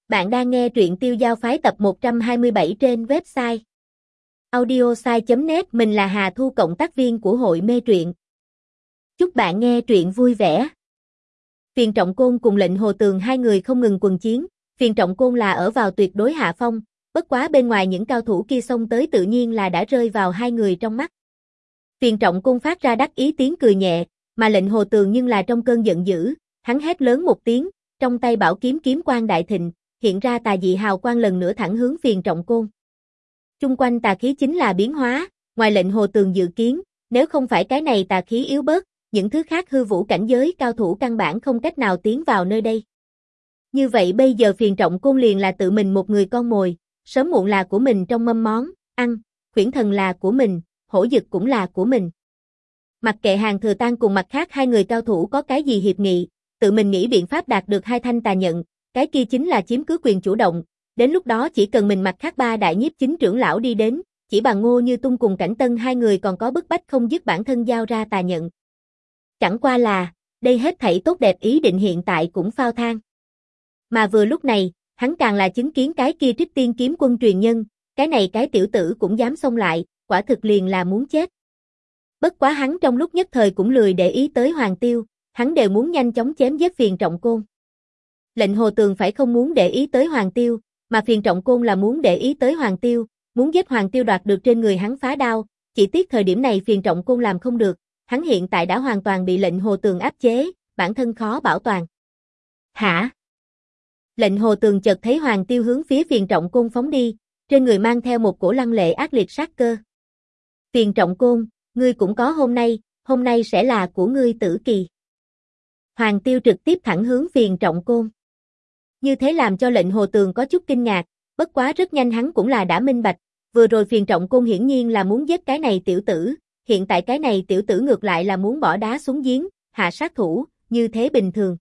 Bạn đang nghe truyện Tiêu Giao Phái tập 127 trên website audiosai.net. Mình là Hà Thu, cộng tác viên của hội mê truyện. Chúc bạn nghe truyện vui vẻ. Phiền Trọng Côn cùng Lệnh Hồ Tường hai người không ngừng quần chiến, Phiền Trọng Côn là ở vào tuyệt đối hạ phong, bất quá bên ngoài những cao thủ kia xông tới tự nhiên là đã rơi vào hai người trong mắt. Phiền Trọng Côn phát ra đắc ý tiếng cười nhẹ, mà Lệnh Hồ Tường nhưng là trong cơn giận dữ, hắn hét lớn một tiếng, trong tay bảo kiếm kiếm quang đại thịnh, hiện ra tà dị hào quang lần nữa thẳng hướng Phiền Trọng Côn. Chung quanh tà khí chính là biến hóa, ngoài Lệnh Hồ Tường dự kiến, nếu không phải cái này tà khí yếu bớt, những thứ khác hư vũ cảnh giới cao thủ căn bản không cách nào tiến vào nơi đây. Như vậy bây giờ Phiền Trọng Côn liền là tự mình một người con mồi, sớm muộn là của mình trong mâm món ăn, Khuyển Thần là của mình, Hổ Dực cũng là của mình. Mặc kệ Hàn Thừa Tăng cùng mặt khác hai người cao thủ có cái gì hiệp nghị, tự mình nghĩ biện pháp đạt được hai thanh tà nhận, cái kia chính là chiếm cứ quyền chủ động, đến lúc đó chỉ cần mình mặt khác ba đại nhiếp chính trưởng lão đi đến, chỉ bằng Ngô Như Tung cùng Cảnh Tân hai người còn có bức bách không dứt bản thân giao ra tà nhận. Chẳng qua là, đây hết thảy tốt đẹp ý định hiện tại cũng phao thang. Mà vừa lúc này, hắn càng là chứng kiến cái kia Trích Tiên kiếm quân truyền nhân, cái này cái tiểu tử cũng dám xông lại, quả thực liền là muốn chết. Bất quá hắn trong lúc nhất thời cũng lười để ý tới Hoàng Tiêu, hắn đều muốn nhanh chóng chém giết Phiền Trọng Côn. Lệnh Hồ Tường phải không muốn để ý tới Hoàng Tiêu, mà Phiền Trọng Côn là muốn để ý tới Hoàng Tiêu, muốn giết Hoàng Tiêu đoạt được trên người hắn phá đao, chỉ tiếc thời điểm này Phiền Trọng Côn làm không được, hắn hiện tại đã hoàn toàn bị Lệnh Hồ Tường áp chế, bản thân khó bảo toàn. Hả? Lệnh Hồ Tường chợt thấy Hoàng Tiêu hướng phía Phiền Trọng Côn phóng đi, trên người mang theo một cổ lăng lệ ác liệt sát cơ. Phiền Trọng Côn, ngươi cũng có hôm nay sẽ là của ngươi tử kỳ. Hoàng Tiêu trực tiếp thẳng hướng Phiền Trọng Côn. Như thế làm cho Lệnh Hồ Tường có chút kinh ngạc, bất quá rất nhanh hắn cũng là đã minh bạch, vừa rồi Phiền Trọng Côn hiển nhiên là muốn giết cái này tiểu tử, hiện tại cái này tiểu tử ngược lại là muốn bỏ đá xuống giếng, hạ sát thủ, như thế bình thường.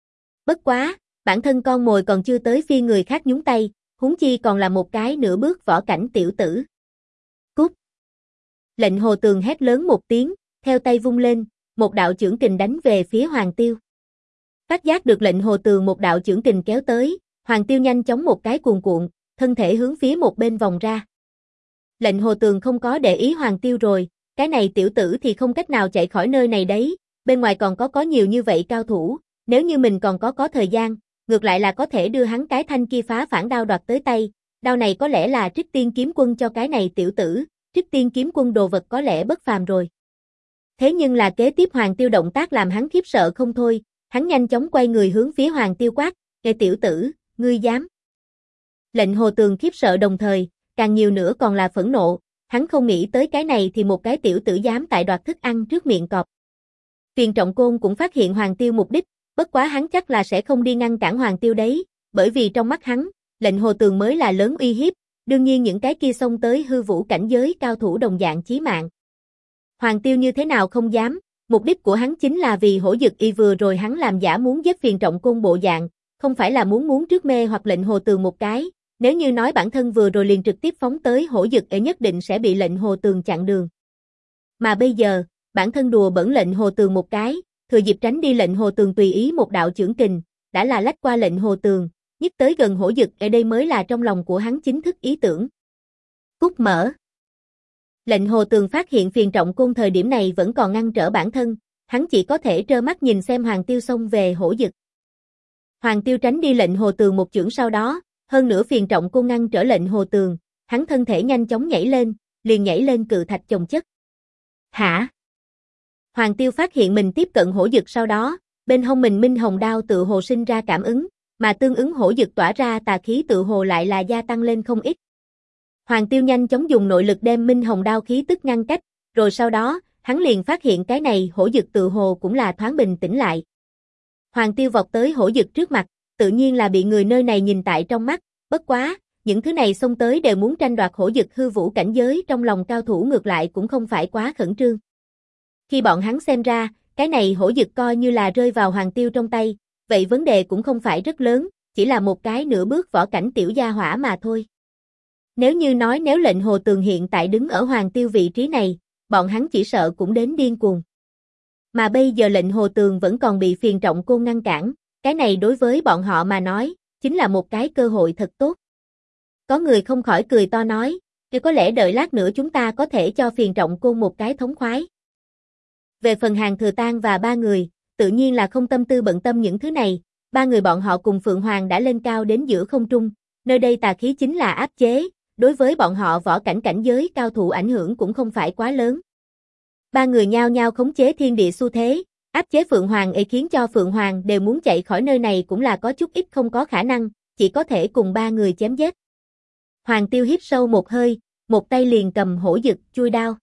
Bất quá, bản thân con mồi còn chưa tới phiên người khác nhúng tay, huống chi còn là một cái nửa bước võ cảnh tiểu tử. Cút! Lệnh Hồ Tường hét lớn một tiếng, theo tay vung lên, một đạo chưởng kình đánh về phía Hoàng Tiêu. Phát giác được Lệnh Hồ Tường một đạo chưởng kình kéo tới, Hoàng Tiêu nhanh chóng một cái cuồn cuộn, thân thể hướng phía một bên vòng ra. Lệnh Hồ Tường không có để ý Hoàng Tiêu rồi, cái này tiểu tử thì không cách nào chạy khỏi nơi này đấy, bên ngoài còn có nhiều như vậy cao thủ, nếu như mình còn có thời gian, ngược lại là có thể đưa hắn cái thanh kia phá phản đao đoạt tới tay, đao này có lẽ là Trích Tiên kiếm quân cho cái này tiểu tử, Trích Tiên kiếm quân đồ vật có lẽ bất phàm rồi. Thế nhưng là kế tiếp Hoàng Tiêu động tác làm hắn khiếp sợ không thôi, hắn nhanh chóng quay người hướng phía Hoàng Tiêu quát, "Ê tiểu tử, ngươi dám?" Lệnh Hồ Tường khiếp sợ đồng thời, càng nhiều nữa còn là phẫn nộ, hắn không nghĩ tới cái này thì một cái tiểu tử dám tại đoạt thức ăn trước miệng cọp. Phiền Trọng Côn cũng phát hiện Hoàng Tiêu mục đích, bất quá hắn chắc là sẽ không đi ngăn cản Hoàng Tiêu đấy, bởi vì trong mắt hắn, Lệnh Hồ Tường mới là lớn uy hiếp, đương nhiên những cái kia xông tới hư vũ cảnh giới cao thủ đồng dạng chí mạng. Hoàng Tiêu như thế nào không dám, mục đích của hắn chính là vì Hổ Dực y vừa rồi hắn làm giả muốn giết Phiền Trọng Côn bộ dạng, không phải là muốn trước mê hoặc Lệnh Hồ Tường một cái, nếu như nói bản thân vừa rồi liền trực tiếp phóng tới Hổ Dực ấy nhất định sẽ bị Lệnh Hồ Tường chặn đường. Mà bây giờ, bản thân đùa bẩn Lệnh Hồ Tường một cái, thừa dịp tránh đi Lệnh Hồ Tường tùy ý một đạo chưởng kình, đã là lách qua Lệnh Hồ Tường, nhất tới gần Hổ Dực ở đây mới là trong lòng của hắn chính thức ý tưởng. Cút mở. Lệnh Hồ Tường phát hiện Phiền Trọng Côn thời điểm này vẫn còn ngăn trở bản thân, hắn chỉ có thể trơ mắt nhìn xem Hoàng Tiêu xông về Hổ Dực. Hoàng Tiêu tránh đi Lệnh Hồ Tường một chưởng sau đó, hơn nữa Phiền Trọng Côn ngăn trở Lệnh Hồ Tường, hắn thân thể nhanh chóng nhảy lên, liền nhảy lên cự thạch chồng chất. Hả? Hoàng Tiêu phát hiện mình tiếp cận Hổ Dực sau đó, bên hông mình minh hồng đao tự hồ sinh ra cảm ứng, mà tương ứng Hổ Dực tỏa ra tà khí tự hồ lại là gia tăng lên không ít. Hoàng Tiêu nhanh chóng dùng nội lực đem minh hồng đao khí tức ngăn cách, rồi sau đó, hắn liền phát hiện cái này Hổ Dực tự hồ cũng là thoáng bình tĩnh lại. Hoàng Tiêu vọt tới Hổ Dực trước mặt, tự nhiên là bị người nơi này nhìn tại trong mắt, bất quá, những thứ này xông tới đều muốn tranh đoạt Hổ Dực hư vũ cảnh giới trong lòng cao thủ ngược lại cũng không phải quá khẩn trương. Khi bọn hắn xem ra, cái này Hổ Dực coi như là rơi vào Hoàng Tiêu trong tay, vậy vấn đề cũng không phải rất lớn, chỉ là một cái nửa bước võ cảnh tiểu gia hỏa mà thôi. Nếu như nói nếu Lệnh Hồ Tường hiện tại đứng ở Hoàng Tiêu vị trí này, bọn hắn chỉ sợ cũng đến điên cuồng. Mà bây giờ Lệnh Hồ Tường vẫn còn bị Phiền Trọng Côn ngăn cản, cái này đối với bọn họ mà nói, chính là một cái cơ hội thật tốt. Có người không khỏi cười to nói, "Thì có lẽ đợi lát nữa chúng ta có thể cho Phiền Trọng Côn một cái thống khoái." Về phần Hàn Thừa Tang và ba người, tự nhiên là không tâm tư bận tâm những thứ này, ba người bọn họ cùng Phượng Hoàng đã lên cao đến giữa không trung, nơi đây tà khí chính là áp chế, đối với bọn họ võ cảnh cảnh giới cao thủ ảnh hưởng cũng không phải quá lớn. Ba người nhao nhao khống chế thiên địa xu thế, áp chế Phượng Hoàng khiến cho Phượng Hoàng đều muốn chạy khỏi nơi này cũng là có chút ít không có khả năng, chỉ có thể cùng ba người chém giết. Hoàng Tiêu hít sâu một hơi, một tay liền cầm hổ dực chui đao.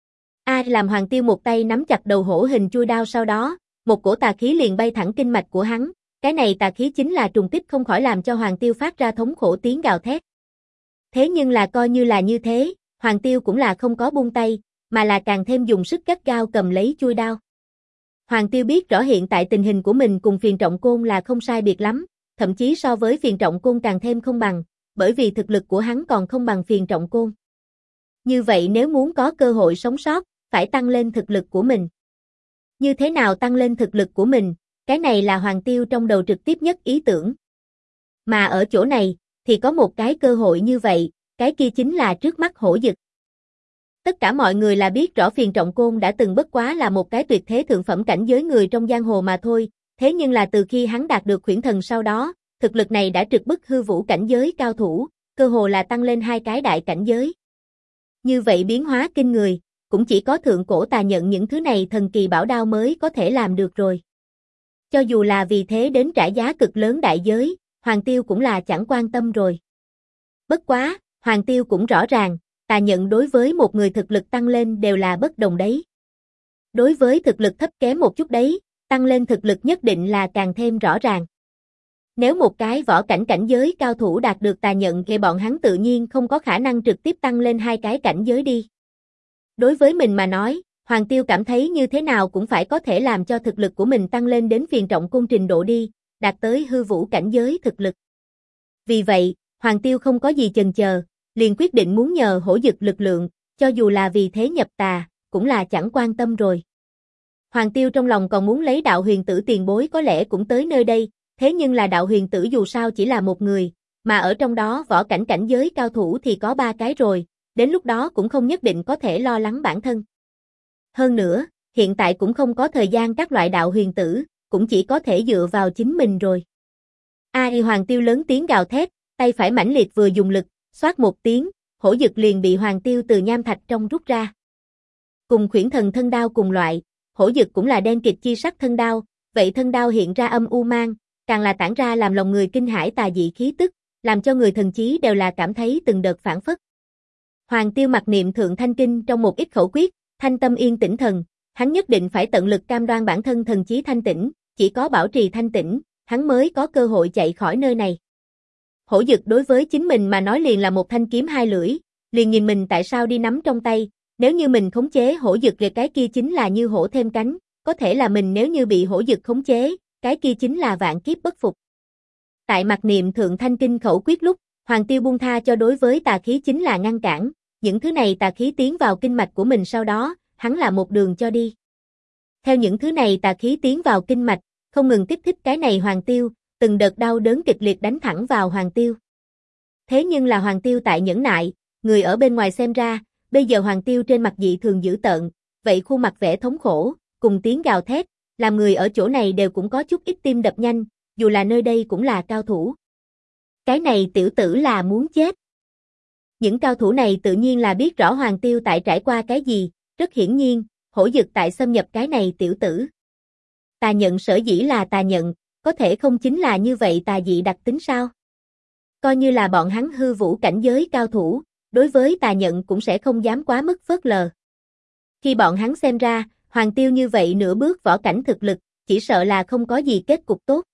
Làm Hoàng Tiêu một tay nắm chặt đầu hổ hình chui đao, sau đó, một cổ tà khí liền bay thẳng kinh mạch của hắn, cái này tà khí chính là trùng kích, không khỏi làm cho Hoàng Tiêu phát ra thống khổ tiếng gào thét. Thế nhưng là coi như là như thế, Hoàng Tiêu cũng là không có buông tay, mà là càng thêm dùng sức gắt gao cầm lấy chui đao. Hoàng Tiêu biết rõ hiện tại tình hình của mình cùng Phiền Trọng Côn là không sai biệt lắm, thậm chí so với Phiền Trọng Côn càng thêm không bằng, bởi vì thực lực của hắn còn không bằng Phiền Trọng Côn. Như vậy nếu muốn có cơ hội sống sót, phải tăng lên thực lực của mình. Như thế nào tăng lên thực lực của mình, cái này là Hoàng Tiêu trong đầu trực tiếp nhất ý tưởng. Mà ở chỗ này, thì có một cái cơ hội như vậy, cái kia chính là trước mắt hổ dực. Tất cả mọi người là biết rõ Phiền Trọng Côn đã từng bất quá là một cái tuyệt thế thượng phẩm cảnh giới người trong giang hồ mà thôi, thế nhưng là từ khi hắn đạt được Khuyển Thần sau đó, thực lực này đã trực bức hư vũ cảnh giới cao thủ, cơ hồ là tăng lên hai cái đại cảnh giới. Như vậy biến hóa kinh người, cũng chỉ có thượng cổ tà nhận những thứ này thần kỳ bảo đao mới có thể làm được rồi. Cho dù là vì thế đến trả giá cực lớn đại giới, Hoàng Tiêu cũng là chẳng quan tâm rồi. Bất quá, Hoàng Tiêu cũng rõ ràng, tà nhận đối với một người thực lực tăng lên đều là bất đồng đấy. Đối với thực lực thấp kém một chút đấy, tăng lên thực lực nhất định là càng thêm rõ ràng. Nếu một cái võ cảnh cảnh giới cao thủ đạt được tà nhận thì bọn hắn tự nhiên không có khả năng trực tiếp tăng lên hai cái cảnh giới đi. Đối với mình mà nói, Hoàng Tiêu cảm thấy như thế nào cũng phải có thể làm cho thực lực của mình tăng lên đến Phiền Trọng Côn trình độ đi, đạt tới hư vũ cảnh giới thực lực. Vì vậy, Hoàng Tiêu không có gì chần chờ, liền quyết định muốn nhờ hổ dực lực lượng, cho dù là vì thế nhập tà, cũng là chẳng quan tâm rồi. Hoàng Tiêu trong lòng còn muốn lấy Đạo Huyền Tử tiền bối có lẽ cũng tới nơi đây, thế nhưng là Đạo Huyền Tử dù sao chỉ là một người, mà ở trong đó võ cảnh cảnh giới cao thủ thì có 3 cái rồi, đến lúc đó cũng không nhất định có thể lo lắng bản thân. Hơn nữa, hiện tại cũng không có thời gian các loại Đạo Huyền Tử, cũng chỉ có thể dựa vào chính mình rồi. Hoàng Tiêu lớn tiếng gào thét, tay phải mãnh liệt vừa dùng lực, xoát một tiếng, hổ dực liền bị Hoàng Tiêu từ nham thạch trong rút ra. Cùng Khuyển Thần thân đao cùng loại, hổ dực cũng là đen kịt chi sắc thân đao, vậy thân đao hiện ra âm u mang, càng là tản ra làm lòng người kinh hãi tà dị khí tức, làm cho người thần trí đều là cảm thấy từng đợt phản phất. Hoàng Tiêu mặc niệm Thượng Thanh Kinh trong một ít khẩu quyết, thanh tâm yên tĩnh thần, hắn nhất định phải tận lực cam đoan bản thân thần trí thanh tĩnh, chỉ có bảo trì thanh tĩnh, hắn mới có cơ hội chạy khỏi nơi này. Hổ dực đối với chính mình mà nói liền là một thanh kiếm hai lưỡi, liền nhìn mình tại sao đi nắm trong tay, nếu như mình khống chế hổ dực thì cái kia chính là như hổ thêm cánh, có thể là mình nếu như bị hổ dực khống chế, cái kia chính là vạn kiếp bất phục. Tại mặc niệm Thượng Thanh Kinh khẩu quyết lúc, Hoàng Tiêu buông tha cho đối với tà khí chính là ngăn cản, những thứ này tà khí tiến vào kinh mạch của mình sau đó, hắn là một đường cho đi. Theo những thứ này tà khí tiến vào kinh mạch, không ngừng kích thích cái này Hoàng Tiêu, từng đợt đau đớn kịch liệt đánh thẳng vào Hoàng Tiêu. Thế nhưng là Hoàng Tiêu tại nhẫn nại, người ở bên ngoài xem ra, bây giờ Hoàng Tiêu trên mặt dị thường dữ tợn, vậy khuôn mặt vẻ thống khổ, cùng tiếng gào thét, làm người ở chỗ này đều cũng có chút ít tim đập nhanh, dù là nơi đây cũng là cao thủ. Cái này tiểu tử là muốn chết. Những cao thủ này tự nhiên là biết rõ Hoàng Tiêu tại trải qua cái gì, rất hiển nhiên, hổ dực tại xâm nhập cái này tiểu tử. Tà nhận sở dĩ là tà nhận, có thể không chính là như vậy tà dị đặc tính sao? Coi như là bọn hắn hư vũ cảnh giới cao thủ, đối với tà nhận cũng sẽ không dám quá mức phớt lờ. Khi bọn hắn xem ra, Hoàng Tiêu như vậy nửa bước võ cảnh thực lực, chỉ sợ là không có gì kết cục tốt.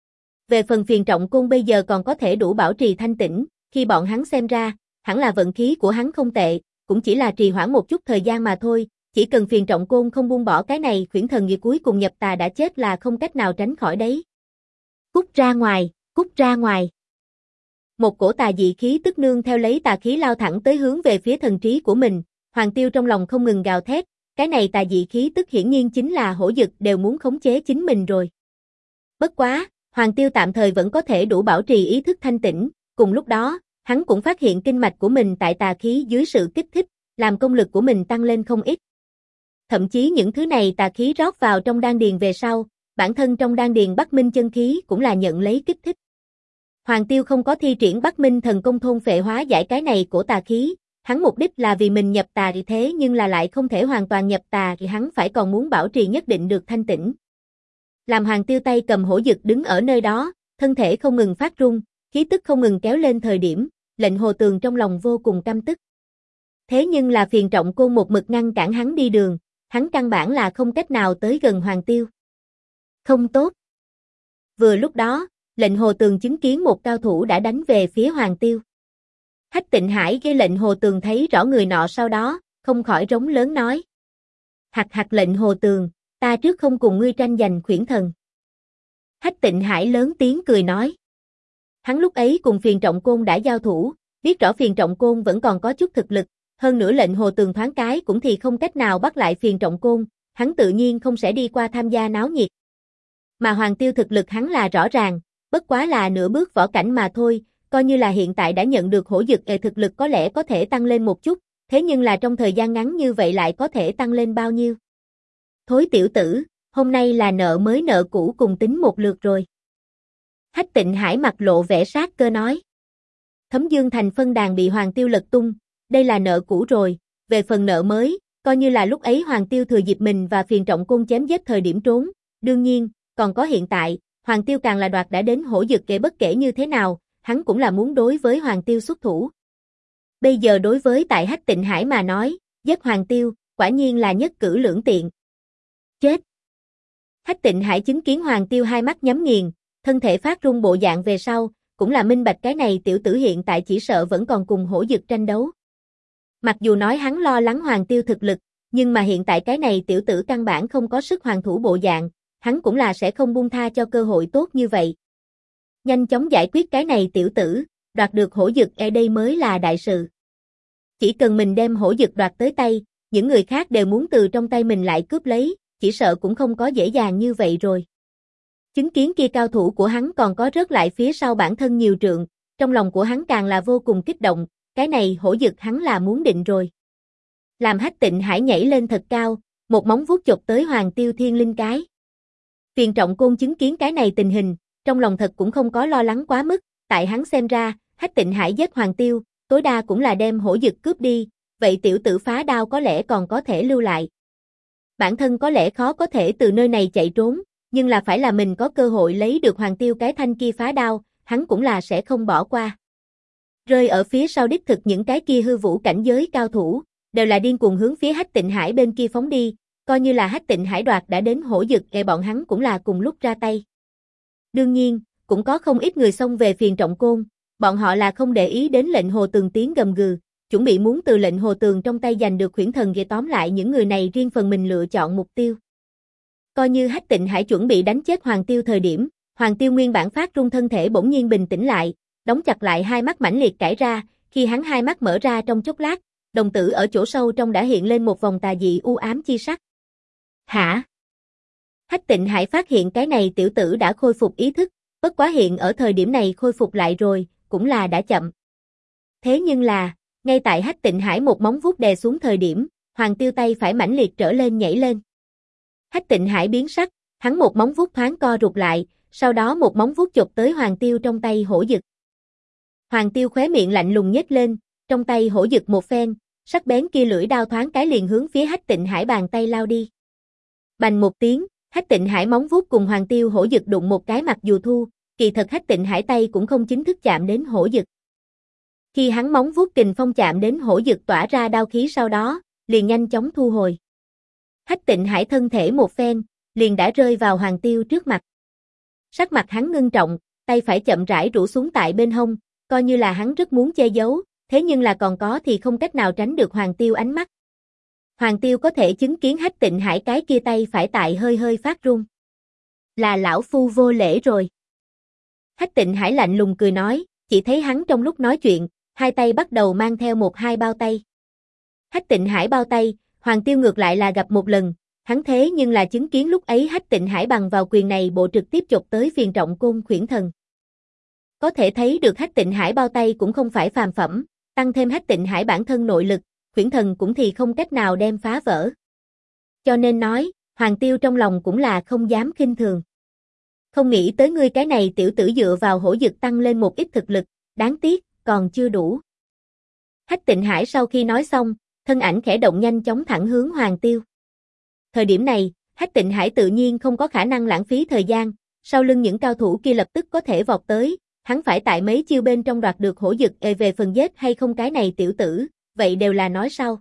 Về phần Phiền Trọng Côn bây giờ còn có thể đủ bảo trì thanh tĩnh, khi bọn hắn xem ra, hẳn là vận khí của hắn không tệ, cũng chỉ là trì hoãn một chút thời gian mà thôi, chỉ cần Phiền Trọng Côn không buông bỏ cái này Khuyển Thần gì cuối cùng nhập tà đã chết là không cách nào tránh khỏi đấy. Cút ra ngoài, cút ra ngoài. Một cổ tà dị khí tức nương theo lấy tà khí lao thẳng tới hướng về phía thần trí của mình, Hoàng Tiêu trong lòng không ngừng gào thét, cái này tà dị khí tức hiển nhiên chính là hổ dực đều muốn khống chế chính mình rồi. Bất quá, Hoàng Tiêu tạm thời vẫn có thể đủ bảo trì ý thức thanh tĩnh, cùng lúc đó, hắn cũng phát hiện kinh mạch của mình tại tà khí dưới sự kích thích, làm công lực của mình tăng lên không ít. Thậm chí những thứ này tà khí rót vào trong đan điền về sau, bản thân trong đan điền Bắc Minh chân khí cũng là nhận lấy kích thích. Hoàng Tiêu không có thi triển Bắc Minh thần công thôn phệ hóa giải cái này của tà khí, hắn mục đích là vì mình nhập tà thì thế nhưng là lại không thể hoàn toàn nhập tà thì hắn phải còn muốn bảo trì nhất định được thanh tĩnh. Làm Hoàng Tiêu tay cầm hổ dực đứng ở nơi đó, thân thể không ngừng phát run, khí tức không ngừng kéo lên thời điểm, Lệnh Hồ Tường trong lòng vô cùng căm tức. Thế nhưng là Phiền Trọng Côn một mực ngăn cản hắn đi đường, hắn căn bản là không cách nào tới gần Hoàng Tiêu. Không tốt. Vừa lúc đó, Lệnh Hồ Tường chứng kiến một cao thủ đã đánh về phía Hoàng Tiêu. Hách Tịnh Hải gây Lệnh Hồ Tường thấy rõ người nọ sau đó, không khỏi rống lớn nói. Hặc hặc Lệnh Hồ Tường, ta trước không cùng ngươi tranh giành khuyển thần. Hách Tịnh Hải lớn tiếng cười nói. Hắn lúc ấy cùng Phiền Trọng Côn đã giao thủ, biết rõ Phiền Trọng Côn vẫn còn có chút thực lực, hơn nữa Lệnh Hồ Tường thoáng cái cũng thì không cách nào bắt lại Phiền Trọng Côn, hắn tự nhiên không sẽ đi qua tham gia náo nhiệt. Mà Hoàng Tiêu thực lực hắn là rõ ràng, bất quá là nửa bước võ cảnh mà thôi, coi như là hiện tại đã nhận được hổ dực thực lực có lẽ có thể tăng lên một chút, thế nhưng là trong thời gian ngắn như vậy lại có thể tăng lên bao nhiêu? Thối tiểu tử, hôm nay là nợ mới nợ cũ cùng tính một lượt rồi. Hách Tịnh Hải mặt lộ vẻ sát cơ nói. Thấm Dương Thành phân đàn bị Hoàng Tiêu lật tung, đây là nợ cũ rồi, về phần nợ mới, coi như là lúc ấy Hoàng Tiêu thừa dịp mình và Phiền Trọng Côn chém giết thời điểm trốn, đương nhiên, còn có hiện tại, Hoàng Tiêu càng là đoạt đã đến hổ dực kể bất kể như thế nào, hắn cũng là muốn đối với Hoàng Tiêu xuất thủ. Bây giờ đối với tại Hách Tịnh Hải mà nói, giết Hoàng Tiêu, quả nhiên là nhất cử lưỡng tiện. Chết! Hách Tịnh Hải chứng kiến Hoàng Tiêu hai mắt nhắm nghiền, thân thể phát run bộ dạng về sau, cũng là minh bạch cái này tiểu tử hiện tại chỉ sợ vẫn còn cùng hổ dực tranh đấu. Mặc dù nói hắn lo lắng Hoàng Tiêu thực lực, nhưng mà hiện tại cái này tiểu tử căn bản không có sức hoàn thủ bộ dạng, hắn cũng là sẽ không buông tha cho cơ hội tốt như vậy. Nhanh chóng giải quyết cái này tiểu tử, đoạt được hổ dực đây mới là đại sự. Chỉ cần mình đem hổ dực đoạt tới tay, những người khác đều muốn từ trong tay mình lại cướp lấy, chỉ sợ cũng không có dễ dàng như vậy rồi. Chứng kiến kia cao thủ của hắn còn có rớt lại phía sau bản thân nhiều trượng, trong lòng của hắn càng là vô cùng kích động, cái này hổ dực hắn là muốn định rồi. Làm Hách Tịnh Hải nhảy lên thật cao, một móng vuốt chộp tới Hoàng Tiêu thiên linh cái. Phiền Trọng Côn chứng kiến cái này tình hình, trong lòng thật cũng không có lo lắng quá mức, tại hắn xem ra, Hách Tịnh Hải giết Hoàng Tiêu, tối đa cũng là đem hổ dực cướp đi, vậy tiểu tử phá đao có lẽ còn có thể lưu lại. Bản thân có lẽ khó có thể từ nơi này chạy trốn, nhưng là phải là mình có cơ hội lấy được Hoàng Tiêu cái thanh kia phá đao, hắn cũng là sẽ không bỏ qua. Rơi ở phía sau đích thực những cái kia hư vũ cảnh giới cao thủ, đều là điên cuồng hướng phía Hách Tịnh Hải bên kia phóng đi, coi như là Hách Tịnh Hải đoạt đã đến hổ dực bọn hắn cũng là cùng lúc ra tay. Đương nhiên, cũng có không ít người xông về Phiền Trọng Côn, bọn họ là không để ý đến Lệnh Hồ Tường tiếng gầm gừ, chuẩn bị muốn từ Lệnh Hồ Tường trong tay giành được huyễn thần về tóm lại những người này riêng phần mình lựa chọn mục tiêu. Coi như Hách Tịnh Hải chuẩn bị đánh chết Hoàng Tiêu thời điểm, Hoàng Tiêu nguyên bản phát run thân thể bỗng nhiên bình tĩnh lại, đóng chặt lại hai mắt mãnh liệt cải ra, khi hắn hai mắt mở ra trong chốc lát, đồng tử ở chỗ sâu trong đã hiện lên một vòng tà dị u ám chi sắc. Hả? Hách Tịnh Hải phát hiện cái này tiểu tử đã khôi phục ý thức, bất quá hiện ở thời điểm này khôi phục lại rồi, cũng là đã chậm. Thế nhưng là, ngay tại Hách Tịnh Hải một móng vuốt đè xuống thời điểm, Hoàng Tiêu tay phải mãnh liệt trở lên nhảy lên. Hách Tịnh Hải biến sắc, hắn một móng vuốt thoáng co rụt lại, sau đó một móng vuốt chộp tới Hoàng Tiêu trong tay hổ dực. Hoàng Tiêu khóe miệng lạnh lùng nhếch lên, trong tay hổ dực một phen, sắc bén kia lưỡi đao thoáng cái liền hướng phía Hách Tịnh Hải bàn tay lao đi. Bành một tiếng, Hách Tịnh Hải móng vuốt cùng Hoàng Tiêu hổ dực đụng một cái mặc dù thu, kỳ thật Hách Tịnh Hải tay cũng không chính thức chạm đến hổ dực. Khi hắn móng vuốt kình phong chạm đến hổ dực tỏa ra đao khí sau đó, liền nhanh chóng thu hồi. Hách Tịnh Hải thân thể một phen, liền đã rơi vào Hoàng Tiêu trước mặt. Sắc mặt hắn ngưng trọng, tay phải chậm rãi rũ xuống tại bên hông, coi như là hắn rất muốn che giấu, thế nhưng là còn có thì không cách nào tránh được Hoàng Tiêu ánh mắt. Hoàng Tiêu có thể chứng kiến Hách Tịnh Hải cái kia tay phải tại hơi hơi phát run. Là lão phu vô lễ rồi. Hách Tịnh Hải lạnh lùng cười nói, chỉ thấy hắn trong lúc nói chuyện, hai tay bắt đầu mang theo một hai bao tay. Hách Tịnh Hải bao tay, Hoàng Tiêu ngược lại là gặp một lần, Hắn thế nhưng là chứng kiến lúc ấy Hách Tịnh Hải bằng vào quyền này bộ trực tiếp chộp tới Phiền Trọng Côn Khuyển Thần. Có thể thấy được Hách Tịnh Hải bao tay cũng không phải phàm phẩm, tăng thêm Hách Tịnh Hải bản thân nội lực, Khuyển Thần cũng thì không cách nào đem phá vỡ. Cho nên nói, Hoàng Tiêu trong lòng cũng là không dám khinh thường. Không nghĩ tới ngươi cái này tiểu tử dựa vào hổ dực tăng lên một ít thực lực, đáng tiếc, còn chưa đủ. Hách Tịnh Hải sau khi nói xong, thân ảnh khẽ động nhanh chóng thẳng hướng Hoàng Tiêu. Thời điểm này, Hách Tịnh Hải tự nhiên không có khả năng lãng phí thời gian, sau lưng những cao thủ kia lập tức có thể vọt tới, hắn phải tại mấy chiêu bên trong đoạt được hổ dực về phần giết hay không cái này tiểu tử, vậy đều là nói sau.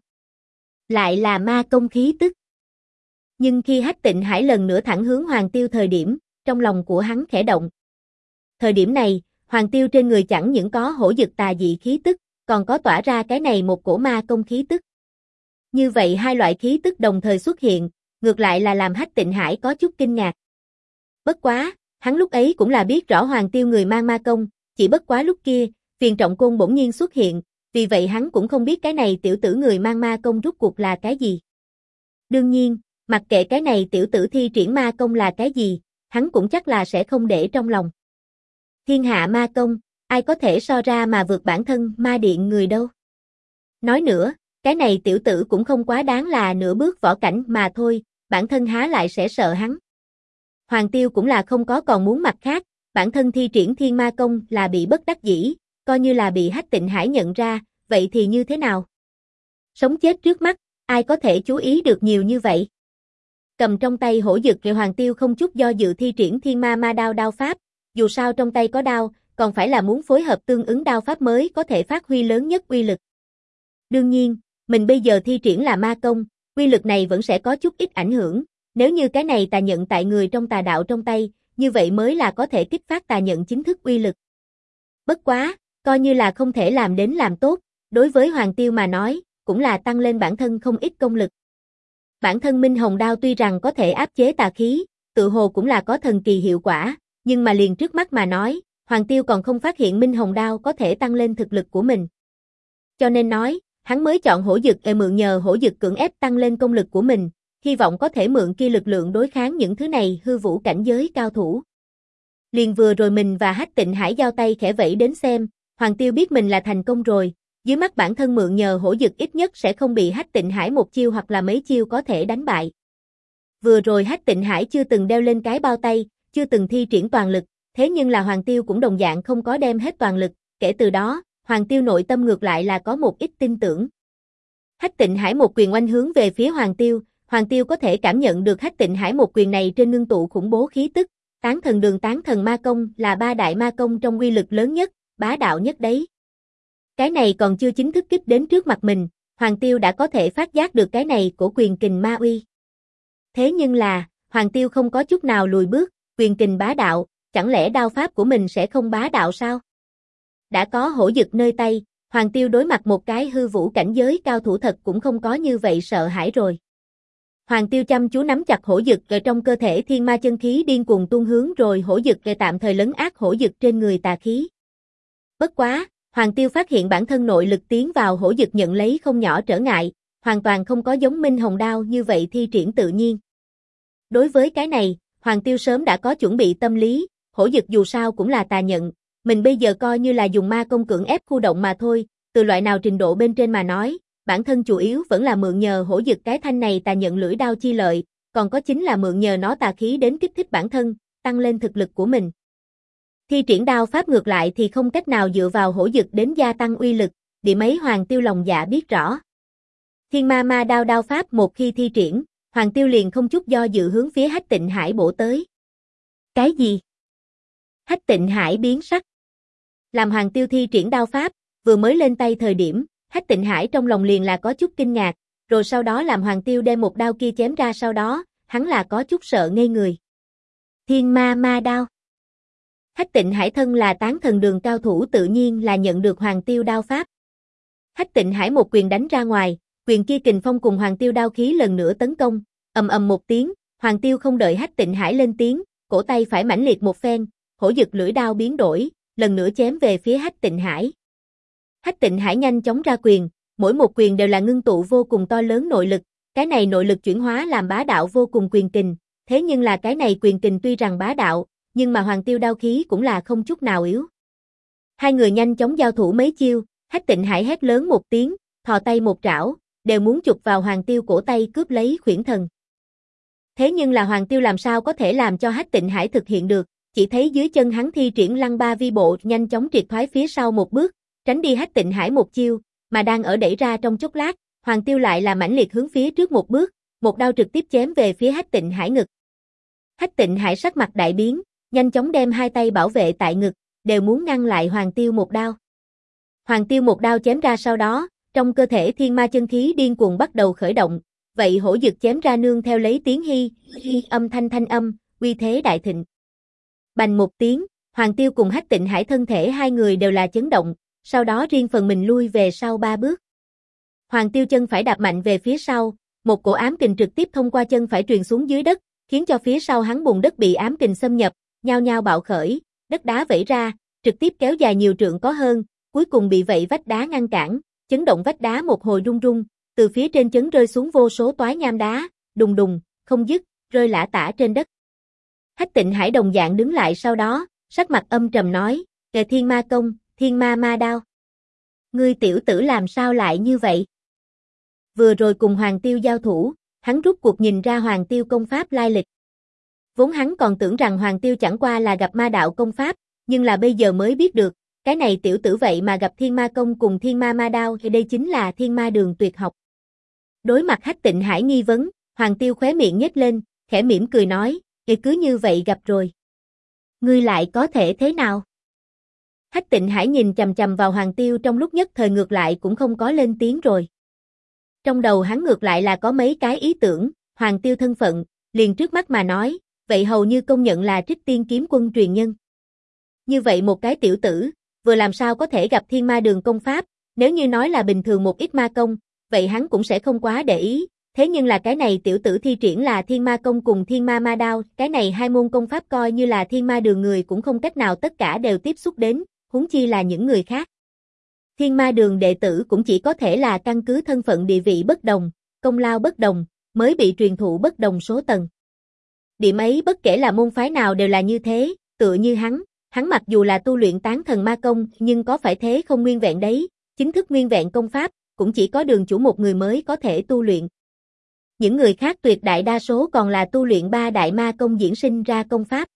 Lại là ma công khí tức. Nhưng khi Hách Tịnh Hải lần nữa thẳng hướng Hoàng Tiêu thời điểm, trong lòng của hắn khẽ động. Thời điểm này, Hoàng Tiêu trên người chẳng những có hổ dực tà dị khí tức, còn có tỏa ra cái này một cổ ma công khí tức. Như vậy hai loại khí tức đồng thời xuất hiện, ngược lại là làm Hách Tịnh Hải có chút kinh ngạc. Bất quá, hắn lúc ấy cũng là biết rõ Hoàng Tiêu người mang ma công, chỉ bất quá lúc kia, Phiền Trọng Côn bỗng nhiên xuất hiện, vì vậy hắn cũng không biết cái này tiểu tử người mang ma công rốt cuộc là cái gì. Đương nhiên, mặc kệ cái này tiểu tử thi triển ma công là cái gì, hắn cũng chắc là sẽ không để trong lòng. Thiên hạ ma công, ai có thể so ra mà vượt bản thân ma điện người đâu. Nói nữa, cái này tiểu tử cũng không quá đáng là nửa bước võ cảnh mà thôi, bản thân há lại sẽ sợ hắn. Hoàng Tiêu cũng là không có còn muốn mặt khác, bản thân thi triển thiên ma công là bị bất đắc dĩ, coi như là bị Hách Tịnh Hải nhận ra, vậy thì như thế nào? Sống chết trước mắt, ai có thể chú ý được nhiều như vậy? Cầm trong tay hổ dực rồi Hoàng Tiêu không chút do dự thi triển thiên ma đao pháp, dù sao trong tay có đao, còn phải là muốn phối hợp tương ứng đao pháp mới có thể phát huy lớn nhất uy lực. Đương nhiên, mình bây giờ thi triển là ma công, uy lực này vẫn sẽ có chút ít ảnh hưởng, nếu như cái này tà nhận tại người trong tà đạo trong tay, như vậy mới là có thể kích phát tà nhận chính thức uy lực. Bất quá, coi như là không thể làm đến làm tốt, đối với Hoàng Tiêu mà nói, cũng là tăng lên bản thân không ít công lực. Bản thân Minh Hồng Đao tuy rằng có thể áp chế tà khí, tự hồ cũng là có thần kỳ hiệu quả, nhưng mà liền trước mắt mà nói, Hoàng Tiêu còn không phát hiện Minh Hồng Đao có thể tăng lên thực lực của mình. Cho nên nói, hắn mới chọn hổ dực mượn nhờ hổ dực cưỡng ép tăng lên công lực của mình, hy vọng có thể mượn kia lực lượng đối kháng những thứ này hư vũ cảnh giới cao thủ. Liền vừa rồi mình và Hách Tịnh Hải giao tay khẽ vẫy đến xem, Hoàng Tiêu biết mình là thành công rồi, dưới mắt bản thân mượn nhờ hổ dực ít nhất sẽ không bị Hách Tịnh Hải một chiêu hoặc là mấy chiêu có thể đánh bại. Vừa rồi Hách Tịnh Hải chưa từng đeo lên cái bao tay, chưa từng thi triển toàn lực, thế nhưng là Hoàng Tiêu cũng đồng dạng không có đem hết toàn lực, kể từ đó, Hoàng Tiêu nội tâm ngược lại là có một ít tin tưởng. Hách Tịnh Hải một quyền oanh hướng về phía Hoàng Tiêu có thể cảm nhận được Hách Tịnh Hải một quyền này trên ngưng tụ khủng bố khí tức, Tán Thần Đường Tán Thần Ma Công là ba đại ma công trong uy lực lớn nhất, bá đạo nhất đấy. Cái này còn chưa chính thức kích đến trước mặt mình, Hoàng Tiêu đã có thể phát giác được cái này của quyền kình ma uy. Thế nhưng là, Hoàng Tiêu không có chút nào lùi bước, quyền kình bá đạo, chẳng lẽ đao pháp của mình sẽ không bá đạo sao? Đã có hổ dực nơi tay, Hoàng Tiêu đối mặt một cái hư vũ cảnh giới cao thủ thật cũng không có như vậy sợ hãi rồi. Hoàng Tiêu chăm chú nắm chặt hổ dực ở trong cơ thể thiên ma chân khí điên cuồng tuôn hướng rồi hổ dực tạm thời lấn át hổ dực trên người tà khí. Bất quá, Hoàng Tiêu phát hiện bản thân nội lực tiến vào hổ dực nhận lấy không nhỏ trở ngại, hoàn toàn không có giống Minh Hồng Đao như vậy thi triển tự nhiên. Đối với cái này, Hoàng Tiêu sớm đã có chuẩn bị tâm lý, hổ dực dù sao cũng là tà nhận, mình bây giờ coi như là dùng ma công cưỡng ép khu động mà thôi, từ loại nào trình độ bên trên mà nói, bản thân chủ yếu vẫn là mượn nhờ hổ dực cái thanh này tà nhận lưỡi đao chi lợi, còn có chính là mượn nhờ nó tà khí đến kích thích bản thân, tăng lên thực lực của mình. Thi triển đao pháp ngược lại thì không cách nào dựa vào hổ dực đến gia tăng uy lực, điểm ấy Hoàng Tiêu lòng dạ biết rõ. Thiên ma đao pháp một khi thi triển, Hoàng Tiêu liền không chút do dự hướng phía Hách Tịnh Hải bổ tới. Cái gì? Hách Tịnh Hải biến sắc. Làm Hoàng Tiêu thi triển đao pháp, vừa mới lên tay thời điểm, Hách Tịnh Hải trong lòng liền là có chút kinh ngạc, rồi sau đó làm Hoàng Tiêu đem một đao kia chém ra sau đó, hắn là có chút sợ ngây người. Thiên ma đao. Hách Tịnh Hải thân là Tán Thần Đường cao thủ tự nhiên là nhận được Hoàng Tiêu đao pháp. Hách Tịnh Hải một quyền đánh ra ngoài, quyền kia kình phong cùng Hoàng Tiêu đao khí lần nữa tấn công, ầm ầm một tiếng, Hoàng Tiêu không đợi Hách Tịnh Hải lên tiếng, cổ tay phải mãnh liệt một phen, hổ dực lưỡi đao biến đổi, lần nữa chém về phía Hách Tịnh Hải. Hách Tịnh Hải nhanh chóng ra quyền, mỗi một quyền đều là ngưng tụ vô cùng to lớn nội lực, Cái này nội lực chuyển hóa làm bá đạo vô cùng quyền kình, thế nhưng là cái này quyền kình tuy rằng bá đạo, nhưng mà Hoàng Tiêu đao khí cũng là không chút nào yếu. Hai người nhanh chóng giao thủ mấy chiêu, Hách Tịnh Hải hét lớn một tiếng, thò tay một trảo, đều muốn chụp vào Hoàng Tiêu cổ tay cướp lấy Khuyển Thần. Thế nhưng là Hoàng Tiêu làm sao có thể làm cho Hách Tịnh Hải thực hiện được, chỉ thấy dưới chân hắn thi triển Lăng Ba Vi Bộ nhanh chóng triệt thoái phía sau một bước, tránh đi Hách Tịnh Hải một chiêu, mà đang ở đẩy ra trong chốc lát, Hoàng Tiêu lại là mãnh liệt hướng phía trước một bước, một đao trực tiếp chém về phía Hách Tịnh Hải ngực. Hách Tịnh Hải sắc mặt đại biến, nhanh chóng đem hai tay bảo vệ tại ngực, đều muốn ngăn lại Hoàng Tiêu một đao. Hoàng Tiêu một đao chém ra sau đó, trong cơ thể thiên ma chân khí điên cuồng bắt đầu khởi động, vậy hổ dực chém ra nương theo lấy tiếng hi âm thanh âm, uy thế đại thịnh. Bành một tiếng, Hoàng Tiêu cùng Hách Tịnh Hải thân thể hai người đều là chấn động, sau đó riêng phần mình lui về sau 3 bước. Hoàng Tiêu chân phải đạp mạnh về phía sau, một cổ ám kình trực tiếp thông qua chân phải truyền xuống dưới đất, khiến cho phía sau hắn bùn đất bị ám kình xâm nhập, nhao nhao bạo khởi, đất đá vẩy ra, trực tiếp kéo dài nhiều trượng có hơn, cuối cùng bị vậy vách đá ngăn cản, chấn động vách đá một hồi rung rung, từ phía trên chấn rơi xuống vô số toái nham đá, đùng đùng, không dứt, rơi lả tả trên đất. Hách Tịnh Hải đồng dạng đứng lại sau đó, sắc mặt âm trầm nói, "Kệ Thiên Ma Công, Thiên Ma Ma Đao. Ngươi tiểu tử làm sao lại như vậy?" Vừa rồi cùng Hoàng Tiêu giao thủ, hắn rút cuộc nhìn ra Hoàng Tiêu công pháp lai lịch. Vốn hắn còn tưởng rằng Hoàng Tiêu chẳng qua là gặp ma đạo công pháp, nhưng là bây giờ mới biết được, cái này tiểu tử vậy mà gặp Thiên Ma Công cùng Thiên Ma Ma Đao thì đây chính là Thiên Ma Đường tuyệt học. Đối mặt Hách Tịnh Hải nghi vấn, Hoàng Tiêu khóe miệng nhếch lên, khẽ mỉm cười nói, cứ như vậy gặp rồi. Ngươi lại có thể thế nào? Hách Tịnh Hải nhìn chằm chằm vào Hoàng Tiêu trong lúc nhất thời ngược lại cũng không có lên tiếng rồi. Trong đầu hắn ngược lại là có mấy cái ý tưởng, Hoàng Tiêu thân phận, liền trước mắt mà nói, vậy hầu như công nhận là Trích Tiên Kiếm Quân truyền nhân. Như vậy một cái tiểu tử, vừa làm sao có thể gặp Thiên Ma Đường công pháp, nếu như nói là bình thường một ít ma công, vậy hắn cũng sẽ không quá để ý, thế nhưng là cái này tiểu tử thi triển là Thiên Ma Công cùng Thiên Ma Ma Đao, cái này hai môn công pháp coi như là Thiên Ma Đường người cũng không cách nào tất cả đều tiếp xúc đến, huống chi là những người khác. Thiên Ma Đường đệ tử cũng chỉ có thể là căn cứ thân phận địa vị bất đồng, công lao bất đồng, mới bị truyền thụ bất đồng số tầng. Điểm ấy bất kể là môn phái nào đều là như thế, tựa như hắn mặc dù là tu luyện tán thần ma công nhưng có phải thế không nguyên vẹn đấy, chính thức nguyên vẹn công pháp, cũng chỉ có đường chủ một người mới có thể tu luyện. Những người khác tuyệt đại đa số còn là tu luyện ba đại ma công diễn sinh ra công pháp.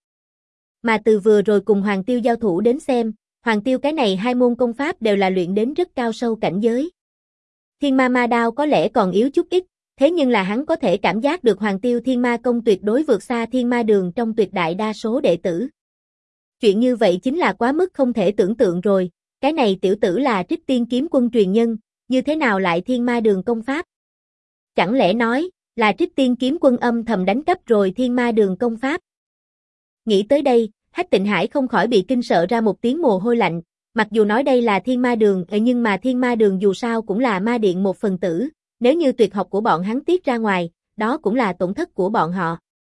Mà từ vừa rồi cùng Hoàng Tiêu giao thủ đến xem, Hoàng Tiêu cái này hai môn công pháp đều là luyện đến rất cao sâu cảnh giới. Thiên Ma Ma Đao có lẽ còn yếu chút ít, thế nhưng là hắn có thể cảm giác được Hoàng Tiêu Thiên Ma Công tuyệt đối vượt xa Thiên Ma Đường trong tuyệt đại đa số đệ tử. Chuyện như vậy chính là quá mức không thể tưởng tượng rồi, cái này tiểu tử là Trích Tiên Kiếm Quân truyền nhân, như thế nào lại Thiên Ma Đường công pháp? Chẳng lẽ nói, là Trích Tiên Kiếm Quân âm thầm đánh cắp rồi Thiên Ma Đường công pháp? Nghĩ tới đây, Hách Tịnh Hải không khỏi bị kinh sợ ra một tiếng mồ hôi lạnh, mặc dù nói đây là Thiên Ma Đường, nhưng mà Thiên Ma Đường dù sao cũng là ma điện một phần tử, nếu như tuyệt học của bọn hắn tiết ra ngoài, đó cũng là tổn thất của bọn họ.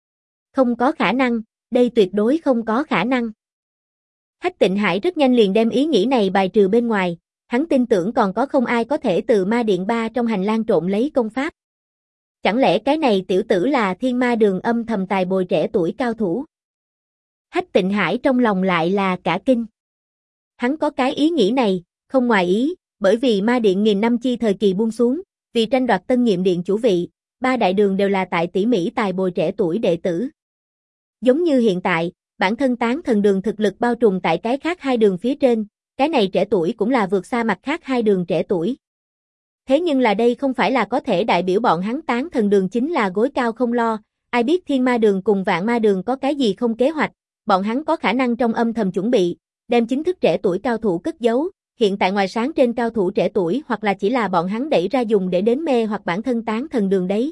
Không có khả năng, đây tuyệt đối không có khả năng. Hách Tịnh Hải rất nhanh liền đem ý nghĩ này bài trừ bên ngoài, hắn tin tưởng còn có không ai có thể từ ma điện 3 trong hành lang trộm lấy công pháp. Chẳng lẽ cái này tiểu tử là Thiên Ma Đường âm thầm tài bồi trẻ tuổi cao thủ? Hách Tịnh Hải trong lòng lại là cả kinh. Hắn có cái ý nghĩ này, không ngoài ý, bởi vì ma điện nghìn năm chi thời kỳ buông xuống, vì tranh đoạt tân nhiệm điện chủ vị, ba đại đường đều là tại tỉ mỉ tài bồi trẻ tuổi đệ tử. Giống như hiện tại, bản thân Tán Thần Đường thực lực bao trùm tại cái khác hai đường phía trên, cái này trẻ tuổi cũng là vượt xa mặt khác hai đường trẻ tuổi. Thế nhưng là đây không phải là có thể đại biểu bọn hắn Tán Thần Đường chính là gối cao không lo, ai biết Thiên Ma Đường cùng Vạn Ma Đường có cái gì không kế hoạch, bọn hắn có khả năng trong âm thầm chuẩn bị, đem chính thức trẻ tuổi cao thủ cất giấu, hiện tại ngoài sáng trên cao thủ trẻ tuổi hoặc là chỉ là bọn hắn đẩy ra dùng để đến mê hoặc bản thân Tán Thần Đường đấy.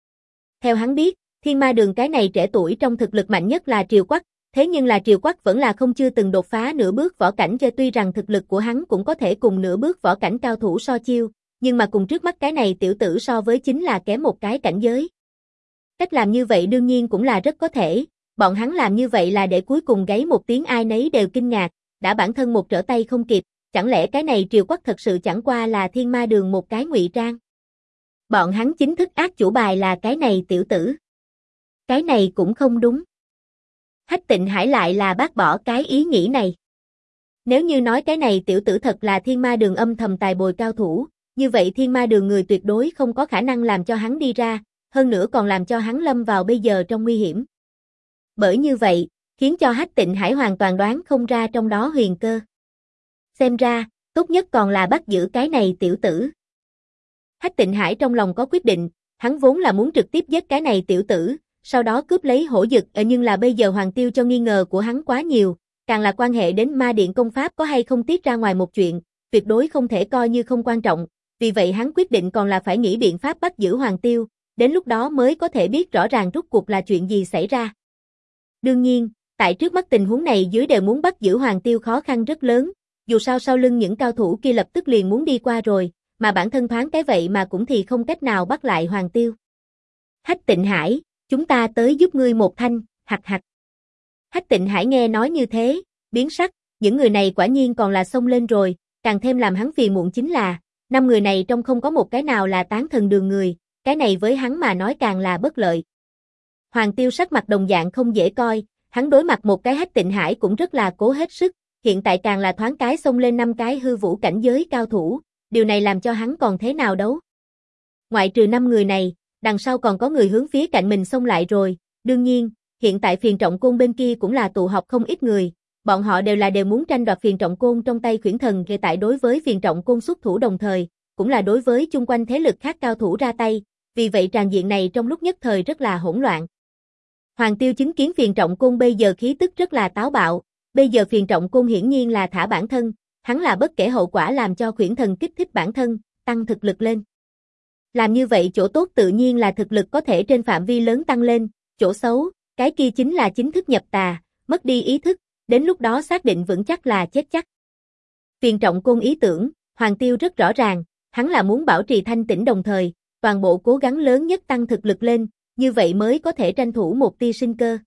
Theo hắn biết, Thiên Ma Đường cái này trẻ tuổi trong thực lực mạnh nhất là Triều Quắc, thế nhưng là Triều Quắc vẫn là không chưa từng đột phá nửa bước võ cảnh, cho tuy rằng thực lực của hắn cũng có thể cùng nửa bước võ cảnh cao thủ so chiêu, nhưng mà cùng trước mắt cái này tiểu tử so với chính là kém một cái cảnh giới. Cách làm như vậy đương nhiên cũng là rất có thể, bọn hắn làm như vậy là để cuối cùng gáy một tiếng ai nấy đều kinh ngạc, đã bản thân một trở tay không kịp, chẳng lẽ cái này Triều Quắc thật sự chẳng qua là Thiên Ma Đường một cái ngụy trang? Bọn hắn chính thức ác chủ bài là cái này tiểu tử. Cái này cũng không đúng. Hách Tịnh Hải lại là bác bỏ cái ý nghĩ này. Nếu như nói cái này tiểu tử thật là Thiên Ma Đường âm thầm tài bồi cao thủ, như vậy Thiên Ma Đường người tuyệt đối không có khả năng làm cho hắn đi ra, hơn nữa còn làm cho hắn lâm vào bây giờ trong nguy hiểm. Bởi như vậy, khiến cho Hách Tịnh Hải hoàn toàn đoán không ra trong đó huyền cơ. Xem ra, tốt nhất còn là bắt giữ cái này tiểu tử. Hách Tịnh Hải trong lòng có quyết định, hắn vốn là muốn trực tiếp giết cái này tiểu tử, sau đó cướp lấy hổ dực, nhưng là bây giờ Hoàng Tiêu cho nghi ngờ của hắn quá nhiều, càng là quan hệ đến ma điện công pháp có hay không tiết ra ngoài một chuyện, tuyệt đối không thể coi như không quan trọng, vì vậy hắn quyết định còn là phải nghĩ biện pháp bắt giữ Hoàng Tiêu, đến lúc đó mới có thể biết rõ ràng rốt cuộc là chuyện gì xảy ra. Đương nhiên, tại trước mắt tình huống này dưới đều muốn bắt giữ Hoàng Tiêu khó khăn rất lớn, dù sao sau lưng những cao thủ kia lập tức liền muốn đi qua rồi, mà bản thân thoáng cái vậy mà cũng thì không cách nào bắt lại Hoàng Tiêu. Hách Tịnh Hải, chúng ta tới giúp ngươi một thanh, hặc hặc. Hách Tịnh Hải nghe nói như thế, biến sắc, những người này quả nhiên còn là xông lên rồi, càng thêm làm hắn phiền muộn chính là, 5 người này trong không có một cái nào là tán thần đường người, cái này với hắn mà nói càng là bất lợi. Hoàng Tiêu sắc mặt đồng dạng không dễ coi, hắn đối mặt một cái Hách Tịnh Hải cũng rất là cố hết sức, hiện tại càng là thoáng cái xông lên 5 cái hư vũ cảnh giới cao thủ, điều này làm cho hắn còn thế nào đấu. Ngoại trừ 5 người này, đằng sau còn có người hướng phía cạnh mình xông lại rồi, đương nhiên, hiện tại Phiền Trọng Côn bên kia cũng là tụ họp không ít người, bọn họ đều muốn tranh đoạt Phiền Trọng Côn trong tay Khuyển Thần, hiện tại đối với Phiền Trọng Côn xuất thủ đồng thời, cũng là đối với chung quanh thế lực khác cao thủ ra tay, vì vậy tràn diện này trong lúc nhất thời rất là hỗn loạn. Hoàng Tiêu chứng kiến Phiền Trọng Côn bây giờ khí tức rất là táo bạo, bây giờ Phiền Trọng Côn hiển nhiên là thả bản thân, hắn là bất kể hậu quả làm cho Khuyển Thần kích thích bản thân, tăng thực lực lên. Làm như vậy chỗ tốt tự nhiên là thực lực có thể trên phạm vi lớn tăng lên, chỗ xấu, cái kia chính là chính thức nhập tà, mất đi ý thức, đến lúc đó xác định vững chắc là chết chắc. Phiền Trọng Côn ý tưởng, Hoàng Tiêu rất rõ ràng, hắn là muốn bảo trì thanh tĩnh đồng thời, toàn bộ cố gắng lớn nhất tăng thực lực lên, như vậy mới có thể tranh thủ một tia sinh cơ.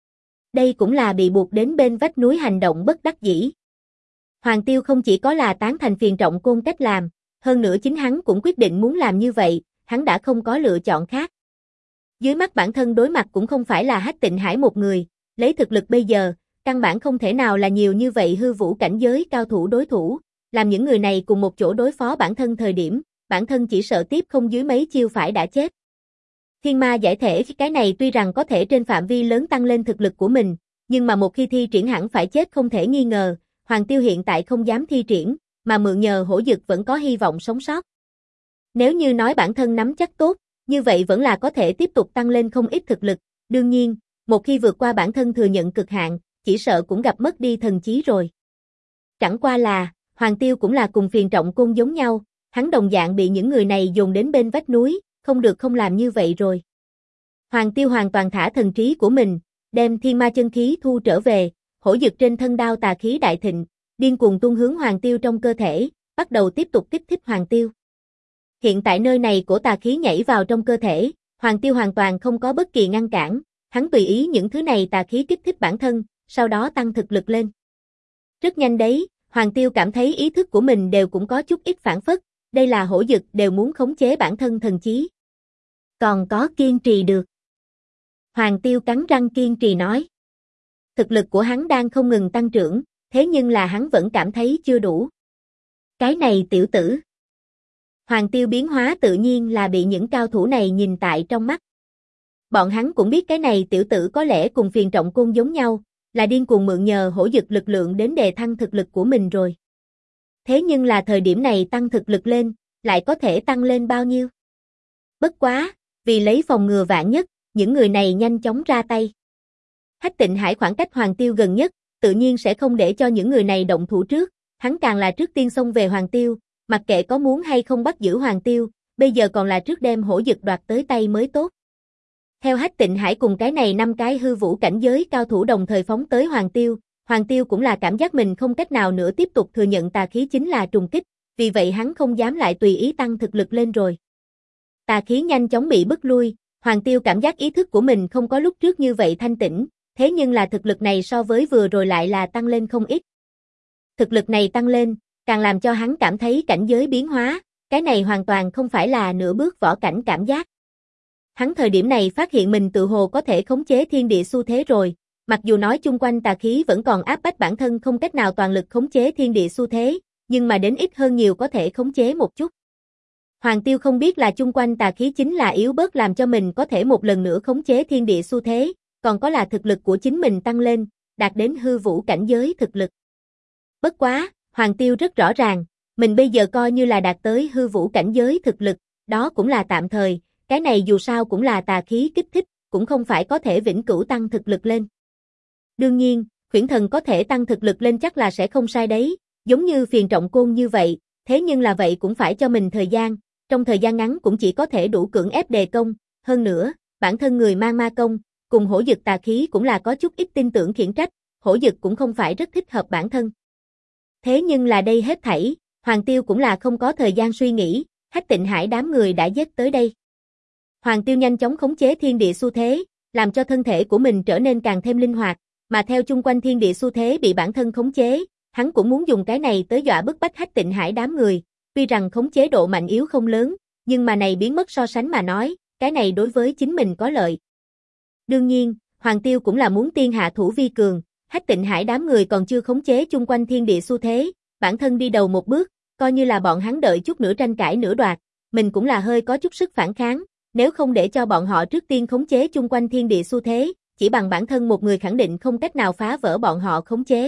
Đây cũng là bị buộc đến bên vách núi hành động bất đắc dĩ. Hoàng Tiêu không chỉ có là tán thành Phiền Trọng Côn cách làm, hơn nữa chính hắn cũng quyết định muốn làm như vậy, hắn đã không có lựa chọn khác. Dưới mắt bản thân đối mặt cũng không phải là Hách Tịnh Hải một người, lấy thực lực bây giờ, căn bản không thể nào là nhiều như vậy hư vũ cảnh giới cao thủ đối thủ, làm những người này cùng một chỗ đối phó bản thân thời điểm, bản thân chỉ sợ tiếp không dưới mấy chiêu phải đã chết. Thiên ma giải thể cái này tuy rằng có thể trên phạm vi lớn tăng lên thực lực của mình, nhưng mà một khi thi triển hẳn phải chết không thể nghi ngờ, Hoàng Tiêu hiện tại không dám thi triển, mà mượn nhờ hổ dực vẫn có hy vọng sống sót. Nếu như nói bản thân nắm chắc tốt, như vậy vẫn là có thể tiếp tục tăng lên không ít thực lực, đương nhiên, một khi vượt qua bản thân thừa nhận cực hạn, chỉ sợ cũng gặp mất đi thần trí rồi. Chẳng qua là, Hoàng Tiêu cũng là cùng Phiền Trọng Côn giống nhau, hắn đồng dạng bị những người này dồn đến bên vách núi, không được không làm như vậy rồi. Hoàng Tiêu hoàn toàn thả thần trí của mình, đem thiên ma chân khí thu trở về, hổ dực trên thân đao tà khí đại thịnh, điên cuồng tuôn hướng Hoàng Tiêu trong cơ thể, bắt đầu tiếp tục kích thích Hoàng Tiêu. Hiện tại nơi này của tà khí nhảy vào trong cơ thể, Hoàng Tiêu hoàn toàn không có bất kỳ ngăn cản, hắn tùy ý những thứ này tà khí kích thích bản thân, sau đó tăng thực lực lên. Rất nhanh đấy, Hoàng Tiêu cảm thấy ý thức của mình đều cũng có chút ít phản phất, đây là hổ dực đều muốn khống chế bản thân thần trí. Còn có kiên trì được. Hoàng Tiêu cắn răng kiên trì nói. Thực lực của hắn đang không ngừng tăng trưởng, thế nhưng là hắn vẫn cảm thấy chưa đủ. Cái này tiểu tử. Hoàng Tiêu biến hóa tự nhiên là bị những cao thủ này nhìn tại trong mắt. Bọn hắn cũng biết cái này tiểu tử có lẽ cùng Phiền Trọng Côn giống nhau, là điên cuồng mượn nhờ hổ dực lực lượng đến đề thăng thực lực của mình rồi. Thế nhưng là thời điểm này tăng thực lực lên, lại có thể tăng lên bao nhiêu? Bất quá, vì lấy phòng ngừa vạn nhất, những người này nhanh chóng ra tay. Hách Tịnh Hải khoảng cách Hoàng Tiêu gần nhất, tự nhiên sẽ không để cho những người này động thủ trước, hắn càng là trước tiên xông về Hoàng Tiêu, mặc kệ có muốn hay không bắt giữ Hoàng Tiêu, bây giờ còn là trước đem hổ dực đoạt tới tay mới tốt. Theo Hách Tịnh Hải cùng cái này 5 cái hư vũ cảnh giới cao thủ đồng thời phóng tới Hoàng Tiêu cũng là cảm giác mình không cách nào nữa tiếp tục thừa nhận tà khí chính là trùng kích, vì vậy hắn không dám lại tùy ý tăng thực lực lên rồi. Tà khí nhanh chóng bị bức lui, Hoàng Tiêu cảm giác ý thức của mình không có lúc trước như vậy thanh tĩnh, thế nhưng là thực lực này so với vừa rồi lại là tăng lên không ít. Thực lực này tăng lên, càng làm cho hắn cảm thấy cảnh giới biến hóa, cái này hoàn toàn không phải là nửa bước võ cảnh cảm giác. Hắn thời điểm này phát hiện mình tự hồ có thể khống chế thiên địa xu thế rồi, mặc dù nói chung quanh tà khí vẫn còn áp bách bản thân không cách nào toàn lực khống chế thiên địa xu thế, nhưng mà đến ít hơn nhiều có thể khống chế một chút. Hoàng Tiêu không biết là chung quanh tà khí chính là yếu bớt làm cho mình có thể một lần nữa khống chế thiên địa xu thế, còn có là thực lực của chính mình tăng lên, đạt đến hư vũ cảnh giới thực lực. Bất quá, Hoàng Tiêu rất rõ ràng, mình bây giờ coi như là đạt tới hư vũ cảnh giới thực lực, đó cũng là tạm thời, cái này dù sao cũng là tà khí kích thích, cũng không phải có thể vĩnh cửu tăng thực lực lên. Đương nhiên, khuyển thần có thể tăng thực lực lên chắc là sẽ không sai đấy, giống như phiền trọng côn như vậy, thế nhưng là vậy cũng phải cho mình thời gian, trong thời gian ngắn cũng chỉ có thể đủ cưỡng ép đề công, hơn nữa, bản thân người mang ma công, cùng hổ dực tà khí cũng là có chút ít tin tưởng khiển trách, hổ dực cũng không phải rất thích hợp bản thân. Thế nhưng là đây hết thảy, Hoàng Tiêu cũng là không có thời gian suy nghĩ, Hách Tịnh Hải đám người đã giết tới đây. Hoàng Tiêu nhanh chóng khống chế thiên địa xu thế, làm cho thân thể của mình trở nên càng thêm linh hoạt, mà theo chung quanh thiên địa xu thế bị bản thân khống chế, hắn cũng muốn dùng cái này tới dọa bức bách Hách Tịnh Hải đám người, tuy rằng khống chế độ mạnh yếu không lớn, nhưng mà này biến mất so sánh mà nói, cái này đối với chính mình có lợi. Đương nhiên, Hoàng Tiêu cũng là muốn tiên hạ thủ vi cường, Hách Tịnh Hải đám người còn chưa khống chế chung quanh thiên địa xu thế, bản thân đi đầu một bước, coi như là bọn hắn đợi chút nữa tranh cãi nửa đoạt, mình cũng là hơi có chút sức phản kháng, nếu không để cho bọn họ trước tiên khống chế chung quanh thiên địa xu thế, chỉ bằng bản thân một người khẳng định không cách nào phá vỡ bọn họ khống chế.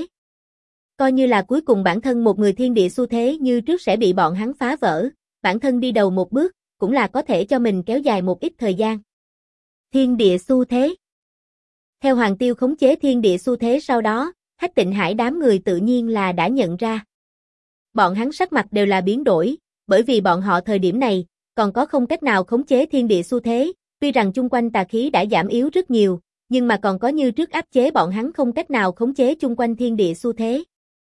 Coi như là cuối cùng bản thân một người thiên địa xu thế như trước sẽ bị bọn hắn phá vỡ, bản thân đi đầu một bước, cũng là có thể cho mình kéo dài một ít thời gian. Thiên địa xu thế. Theo Hoàng Tiêu khống chế thiên địa xu thế sau đó, Hách Tịnh Hải đám người tự nhiên là đã nhận ra. Bọn hắn sắc mặt đều là biến đổi, bởi vì bọn họ thời điểm này, còn có không cách nào khống chế thiên địa xu thế, tuy rằng chung quanh tà khí đã giảm yếu rất nhiều, nhưng mà còn có như trước áp chế bọn hắn không cách nào khống chế chung quanh thiên địa xu thế.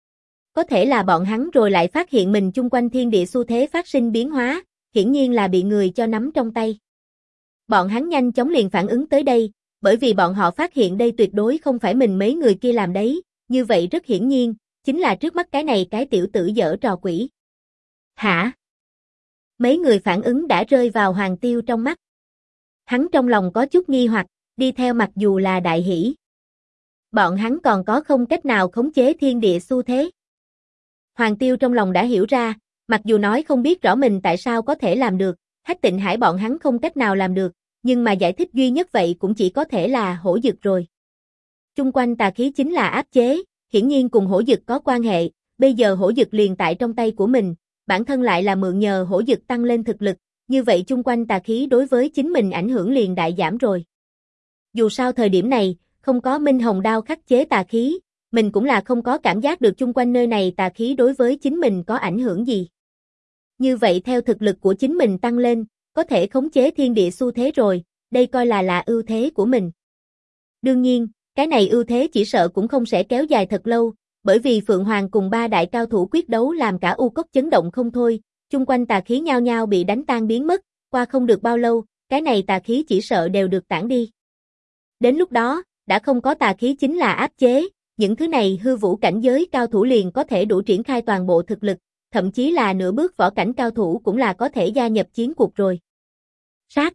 Có thể là bọn hắn rồi lại phát hiện mình chung quanh thiên địa xu thế phát sinh biến hóa, hiển nhiên là bị người cho nắm trong tay. Bọn hắn nhanh chóng liền phản ứng tới đây, bởi vì bọn họ phát hiện đây tuyệt đối không phải mình mấy người kia làm đấy, như vậy rất hiển nhiên, chính là trước mắt cái này cái tiểu tử dở trò quỷ. Hả? Mấy người phản ứng đã rơi vào Hoàng Tiêu trong mắt. Hắn trong lòng có chút nghi hoặc, đi theo mặc dù là đại hỷ. Bọn hắn còn có không cách nào khống chế thiên địa xu thế. Hoàng Tiêu trong lòng đã hiểu ra, mặc dù nói không biết rõ mình tại sao có thể làm được, Hách Tịnh Hải bọn hắn không cách nào làm được, nhưng mà giải thích duy nhất vậy cũng chỉ có thể là hổ dực rồi. Chung quanh tà khí chính là áp chế, hiển nhiên cùng hổ dực có quan hệ, bây giờ hổ dực liền tại trong tay của mình, bản thân lại là mượn nhờ hổ dực tăng lên thực lực, như vậy chung quanh tà khí đối với chính mình ảnh hưởng liền đại giảm rồi. Dù sao thời điểm này, không có Minh Hồng Đao khắc chế tà khí, mình cũng là không có cảm giác được chung quanh nơi này tà khí đối với chính mình có ảnh hưởng gì. Như vậy theo thực lực của chính mình tăng lên, có thể khống chế thiên địa xu thế rồi, đây coi là ưu thế của mình. Đương nhiên, cái này ưu thế chỉ sợ cũng không sẽ kéo dài thật lâu, bởi vì Phượng Hoàng cùng ba đại cao thủ quyết đấu làm cả U Cốc chấn động không thôi, chung quanh tà khí nhao nhao bị đánh tan biến mất, qua không được bao lâu, cái này tà khí chỉ sợ đều được tản đi. Đến lúc đó, đã không có tà khí chính là áp chế, những thứ này hư vũ cảnh giới cao thủ liền có thể đủ triển khai toàn bộ thực lực, thậm chí là nửa bước võ cảnh cao thủ cũng là có thể gia nhập chiến cuộc rồi. Sát.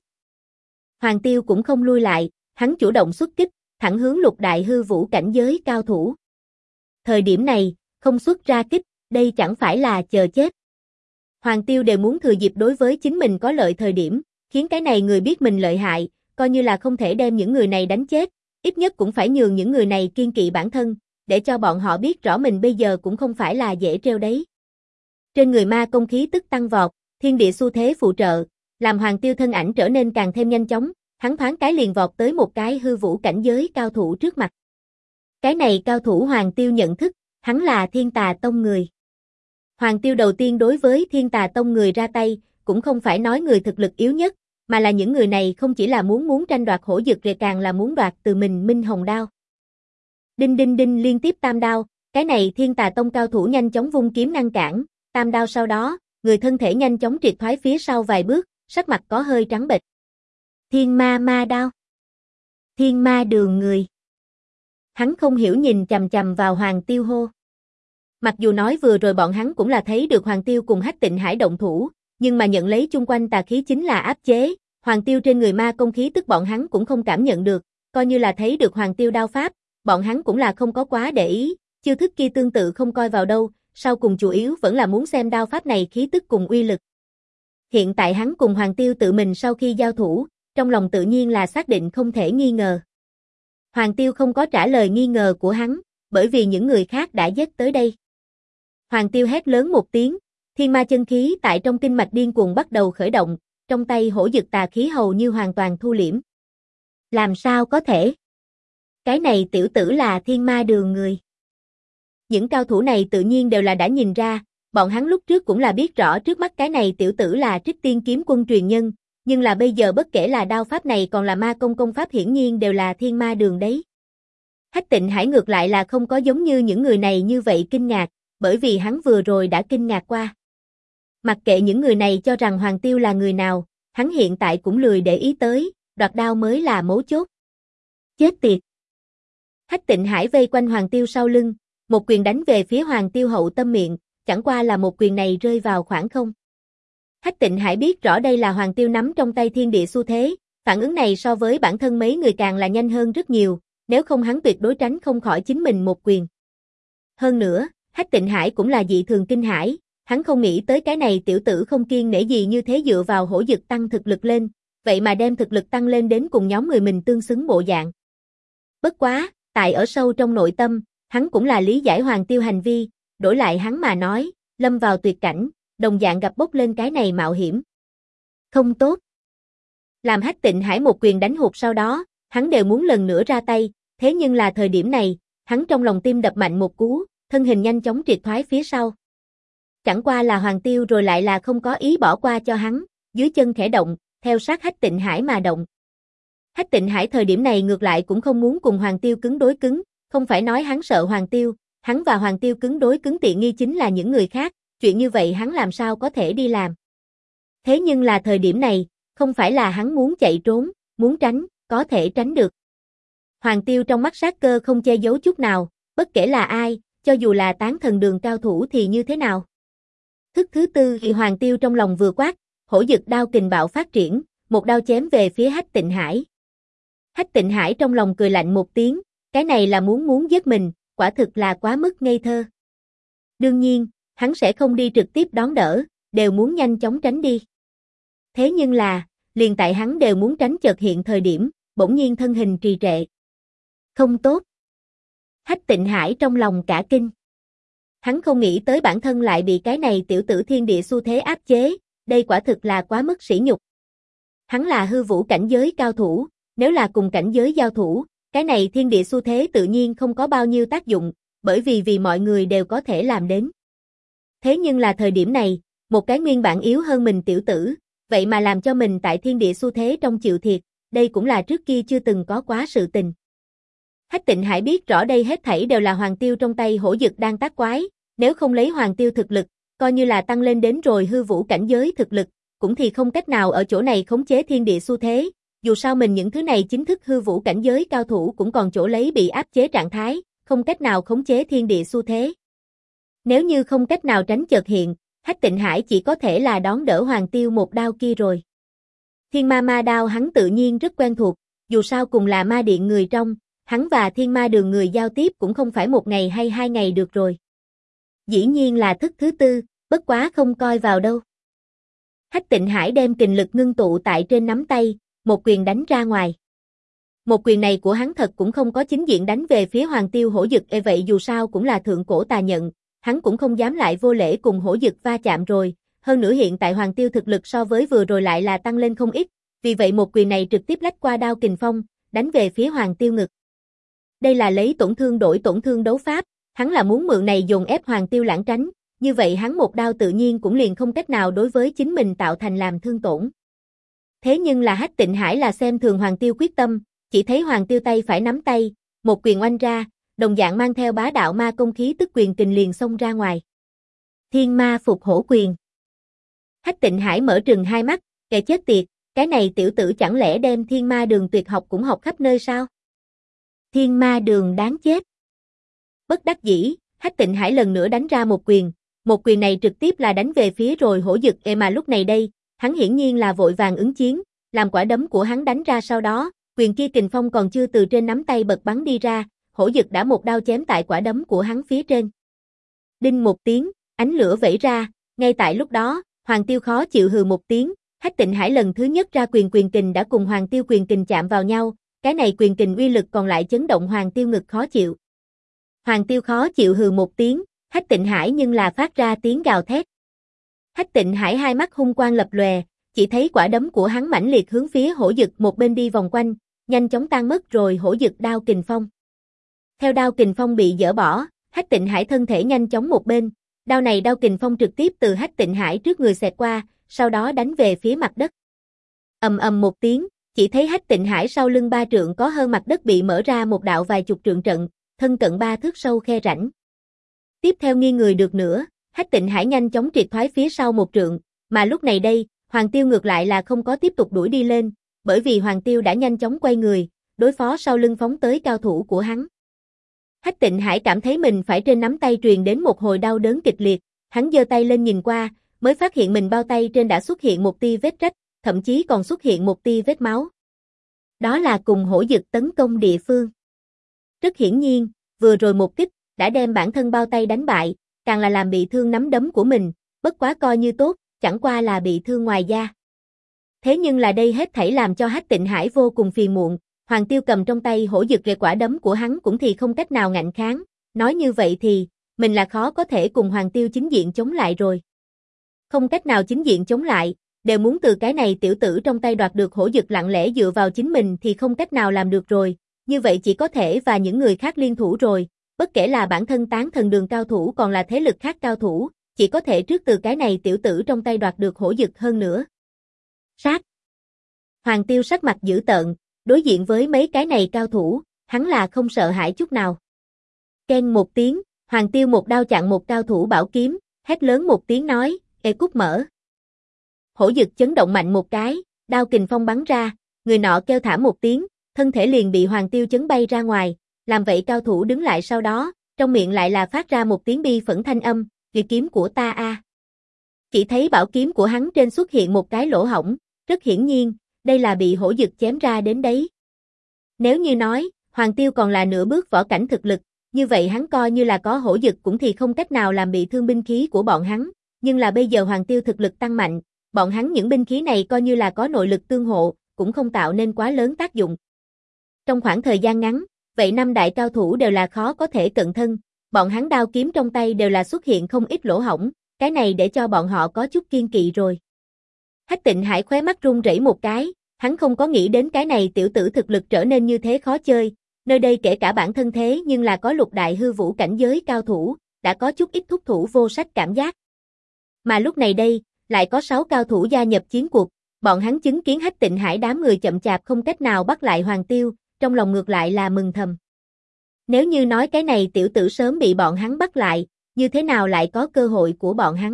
Hoàng Tiêu cũng không lui lại, hắn chủ động xuất kích, thẳng hướng lục đại hư vũ cảnh giới cao thủ. Thời điểm này, không xuất ra kích, đây chẳng phải là chờ chết. Hoàng Tiêu đều muốn thừa dịp đối với chính mình có lợi thời điểm, khiến cái này người biết mình lợi hại, coi như là không thể đem những người này đánh chết, ít nhất cũng phải nhường những người này kiên kỵ bản thân, để cho bọn họ biết rõ mình bây giờ cũng không phải là dễ trêu đấy. Trên người ma công khí tức tăng vọt, thiên địa xu thế phụ trợ, làm Hoàng Tiêu thân ảnh trở nên càng thêm nhanh chóng, hắn thoáng cái liền vọt tới một cái hư vũ cảnh giới cao thủ trước mặt. Cái này cao thủ Hoàng Tiêu nhận thức, hắn là Thiên Tà Tông người. Hoàng Tiêu đầu tiên đối với Thiên Tà Tông người ra tay, cũng không phải nói người thực lực yếu nhất, mà là những người này không chỉ là muốn tranh đoạt hổ dực rồi càng là muốn đoạt từ mình Minh Hồng Đao. Đinh đinh đinh liên tiếp tam đao, cái này Thiên Tà Tông cao thủ nhanh chóng vung kiếm ngăn cản, tam đao sau đó, người thân thể nhanh chóng triệt thoái phía sau vài bước, sắc mặt có hơi trắng bệch. Thiên ma ma đao. Thiên ma đường người. Hắn không hiểu nhìn chằm chằm vào Hoàng Tiêu hô. Mặc dù nói vừa rồi bọn hắn cũng là thấy được Hoàng Tiêu cùng Hách Tịnh Hải động thủ, nhưng mà nhận lấy chung quanh tà khí chính là áp chế, Hoàng Tiêu trên người ma công khí tức bọn hắn cũng không cảm nhận được, coi như là thấy được Hoàng Tiêu đao pháp, bọn hắn cũng là không có quá để ý, chiêu thức kia tương tự không coi vào đâu, sau cùng chủ yếu vẫn là muốn xem đao pháp này khí tức cùng uy lực. Hiện tại hắn cùng Hoàng Tiêu tự mình sau khi giao thủ, trong lòng tự nhiên là xác định không thể nghi ngờ. Hoàng Tiêu không có trả lời nghi ngờ của hắn, bởi vì những người khác đã dết tới đây. Hoàng Tiêu hét lớn một tiếng, thiên ma chân khí tại trong kinh mạch điên cuồng bắt đầu khởi động, trong tay hổ dực tà khí hầu như hoàn toàn thu liễm. Làm sao có thể? Cái này tiểu tử là thiên ma đường người. Những cao thủ này tự nhiên đều là đã nhìn ra, bọn hắn lúc trước cũng là biết rõ trước mắt cái này tiểu tử là Trích Tiên kiếm quân truyền nhân, nhưng là bây giờ bất kể là đao pháp này còn là ma công công pháp hiển nhiên đều là thiên ma đường đấy. Hách Tịnh Hải ngược lại là không có giống như những người này như vậy kinh ngạc, bởi vì hắn vừa rồi đã kinh ngạc qua. Mặc kệ những người này cho rằng Hoàng Tiêu là người nào, hắn hiện tại cũng lười để ý tới, đoạt đao mới là mấu chốt. Chết tiệt! Hách Tịnh Hải vây quanh Hoàng Tiêu sau lưng, một quyền đánh về phía Hoàng Tiêu hậu tâm miệng, chẳng qua là một quyền này rơi vào khoảng không. Hách Tịnh Hải biết rõ đây là Hoàng Tiêu nắm trong tay thiên địa xu thế, phản ứng này so với bản thân mấy người càng là nhanh hơn rất nhiều, nếu không hắn tuyệt đối tránh không khỏi chính mình một quyền. Hơn nữa, Hách Tịnh Hải cũng là dị thường kinh hãi, hắn không nghĩ tới cái này tiểu tử không kiêng nể gì như thế dựa vào hổ dực tăng thực lực lên, vậy mà đem thực lực tăng lên đến cùng nhóm người mình tương xứng bộ dạng. Bất quá, tại ở sâu trong nội tâm, hắn cũng là lý giải Hoàng Tiêu hành vi, đổi lại hắn mà nói, lâm vào tuyệt cảnh, đồng dạng gặp bốc lên cái này mạo hiểm. Không tốt. Làm Hách Tịnh Hải một quyền đánh hụt sau đó, hắn đều muốn lần nữa ra tay, thế nhưng là thời điểm này, hắn trong lòng tim đập mạnh một cú, thân hình nhanh chóng triệt thoái phía sau. Chẳng qua là Hoàng Tiêu rồi lại là không có ý bỏ qua cho hắn, dưới chân khẽ động, theo sát Hách Tịnh Hải mà động. Hách Tịnh Hải thời điểm này ngược lại cũng không muốn cùng Hoàng Tiêu cứng đối cứng, không phải nói hắn sợ Hoàng Tiêu, hắn và Hoàng Tiêu cứng đối cứng tiện nghi chính là những người khác, chuyện như vậy hắn làm sao có thể đi làm. Thế nhưng là thời điểm này, không phải là hắn muốn chạy trốn, muốn tránh, có thể tránh được. Hoàng Tiêu trong mắt sát cơ không che giấu chút nào, bất kể là ai, cho dù là tán thần đường cao thủ thì như thế nào. Thức thứ tư thì Hoàng Tiêu trong lòng vừa quát, hổ dực đao kình bạo phát triển, một đao chém về phía Hách Tịnh Hải. Hách Tịnh Hải trong lòng cười lạnh một tiếng, cái này là muốn giết mình, quả thực là quá mức ngây thơ. Đương nhiên, hắn sẽ không đi trực tiếp đón đỡ, đều muốn nhanh chóng tránh đi. Thế nhưng là, liền tại hắn đều muốn tránh chợt hiện thời điểm, bỗng nhiên thân hình trì trệ. Không tốt. Hách Tịnh Hải trong lòng cả kinh. Hắn không nghĩ tới bản thân lại bị cái này tiểu tử thiên địa xu thế áp chế, đây quả thực là quá mức sỉ nhục. Hắn là hư vũ cảnh giới cao thủ, nếu là cùng cảnh giới giao thủ, cái này thiên địa xu thế tự nhiên không có bao nhiêu tác dụng, bởi vì mọi người đều có thể làm đến. Thế nhưng là thời điểm này, một cái nguyên bản yếu hơn mình tiểu tử, vậy mà làm cho mình tại thiên địa xu thế trong chịu thiệt, đây cũng là trước kia chưa từng có quá sự tình. Hách Tịnh Hải biết rõ đây hết thảy đều là Hoàng Tiêu trong tay hổ dực đang tác quái, nếu không lấy Hoàng Tiêu thực lực, coi như là tăng lên đến rồi hư vũ cảnh giới thực lực, cũng thì không cách nào ở chỗ này khống chế thiên địa xu thế, dù sao mình những thứ này chính thức hư vũ cảnh giới cao thủ cũng còn chỗ lấy bị áp chế trạng thái, không cách nào khống chế thiên địa xu thế. Nếu như không cách nào tránh chợt hiện, Hách Tịnh Hải chỉ có thể là đón đỡ Hoàng Tiêu một đao kia rồi. Thiên ma ma đao hắn tự nhiên rất quen thuộc, dù sao cùng là ma điện người trong, hắn và thiên ma đường người giao tiếp cũng không phải một ngày hay 2 ngày được rồi. Dĩ nhiên là thức thứ tư, bất quá không coi vào đâu. Hách Tịnh Hải đem kình lực ngưng tụ tại trên nắm tay, một quyền đánh ra ngoài. Một quyền này của hắn thật cũng không có chính diện đánh về phía Hoàng Tiêu hổ dực, vậy dù sao cũng là thượng cổ tà nhận, hắn cũng không dám lại vô lễ cùng hổ dực va chạm rồi, hơn nữa hiện tại Hoàng Tiêu thực lực so với vừa rồi lại là tăng lên không ít, vì vậy một quyền này trực tiếp lách qua đao kình phong, đánh về phía Hoàng Tiêu ngực. Đây là lấy tổn thương đổi tổn thương đấu pháp, hắn là muốn mượn này dồn ép Hoàng Tiêu lảng tránh, như vậy hắn một đao tự nhiên cũng liền không cách nào đối với chính mình tạo thành làm thương tổn. Thế nhưng là Hách Tịnh Hải là xem thường Hoàng Tiêu quyết tâm, chỉ thấy Hoàng Tiêu tay phải nắm tay, một quyền oanh ra, đồng dạng mang theo bá đạo ma công khí tức quyền kình liền xông ra ngoài. Thiên ma phục hổ quyền. Hách Tịnh Hải mở trừng hai mắt, kẻ chết tiệt, cái này tiểu tử chẳng lẽ đem thiên ma đường tuyệt học cũng học khắp nơi sao? Thiên ma đường đáng chết. Bất đắc dĩ, Hách Tịnh Hải lần nữa đánh ra một quyền, một quyền này trực tiếp là đánh về phía rồi hổ dực mà lúc này đây, hắn hiển nhiên là vội vàng ứng chiến, làm quả đấm của hắn đánh ra sau đó, quyền kia kình phong còn chưa từ trên nắm tay bật bắn đi ra, hổ dực đã một đao chém tại quả đấm của hắn phía trên. Đinh một tiếng, ánh lửa vẩy ra, ngay tại lúc đó, Hoàng Tiêu khó chịu hừ một tiếng, Hách Tịnh Hải lần thứ nhất ra quyền kình đã cùng Hoàng Tiêu quyền kình chạm vào nhau, cái này quyền kình uy lực còn lại chấn động Hoàng Tiêu ngực khó chịu. Hoàng Tiêu khó chịu hừ một tiếng, Hách Tịnh Hải nhưng là phát ra tiếng gào thét. Hách Tịnh Hải hai mắt hung quang lập lòe, chỉ thấy quả đấm của hắn mãnh liệt hướng phía hổ dực một bên đi vòng quanh, nhanh chóng tan mất rồi hổ dực đao kình phong. Theo đao kình phong bị dỡ bỏ, Hách Tịnh Hải thân thể nhanh chóng một bên, đao kình phong trực tiếp từ Hách Tịnh Hải trước người xẹt qua, sau đó đánh về phía mặt đất. Ầm ầm một tiếng, chỉ thấy Hách Tịnh Hải sau lưng 3 trượng có hơn mặt đất bị mở ra một đạo vài chục trượng trận, thân cận 3 thước sâu khe rãnh. Tiếp theo nghiêng người được nữa, Hách Tịnh Hải nhanh chóng triệt thoái phía sau 1 trượng, mà lúc này đây, Hoàng Tiêu ngược lại là không có tiếp tục đuổi đi lên, bởi vì Hoàng Tiêu đã nhanh chóng quay người, đối phó sau lưng phóng tới cao thủ của hắn. Hách Tịnh Hải cảm thấy mình phải trên nắm tay truyền đến một hồi đau đớn kịch liệt, hắn giơ tay lên nhìn qua, mới phát hiện mình bao tay trên đã xuất hiện một tia vết rách, thậm chí còn xuất hiện một tia vết máu. Đó là cùng hổ dực tấn công địa phương. Rất hiển nhiên, vừa rồi một kích, đã đem bản thân bao tay đánh bại, càng là làm bị thương nắm đấm của mình, bất quá coi như tốt, chẳng qua là bị thương ngoài da. Thế nhưng là đây hết thảy làm cho Hách Tịnh Hải vô cùng phiền muộn, Hoàng Tiêu cầm trong tay hổ dực về quả đấm của hắn cũng thì không cách nào ngạnh kháng, nói như vậy thì, mình là khó có thể cùng Hoàng Tiêu chính diện chống lại rồi. Không cách nào chính diện chống lại, đều muốn từ cái này tiểu tử trong tay đoạt được hổ dực lặng lẽ dựa vào chính mình thì không cách nào làm được rồi, như vậy chỉ có thể và những người khác liên thủ rồi, bất kể là bản thân Tán Thần Đường cao thủ còn là thế lực khác cao thủ, chỉ có thể trước từ cái này tiểu tử trong tay đoạt được hổ dực hơn nữa. Sát. Hoàng Tiêu sắc mặt dữ tợn, đối diện với mấy cái này cao thủ, hắn là không sợ hãi chút nào. Keng một tiếng, Hoàng Tiêu một đao chặn một cao thủ bảo kiếm, hét lớn một tiếng nói, ê cút mở. Hổ dực chấn động mạnh một cái, đao kình phong bắn ra, người nọ kêu thảm một tiếng, thân thể liền bị Hoàng Tiêu chấn bay ra ngoài, làm vậy cao thủ đứng lại sau đó, trong miệng lại là phát ra một tiếng bi phẫn thanh âm, "Kỳ kiếm của ta a." Chỉ thấy bảo kiếm của hắn trên xuất hiện một cái lỗ hổng, rất hiển nhiên, đây là bị hổ dực chém ra đến đấy. Nếu như nói, Hoàng Tiêu còn là nửa bước võ cảnh thực lực, như vậy hắn coi như là có hổ dực cũng thì không cách nào làm bị thương binh khí của bọn hắn, nhưng là bây giờ Hoàng Tiêu thực lực tăng mạnh, bọn hắn những binh khí này coi như là có nội lực tương hộ, cũng không tạo nên quá lớn tác dụng. Trong khoảng thời gian ngắn, vậy 5 đại cao thủ đều là khó có thể cận thân, bọn hắn đao kiếm trong tay đều là xuất hiện không ít lỗ hổng, cái này để cho bọn họ có chút kiên kỵ rồi. Hách Tịnh Hải khóe mắt run rẩy một cái, hắn không có nghĩ đến cái này tiểu tử thực lực trở nên như thế khó chơi, nơi đây kể cả bản thân thế nhưng là có lục đại hư vũ cảnh giới cao thủ, đã có chút ít thúc thủ vô sách cảm giác. Mà lúc này đây, lại có 6 cao thủ gia nhập chiến cuộc, bọn hắn chứng kiến Hách Tịnh Hải đám người chậm chạp không cách nào bắt lại Hoàng Tiêu, trong lòng ngược lại là mừng thầm. Nếu như nói cái này tiểu tử sớm bị bọn hắn bắt lại, như thế nào lại có cơ hội của bọn hắn?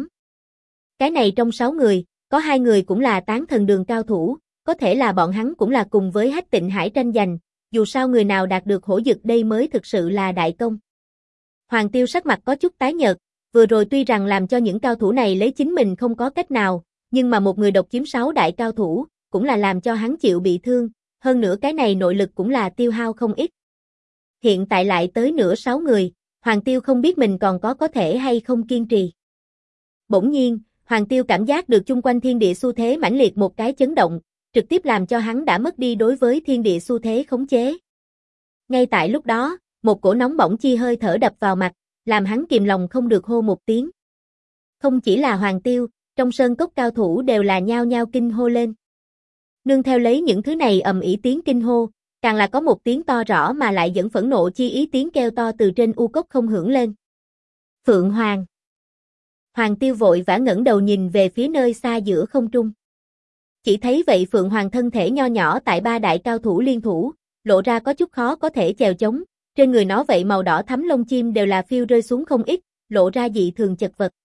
Cái này trong 6 người, có 2 người cũng là Tán Thần Đường cao thủ, có thể là bọn hắn cũng là cùng với Hách Tịnh Hải tranh giành, dù sao người nào đạt được hổ dực đây mới thực sự là đại công. Hoàng Tiêu sắc mặt có chút tái nhợt, vừa rồi tuy rằng làm cho những cao thủ này lấy chính mình không có cách nào, nhưng mà một người độc chiếm 6 đại cao thủ, cũng là làm cho hắn chịu bị thương, hơn nữa cái này nội lực cũng là tiêu hao không ít. Hiện tại lại tới nửa 6 người, Hoàng Tiêu không biết mình còn có thể hay không kiên trì. Bỗng nhiên, Hoàng Tiêu cảm giác được chung quanh thiên địa xu thế mãnh liệt một cái chấn động, trực tiếp làm cho hắn đã mất đi đối với thiên địa xu thế khống chế. Ngay tại lúc đó, một cổ nóng bỏng chi hơi thở đập vào mặt, làm hắn kìm lòng không được hô một tiếng. Không chỉ là Hoàng Tiêu, trong sơn cốc cao thủ đều là nhao nhao kinh hô lên. Nương theo lấy những thứ này ầm ĩ tiếng kinh hô, càng là có một tiếng to rõ mà lại dẫn phẫn nộ chi ý tiếng kêu to từ trên u cốc không hưởng lên. Phượng Hoàng. Hoàng Tiêu vội vã ngẩng đầu nhìn về phía nơi xa giữa không trung. Chỉ thấy vậy Phượng Hoàng thân thể nho nhỏ tại 3 đại cao thủ liên thủ, lộ ra có chút khó có thể chèo chống, trên người nó vậy màu đỏ thắm lông chim đều là phiêu rơi xuống không ít, lộ ra dị thường chật vật.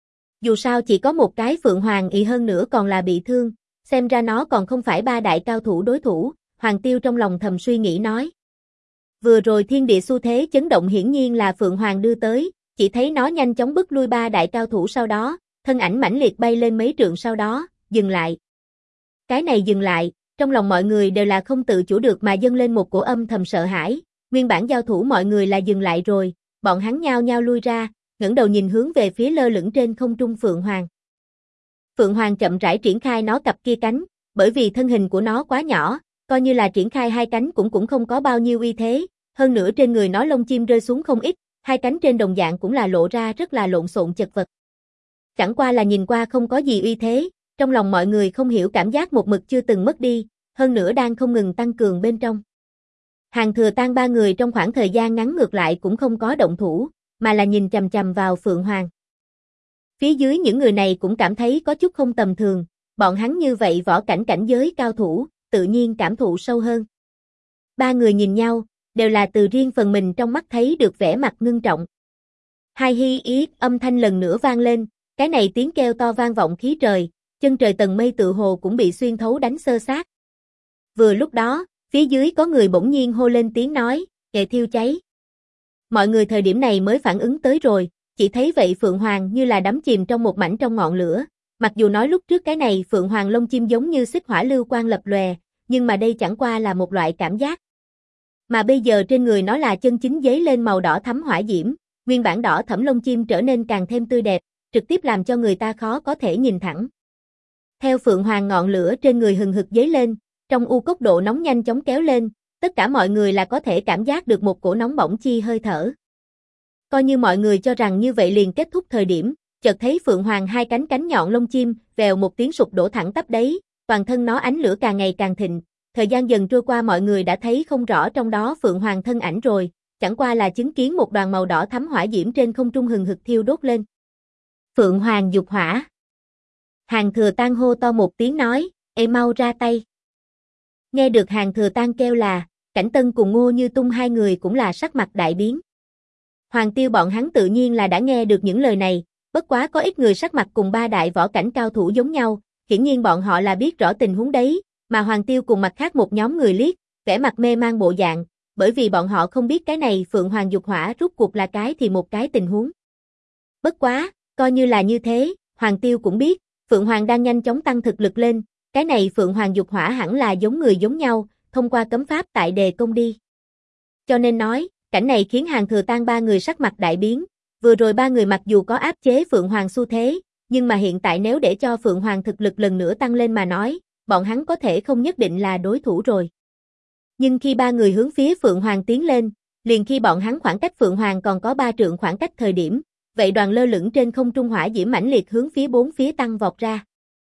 Dù sao chỉ có một cái Phượng Hoàng y hơn nữa còn là bị thương, xem ra nó còn không phải 3 đại cao thủ đối thủ, Hoàng Tiêu trong lòng thầm suy nghĩ nói. Vừa rồi thiên địa xu thế chấn động hiển nhiên là Phượng Hoàng đưa tới, chỉ thấy nó nhanh chóng bức lui ba đại cao thủ sau đó, thân ảnh mãnh liệt bay lên mấy trượng sau đó, dừng lại. Cái này dừng lại, trong lòng mọi người đều là không tự chủ được mà dâng lên một cổ âm thầm sợ hãi, nguyên bản giao thủ mọi người là dừng lại rồi, bọn hắn nhao nhao lui ra, ngẩng đầu nhìn hướng về phía lơ lửng trên không trung Phượng Hoàng. Phượng Hoàng chậm rãi triển khai nó cặp kia cánh, bởi vì thân hình của nó quá nhỏ, coi như là triển khai hai cánh cũng không có bao nhiêu uy thế, hơn nữa trên người nó lông chim rơi xuống không ít, hai cánh trên đồng dạng cũng là lộ ra rất là lộn xộn chật vật. Chẳng qua là nhìn qua không có gì uy thế, trong lòng mọi người không hiểu cảm giác một mực chưa từng mất đi, hơn nữa đang không ngừng tăng cường bên trong. Hàng Thừa Tang ba người trong khoảng thời gian ngắn ngược lại cũng không có động thủ, mà là nhìn chằm chằm vào Phượng Hoàng. Phía dưới những người này cũng cảm thấy có chút không tầm thường, bọn hắn như vậy võ cảnh giới cao thủ, tự nhiên cảm thụ sâu hơn. Ba người nhìn nhau, đều là từ riêng phần mình trong mắt thấy được vẻ mặt ngưng trọng. Hai hi ý âm thanh lần nữa vang lên, cái này tiếng kêu to vang vọng khí trời, chân trời tầng mây tự hồ cũng bị xuyên thấu đánh xơ xác. Vừa lúc đó, phía dưới có người bỗng nhiên hô lên tiếng nói, nghề thiêu cháy. Mọi người thời điểm này mới phản ứng tới rồi, chỉ thấy vậy Phượng Hoàng như là đắm chìm trong một mảnh trong ngọn lửa, mặc dù nói lúc trước cái này Phượng Hoàng lông chim giống như xích hỏa lưu quang lập lòe, nhưng mà đây chẳng qua là một loại cảm giác. Mà bây giờ trên người nó là chân chính giấy lên màu đỏ thắm hỏa diễm, nguyên bản đỏ thẫm lông chim trở nên càng thêm tươi đẹp, trực tiếp làm cho người ta khó có thể nhìn thẳng. Theo Phượng Hoàng ngọn lửa trên người hừng hực giấy lên, trong u cốc độ nóng nhanh chóng kéo lên, tất cả mọi người là có thể cảm giác được một cổ nóng bỏng chi hơi thở. Coi như mọi người cho rằng như vậy liền kết thúc thời điểm, chợt thấy Phượng Hoàng hai cánh nhọn lông chim, vèo một tiếng sụp đổ thẳng tắp đấy, toàn thân nó ánh lửa càng ngày càng thịnh, thời gian dần trôi qua mọi người đã thấy không rõ trong đó Phượng Hoàng thân ảnh rồi, chẳng qua là chứng kiến một đoàn màu đỏ thắm hỏa diễm trên không trung hừng hực thiêu đốt lên. Phượng Hoàng dục hỏa. Hàng Thừa Tang hô to một tiếng nói, "Ê mau ra tay." Nghe được Hàng Thừa Tang kêu là, Cảnh Tân cùng Ngô Như Tung hai người cũng là sắc mặt đại biến. Hoàng Tiêu bọn hắn tự nhiên là đã nghe được những lời này, bất quá có ít người sắc mặt cùng ba đại võ cảnh cao thủ giống nhau, hiển nhiên bọn họ là biết rõ tình huống đấy, mà Hoàng Tiêu cùng mặt khác một nhóm người liếc, vẻ mặt mê mang bộ dạng, bởi vì bọn họ không biết cái này Phượng Hoàng dục hỏa rút cuộc là cái thì một cái tình huống. Bất quá, coi như là như thế, Hoàng Tiêu cũng biết, Phượng Hoàng đang nhanh chóng tăng thực lực lên, cái này Phượng Hoàng dục hỏa hẳn là giống người giống nhau, thông qua cấm pháp tại đề công đi. Cho nên nói, cảnh này khiến Hàng Thừa Tang ba người sắc mặt đại biến, vừa rồi ba người mặc dù có áp chế Phượng Hoàng xu thế, nhưng mà hiện tại nếu để cho Phượng Hoàng thực lực lần nữa tăng lên mà nói, bọn hắn có thể không nhất định là đối thủ rồi. Nhưng khi ba người hướng phía Phượng Hoàng tiến lên, liền khi bọn hắn khoảng cách Phượng Hoàng còn có 3 trượng khoảng cách thời điểm, vậy đoàn lơ lửng trên không trung hỏa diễm mãnh liệt hướng phía bốn phía tăng vọt ra.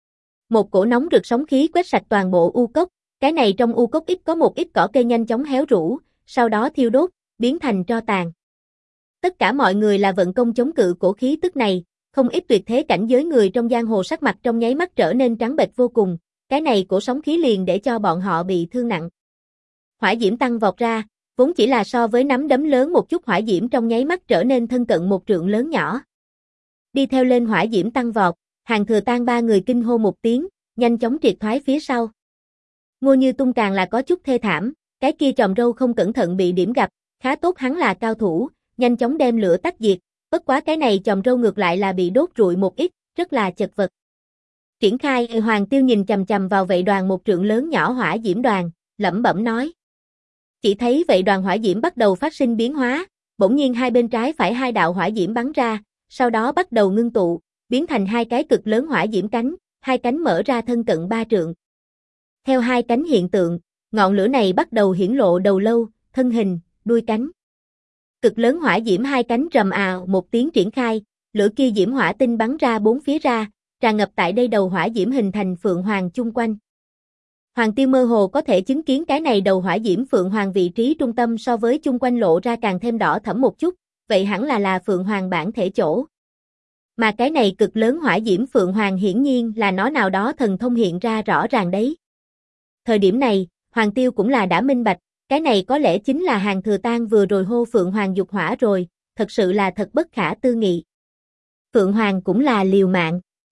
Một cổ nóng rực sóng khí quét sạch toàn bộ u cốc, cái này trong u cốc ít có một ít cỏ cây nhanh chóng héo rũ, sau đó thiêu đốt, biến thành tro tàn. Tất cả mọi người là vận công chống cự cổ khí tức này, không ít tuyệt thế cảnh giới người trong giang hồ sắc mặt trong nháy mắt trở nên trắng bệch vô cùng, cái này cổ sóng khí liền để cho bọn họ bị thương nặng. Hỏa diễm tăng vọt ra, vốn chỉ là so với nắm đấm lớn một chút hỏa diễm trong nháy mắt trở nên thân cận một trượng lớn nhỏ. Đi theo lên hỏa diễm tăng vọt, Hàng Thừa Tang ba người kinh hô một tiếng, nhanh chóng triệt thoái phía sau. Ngô Như Tung càng là có chút thê thảm, cái kia chòm râu không cẩn thận bị điểm gặp, khá tốt hắn là cao thủ, nhanh chóng đem lửa tắt diệt, bất quá cái này chòm râu ngược lại là bị đốt rụi một ít, rất là chật vật. Triển khai Hoàng Tiêu nhìn chằm chằm vào vậy đoàn một trượng lớn nhỏ hỏa diễm đoàn, lẩm bẩm nói. Chỉ thấy vậy đoàn hỏa diễm bắt đầu phát sinh biến hóa, bỗng nhiên hai bên trái phải hai đạo hỏa diễm bắn ra, sau đó bắt đầu ngưng tụ, biến thành hai cái cực lớn hỏa diễm cánh, hai cánh mở ra thân cận 3 trượng. Theo hai cánh hiện tượng, ngọn lửa này bắt đầu hiển lộ đầu lâu, thân hình, đuôi cánh. Cực lớn hỏa diễm hai cánh rầm ào một tiếng triển khai, lửa kia diễm hỏa tinh bắn ra bốn phía ra, tràn ngập tại đây đầu hỏa diễm hình thành Phượng Hoàng chung quanh. Hoàng Tiêu mơ hồ có thể chứng kiến cái này đầu hỏa diễm Phượng Hoàng vị trí trung tâm so với chung quanh lộ ra càng thêm đỏ thẫm một chút, vậy hẳn là Phượng Hoàng bản thể chỗ. Mà cái này cực lớn hỏa diễm Phượng Hoàng hiển nhiên là nó nào đó thần thông hiện ra rõ ràng đấy. Thời điểm này, Hoàng Tiêu cũng là đã minh bạch, cái này có lẽ chính là Hàng Thừa Tang vừa rồi hô Phượng Hoàng dục hỏa rồi, thật sự là thật bất khả tư nghị. Phượng Hoàng cũng là liều mạng.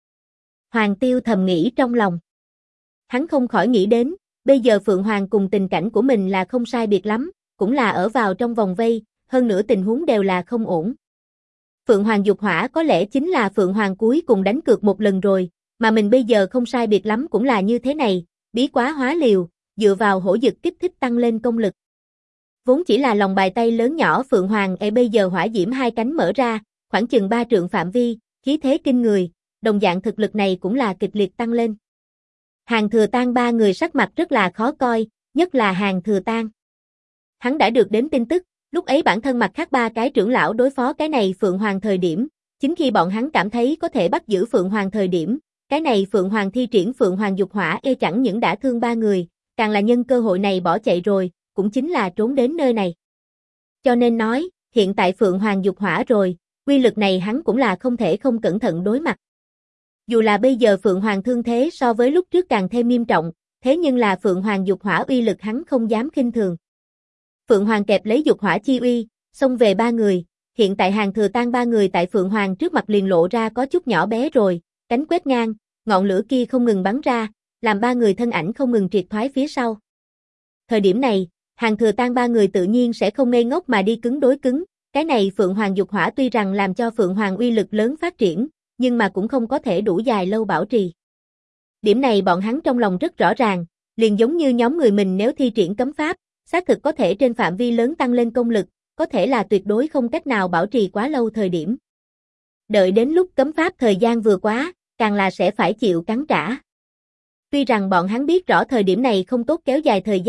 Hoàng Tiêu thầm nghĩ trong lòng. Hắn không khỏi nghĩ đến, bây giờ Phượng Hoàng cùng tình cảnh của mình là không sai biệt lắm, cũng là ở vào trong vòng vây, hơn nữa tình huống đều là không ổn. Phượng Hoàng Dục Hỏa có lẽ chính là Phượng Hoàng cuối cùng đánh cược một lần rồi, mà mình bây giờ không sai biệt lắm cũng là như thế này, bí quá hóa liều, dựa vào hổ dực kích thích tăng lên công lực. Vốn chỉ là lòng bài tay lớn nhỏ Phượng Hoàng bây giờ hỏa diễm hai cánh mở ra, khoảng chừng 3 trượng phạm vi, khí thế kinh người, đồng dạng thực lực này cũng là kịch liệt tăng lên. Hàn Thừa Tang ba người sắc mặt rất là khó coi, nhất là Hàn Thừa Tang. Hắn đã được đến tin tức, lúc ấy bản thân mặt khác ba cái trưởng lão đối phó cái này Phượng Hoàng thời điểm, chính khi bọn hắn cảm thấy có thể bắt giữ Phượng Hoàng thời điểm, cái này Phượng Hoàng thi triển Phượng Hoàng Dục Hỏa chẳng những đã thương ba người, càng là nhân cơ hội này bỏ chạy rồi, cũng chính là trốn đến nơi này. Cho nên nói, hiện tại Phượng Hoàng Dục Hỏa rồi, uy lực này hắn cũng là không thể không cẩn thận đối mặt. Dù là bây giờ Phượng Hoàng thương thế so với lúc trước càng thêm nghiêm trọng, thế nhưng là Phượng Hoàng Dục Hỏa uy lực hắn không dám khinh thường. Phượng Hoàng kẹp lấy Dục Hỏa chi uy, xông về ba người, hiện tại Hàn Thừa Tang ba người tại Phượng Hoàng trước mặt liền lộ ra có chút nhỏ bé rồi, cánh quét ngang, ngọn lửa kia không ngừng bắn ra, làm ba người thân ảnh không ngừng triệt thoái phía sau. Thời điểm này, Hàn Thừa Tang ba người tự nhiên sẽ không ngây ngốc mà đi cứng đối cứng, cái này Phượng Hoàng Dục Hỏa tuy rằng làm cho Phượng Hoàng uy lực lớn phát triển, nhưng mà cũng không có thể đủ dài lâu bảo trì. Điểm này bọn hắn trong lòng rất rõ ràng, liền giống như nhóm người mình nếu thi triển cấm pháp, xác thực có thể trên phạm vi lớn tăng lên công lực, có thể là tuyệt đối không cách nào bảo trì quá lâu thời điểm. Đợi đến lúc cấm pháp thời gian vừa quá, càng là sẽ phải chịu cắn trả. Tuy rằng bọn hắn biết rõ thời điểm này không tốt kéo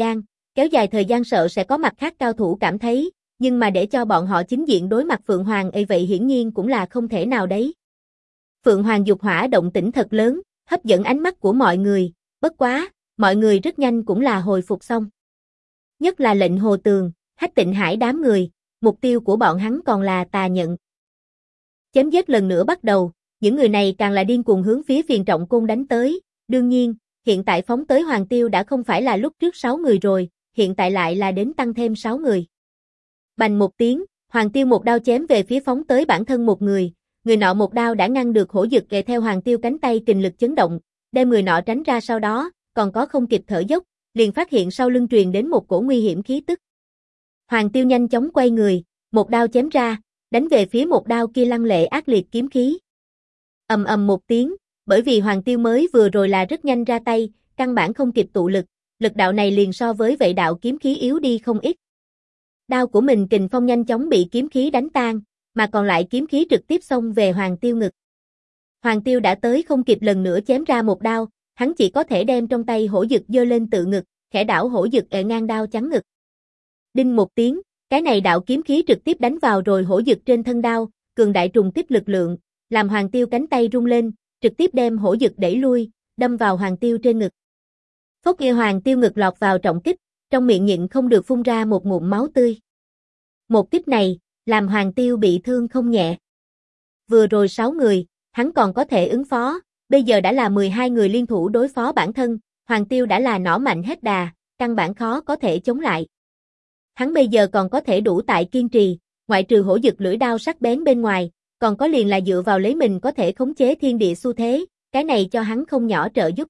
dài thời gian sợ sẽ có mặt khác cao thủ cảm thấy, nhưng mà để cho bọn họ chính diện đối mặt Phượng Hoàng vậy hiển nhiên cũng là không thể nào đấy. Phượng Hoàng Dục Hỏa động tĩnh thật lớn, hấp dẫn ánh mắt của mọi người, bất quá, mọi người rất nhanh cũng là hồi phục xong. Nhất là Lệnh Hồ Tường, Hách Tịnh Hải đám người, mục tiêu của bọn hắn còn là Tà Nhận. Chém giết lần nữa bắt đầu, những người này càng là điên cuồng hướng phía Phiền Trọng Côn đánh tới, đương nhiên, hiện tại phóng tới Hoàng Tiêu đã không phải là lúc trước 6 người rồi, hiện tại lại là đến tăng thêm 6 người. Bành một tiếng, Hoàng Tiêu một đao chém về phía phóng tới bản thân một người nọ một đao đã ngăn được hổ dực theo Hoàng Tiêu cánh tay kình lực chấn động, đem người nọ tránh ra sau đó, còn có không kịp thở dốc, liền phát hiện sau lưng truyền đến một cổ nguy hiểm khí tức. Hoàng Tiêu nhanh chóng quay người, một đao chém ra, đánh về phía một đao kia lăng lệ ác liệt kiếm khí. Ầm ầm một tiếng, bởi vì Hoàng Tiêu mới vừa rồi là rất nhanh ra tay, căn bản không kịp tụ lực, lực đạo này liền so với vậy đạo kiếm khí yếu đi không ít. Đao của mình kình phong nhanh chóng bị kiếm khí đánh tan, mà còn lại kiếm khí trực tiếp xông về Hoàng Tiêu ngực. Hoàng Tiêu đã tới không kịp lần nữa chém ra một đao, hắn chỉ có thể đem trong tay hổ dực giơ lên tự ngực, khẽ đảo hổ dực ngang đao chắn ngực. Đinh một tiếng, cái này đạo kiếm khí trực tiếp đánh vào rồi hổ dực trên thân đao, cường đại trùng kích lực lượng, làm Hoàng Tiêu cánh tay rung lên, trực tiếp đem hổ dực đẩy lui, đâm vào Hoàng Tiêu trên ngực. Phốc Hoàng Tiêu ngực lọt vào trọng kích, trong miệng nhịn không được phun ra một ngụm máu tươi. Một kích này, làm Hoàng Tiêu bị thương không nhẹ. Vừa rồi 6 người, hắn còn có thể ứng phó, bây giờ đã là 12 người liên thủ đối phó bản thân, Hoàng Tiêu đã là nỏ mạnh hết đà, căn bản khó có thể chống lại. Hắn bây giờ còn có thể đủ tại kiên trì, ngoại trừ hổ dực lưỡi đao sắc bén bên ngoài, còn có liền là dựa vào lấy mình có thể khống chế thiên địa xu thế, cái này cho hắn không nhỏ trợ giúp.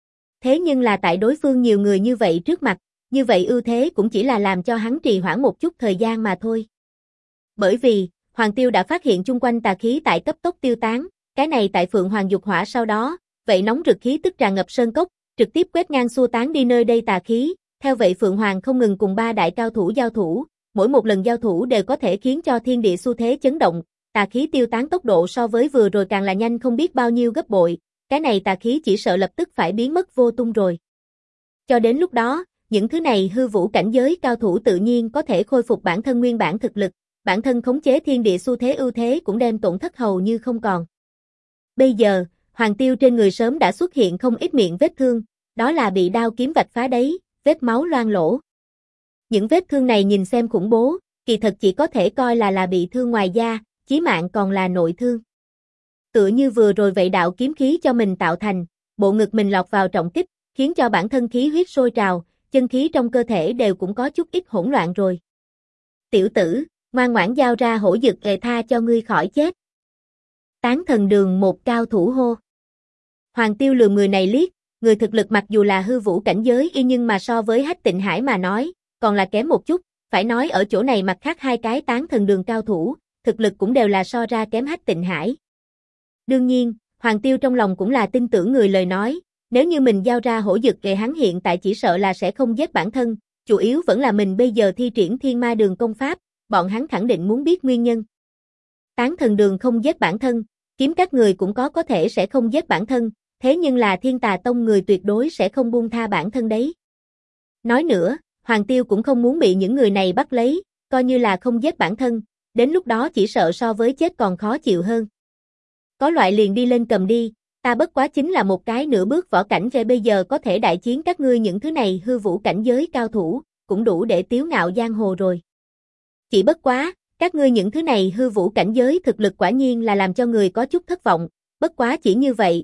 Thế nhưng là tại đối phương nhiều người như vậy trước mặt, như vậy ưu thế cũng chỉ là làm cho hắn trì hoãn một chút thời gian mà thôi. Bởi vì, Hoàng Tiêu đã phát hiện chung quanh tà khí tại cấp tốc tiêu tán, cái này tại Phượng Hoàng Dục Hỏa sau đó, vậy nóng rực khí tức tràn ngập sơn cốc, trực tiếp quét ngang xua tán đi nơi đây tà khí, theo vậy Phượng Hoàng không ngừng cùng ba đại cao thủ giao thủ, mỗi một lần giao thủ đều có thể khiến cho thiên địa xu thế chấn động, tà khí tiêu tán tốc độ so với vừa rồi càng là nhanh không biết bao nhiêu gấp bội, cái này tà khí chỉ sợ lập tức phải biến mất vô tung rồi. Cho đến lúc đó, những thứ này hư vũ cảnh giới cao thủ tự nhiên có thể khôi phục bản thân nguyên bản thực lực, bản thân khống chế thiên địa xu thế ưu thế cũng đem tổn thất hầu như không còn. Bây giờ, Hoàng Tiêu trên người sớm đã xuất hiện không ít miệng vết thương, đó là bị đao kiếm vạch phá đấy, vết máu loang lổ. Những vết thương này nhìn xem khủng bố, kỳ thật chỉ có thể coi là bị thương ngoài da, chí mạng còn là nội thương. Tựa như vừa rồi vậy đạo kiếm khí cho mình tạo thành, bộ ngực mình lọt vào trọng kích, khiến cho bản thân khí huyết sôi trào, chân khí trong cơ thể đều cũng có chút ít hỗn loạn rồi. Tiểu tử, ngoan ngoãn giao ra hổ dực tha cho ngươi khỏi chết. Tán Thần Đường một cao thủ hô. Hoàng Tiêu lườm người này liếc, người thực lực mặc dù là hư vũ cảnh giới nhưng mà so với Hách Tịnh Hải mà nói, còn là kém một chút, phải nói ở chỗ này mặt khác hai cái Tán Thần Đường cao thủ, thực lực cũng đều là so ra kém Hách Tịnh Hải. Đương nhiên, Hoàng Tiêu trong lòng cũng là tin tưởng người lời nói, nếu như mình giao ra hổ dực về hắn hiện tại chỉ sợ là sẽ không giết bản thân, chủ yếu vẫn là mình bây giờ thi triển Thiên Ma Đường công pháp, bọn hắn khẳng định muốn biết nguyên nhân. Tán Thần Đường không giết bản thân, kiếm các người cũng có thể sẽ không giết bản thân, thế nhưng là Thiên Tà Tông người tuyệt đối sẽ không buông tha bản thân đấy. Nói nữa, Hoàng Tiêu cũng không muốn bị những người này bắt lấy, coi như là không giết bản thân, đến lúc đó chỉ sợ so với chết còn khó chịu hơn. Có loại liền đi lên cầm đi, ta bất quá chính là một cái nửa bước võ cảnh về bây giờ có thể đại chiến các ngươi những thứ này hư vũ cảnh giới cao thủ, cũng đủ để tiếu ngạo giang hồ rồi. Chỉ bất quá, các ngươi những thứ này hư vũ cảnh giới thực lực quả nhiên là làm cho người có chút thất vọng, bất quá chỉ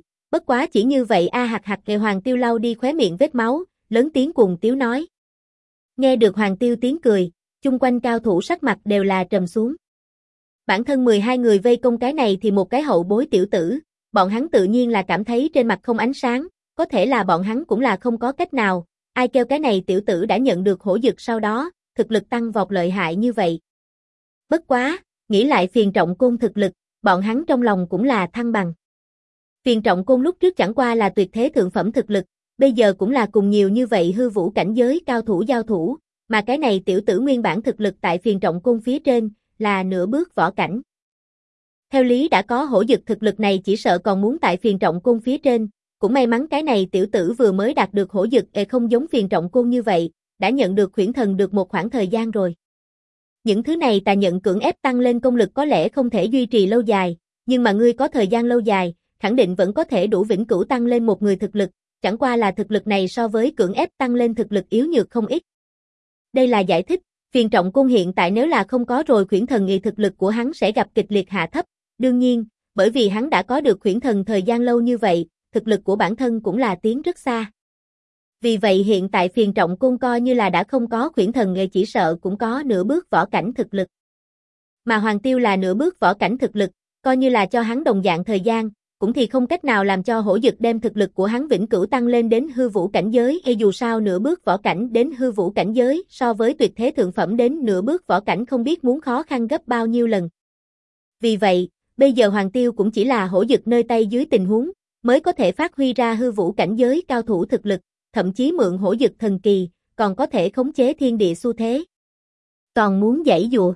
như vậy hạt hạt kề Hoàng Tiêu lau đi khóe miệng vết máu, lớn tiếng cuồng tiếu nói. Nghe được Hoàng Tiêu tiếng cười, chung quanh cao thủ sắc mặt đều là trầm xuống. Bản thân 12 người vây công cái này thì một cái hậu bối tiểu tử, bọn hắn tự nhiên là cảm thấy trên mặt không ánh sáng, có thể là bọn hắn cũng là không có cách nào, ai kêu cái này tiểu tử đã nhận được hổ dực sau đó, thực lực tăng vọt lợi hại như vậy. Bất quá, nghĩ lại Phiền Trọng Côn thực lực, bọn hắn trong lòng cũng là thăng bằng. Phiền Trọng Côn lúc trước chẳng qua là tuyệt thế thượng phẩm thực lực, bây giờ cũng là cùng nhiều như vậy hư vũ cảnh giới cao thủ giao thủ, mà cái này tiểu tử nguyên bản thực lực tại Phiền Trọng Côn phía trên, là nửa bước võ cảnh. Theo lý đã có hổ dực thực lực này chỉ sợ còn muốn tại Phiền Trọng Côn phía trên, cũng may mắn cái này tiểu tử vừa mới đạt được hổ dực không giống Phiền Trọng Côn như vậy, đã nhận được Huyễn Thần được một khoảng thời gian rồi. Những thứ này ta nhận cưỡng ép tăng lên công lực có lẽ không thể duy trì lâu dài, nhưng mà ngươi có thời gian lâu dài, khẳng định vẫn có thể đủ vĩnh cửu tăng lên một người thực lực, chẳng qua là thực lực này so với cưỡng ép tăng lên thực lực yếu nhược không ít. Đây là giải thích, Phiền Trọng Côn hiện tại nếu là không có rồi Huyễn Thần nghị thực lực của hắn sẽ gặp kịch liệt hạ thấp, đương nhiên, bởi vì hắn đã có được Huyễn Thần thời gian lâu như vậy, thực lực của bản thân cũng là tiến rất xa. Vì vậy hiện tại Phiền Trọng Côn coi như là đã không có Huyễn Thần nghề chỉ sợ cũng có nửa bước võ cảnh thực lực. Mà Hoàng Tiêu là nửa bước võ cảnh thực lực, coi như là cho hắn đồng dạng thời gian, cũng thì không cách nào làm cho hổ dực đem thực lực của hắn vĩnh cửu tăng lên đến hư vũ cảnh giới dù sao nửa bước võ cảnh đến hư vũ cảnh giới so với tuyệt thế thượng phẩm đến nửa bước võ cảnh không biết muốn khó khăn gấp bao nhiêu lần. Vì vậy, bây giờ Hoàng Tiêu cũng chỉ là hổ dực nơi tay dưới tình huống, mới có thể phát huy ra hư vũ cảnh giới cao thủ thực lực, thậm chí mượn hổ dực thần kỳ, còn có thể khống chế thiên địa xu thế. Còn muốn giãy giụa.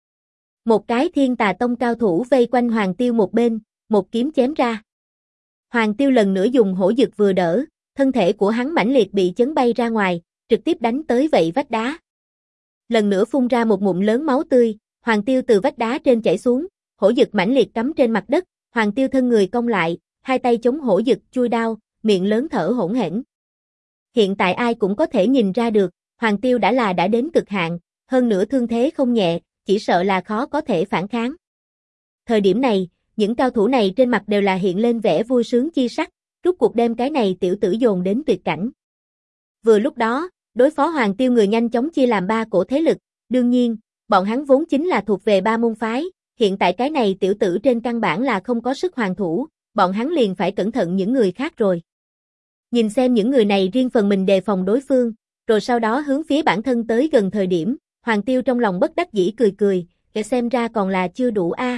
Một cái Thiên Tà Tông cao thủ vây quanh Hoàng Tiêu một bên, một kiếm chém ra. Hoàng Tiêu lần nữa dùng hổ dực vừa đỡ, thân thể của hắn mãnh liệt bị chấn bay ra ngoài, trực tiếp đánh tới vậy vách đá. Lần nữa phun ra một ngụm lớn máu tươi, Hoàng Tiêu từ vách đá trên chảy xuống, hổ dực mãnh liệt cắm trên mặt đất, Hoàng Tiêu thân người cong lại, hai tay chống hổ dực chui đao, miệng lớn thở hổn hển. Hiện tại ai cũng có thể nhìn ra được, Hoàng Tiêu đã đến cực hạn, hơn nữa thương thế không nhẹ, chỉ sợ là khó có thể phản kháng. Thời điểm này, những cao thủ này trên mặt đều là hiện lên vẻ vui sướng chi sắc, rút cuộc đem cái này tiểu tử dồn đến tuyệt cảnh. Vừa lúc đó, đối phó Hoàng Tiêu người nhanh chóng chia làm 3 cổ thế lực, đương nhiên, bọn hắn vốn chính là thuộc về 3 môn phái, hiện tại cái này tiểu tử trên căn bản là không có sức hoàn thủ, bọn hắn liền phải cẩn thận những người khác rồi. Nhìn xem những người này riêng phần mình đề phòng đối phương, rồi sau đó hướng phía bản thân tới gần thời điểm, Hoàng Tiêu trong lòng bất đắc dĩ cười, để xem ra còn là chưa đủ a.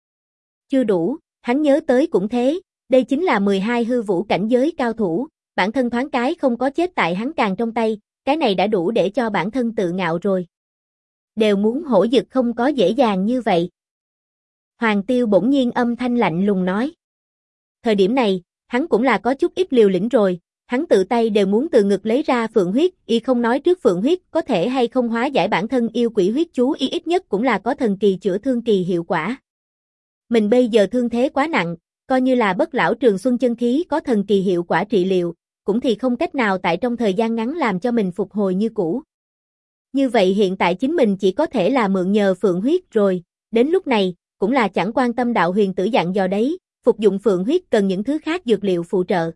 Chưa đủ, hắn nhớ tới cũng thế, đây chính là 12 hư vũ cảnh giới cao thủ, bản thân thoáng cái không có chết tại hắn càng trong tay, cái này đã đủ để cho bản thân tự ngạo rồi. Đều muốn hổ dực không có dễ dàng như vậy. Hoàng Tiêu bỗng nhiên âm thanh lạnh lùng nói. Thời điểm này, hắn cũng là có chút ít liều lĩnh rồi, hắn tự tay đều muốn từ ngực lấy ra phượng huyết, y không nói trước phượng huyết có thể hay không hóa giải bản thân yêu quỷ huyết chú y ít nhất cũng là có thần kỳ chữa thương kỳ hiệu quả. Mình bây giờ thương thế quá nặng, coi như là bất lão trường xuân chân khí có thần kỳ hiệu quả trị liệu, cũng thì không cách nào tại trong thời gian ngắn làm cho mình phục hồi như cũ. Như vậy hiện tại chính mình chỉ có thể là mượn nhờ phượng huyết rồi, đến lúc này, cũng là chẳng quan tâm đạo huyền tử dặn dò đấy, phục dụng phượng huyết cần những thứ khác dược liệu phụ trợ.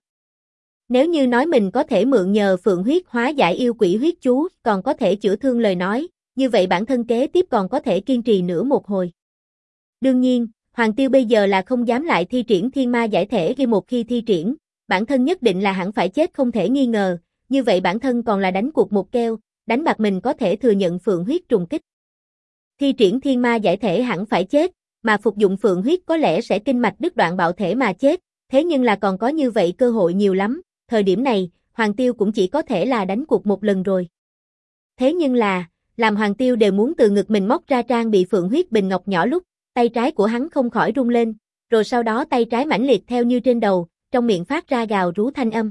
Nếu như nói mình có thể mượn nhờ phượng huyết hóa giải yêu quỷ huyết chú, còn có thể chữa thương lời nói, như vậy bản thân kế tiếp còn có thể kiên trì nữa một hồi. Đương nhiên, Hoàng Tiêu bây giờ là không dám lại thi triển thiên ma giải thể khi một khi thi triển, bản thân nhất định là hẳn phải chết không thể nghi ngờ, như vậy bản thân còn là đánh cuộc một keo, đánh bạc mình có thể thừa nhận phượng huyết trùng kích. Thi triển thiên ma giải thể hẳn phải chết, mà phục dụng phượng huyết có lẽ sẽ kinh mạch đứt đoạn bạo thể mà chết, thế nhưng là còn có như vậy cơ hội nhiều lắm, thời điểm này, Hoàng Tiêu cũng chỉ có thể là đánh cuộc một lần rồi. Thế nhưng là, làm Hoàng Tiêu đều muốn từ ngực mình móc ra trang bị phượng huyết bình ngọc nhỏ lúc, tay trái của hắn không khỏi rung lên, rồi sau đó tay trái mãnh liệt theo như trên đầu, trong miệng phát ra gào rú thanh âm.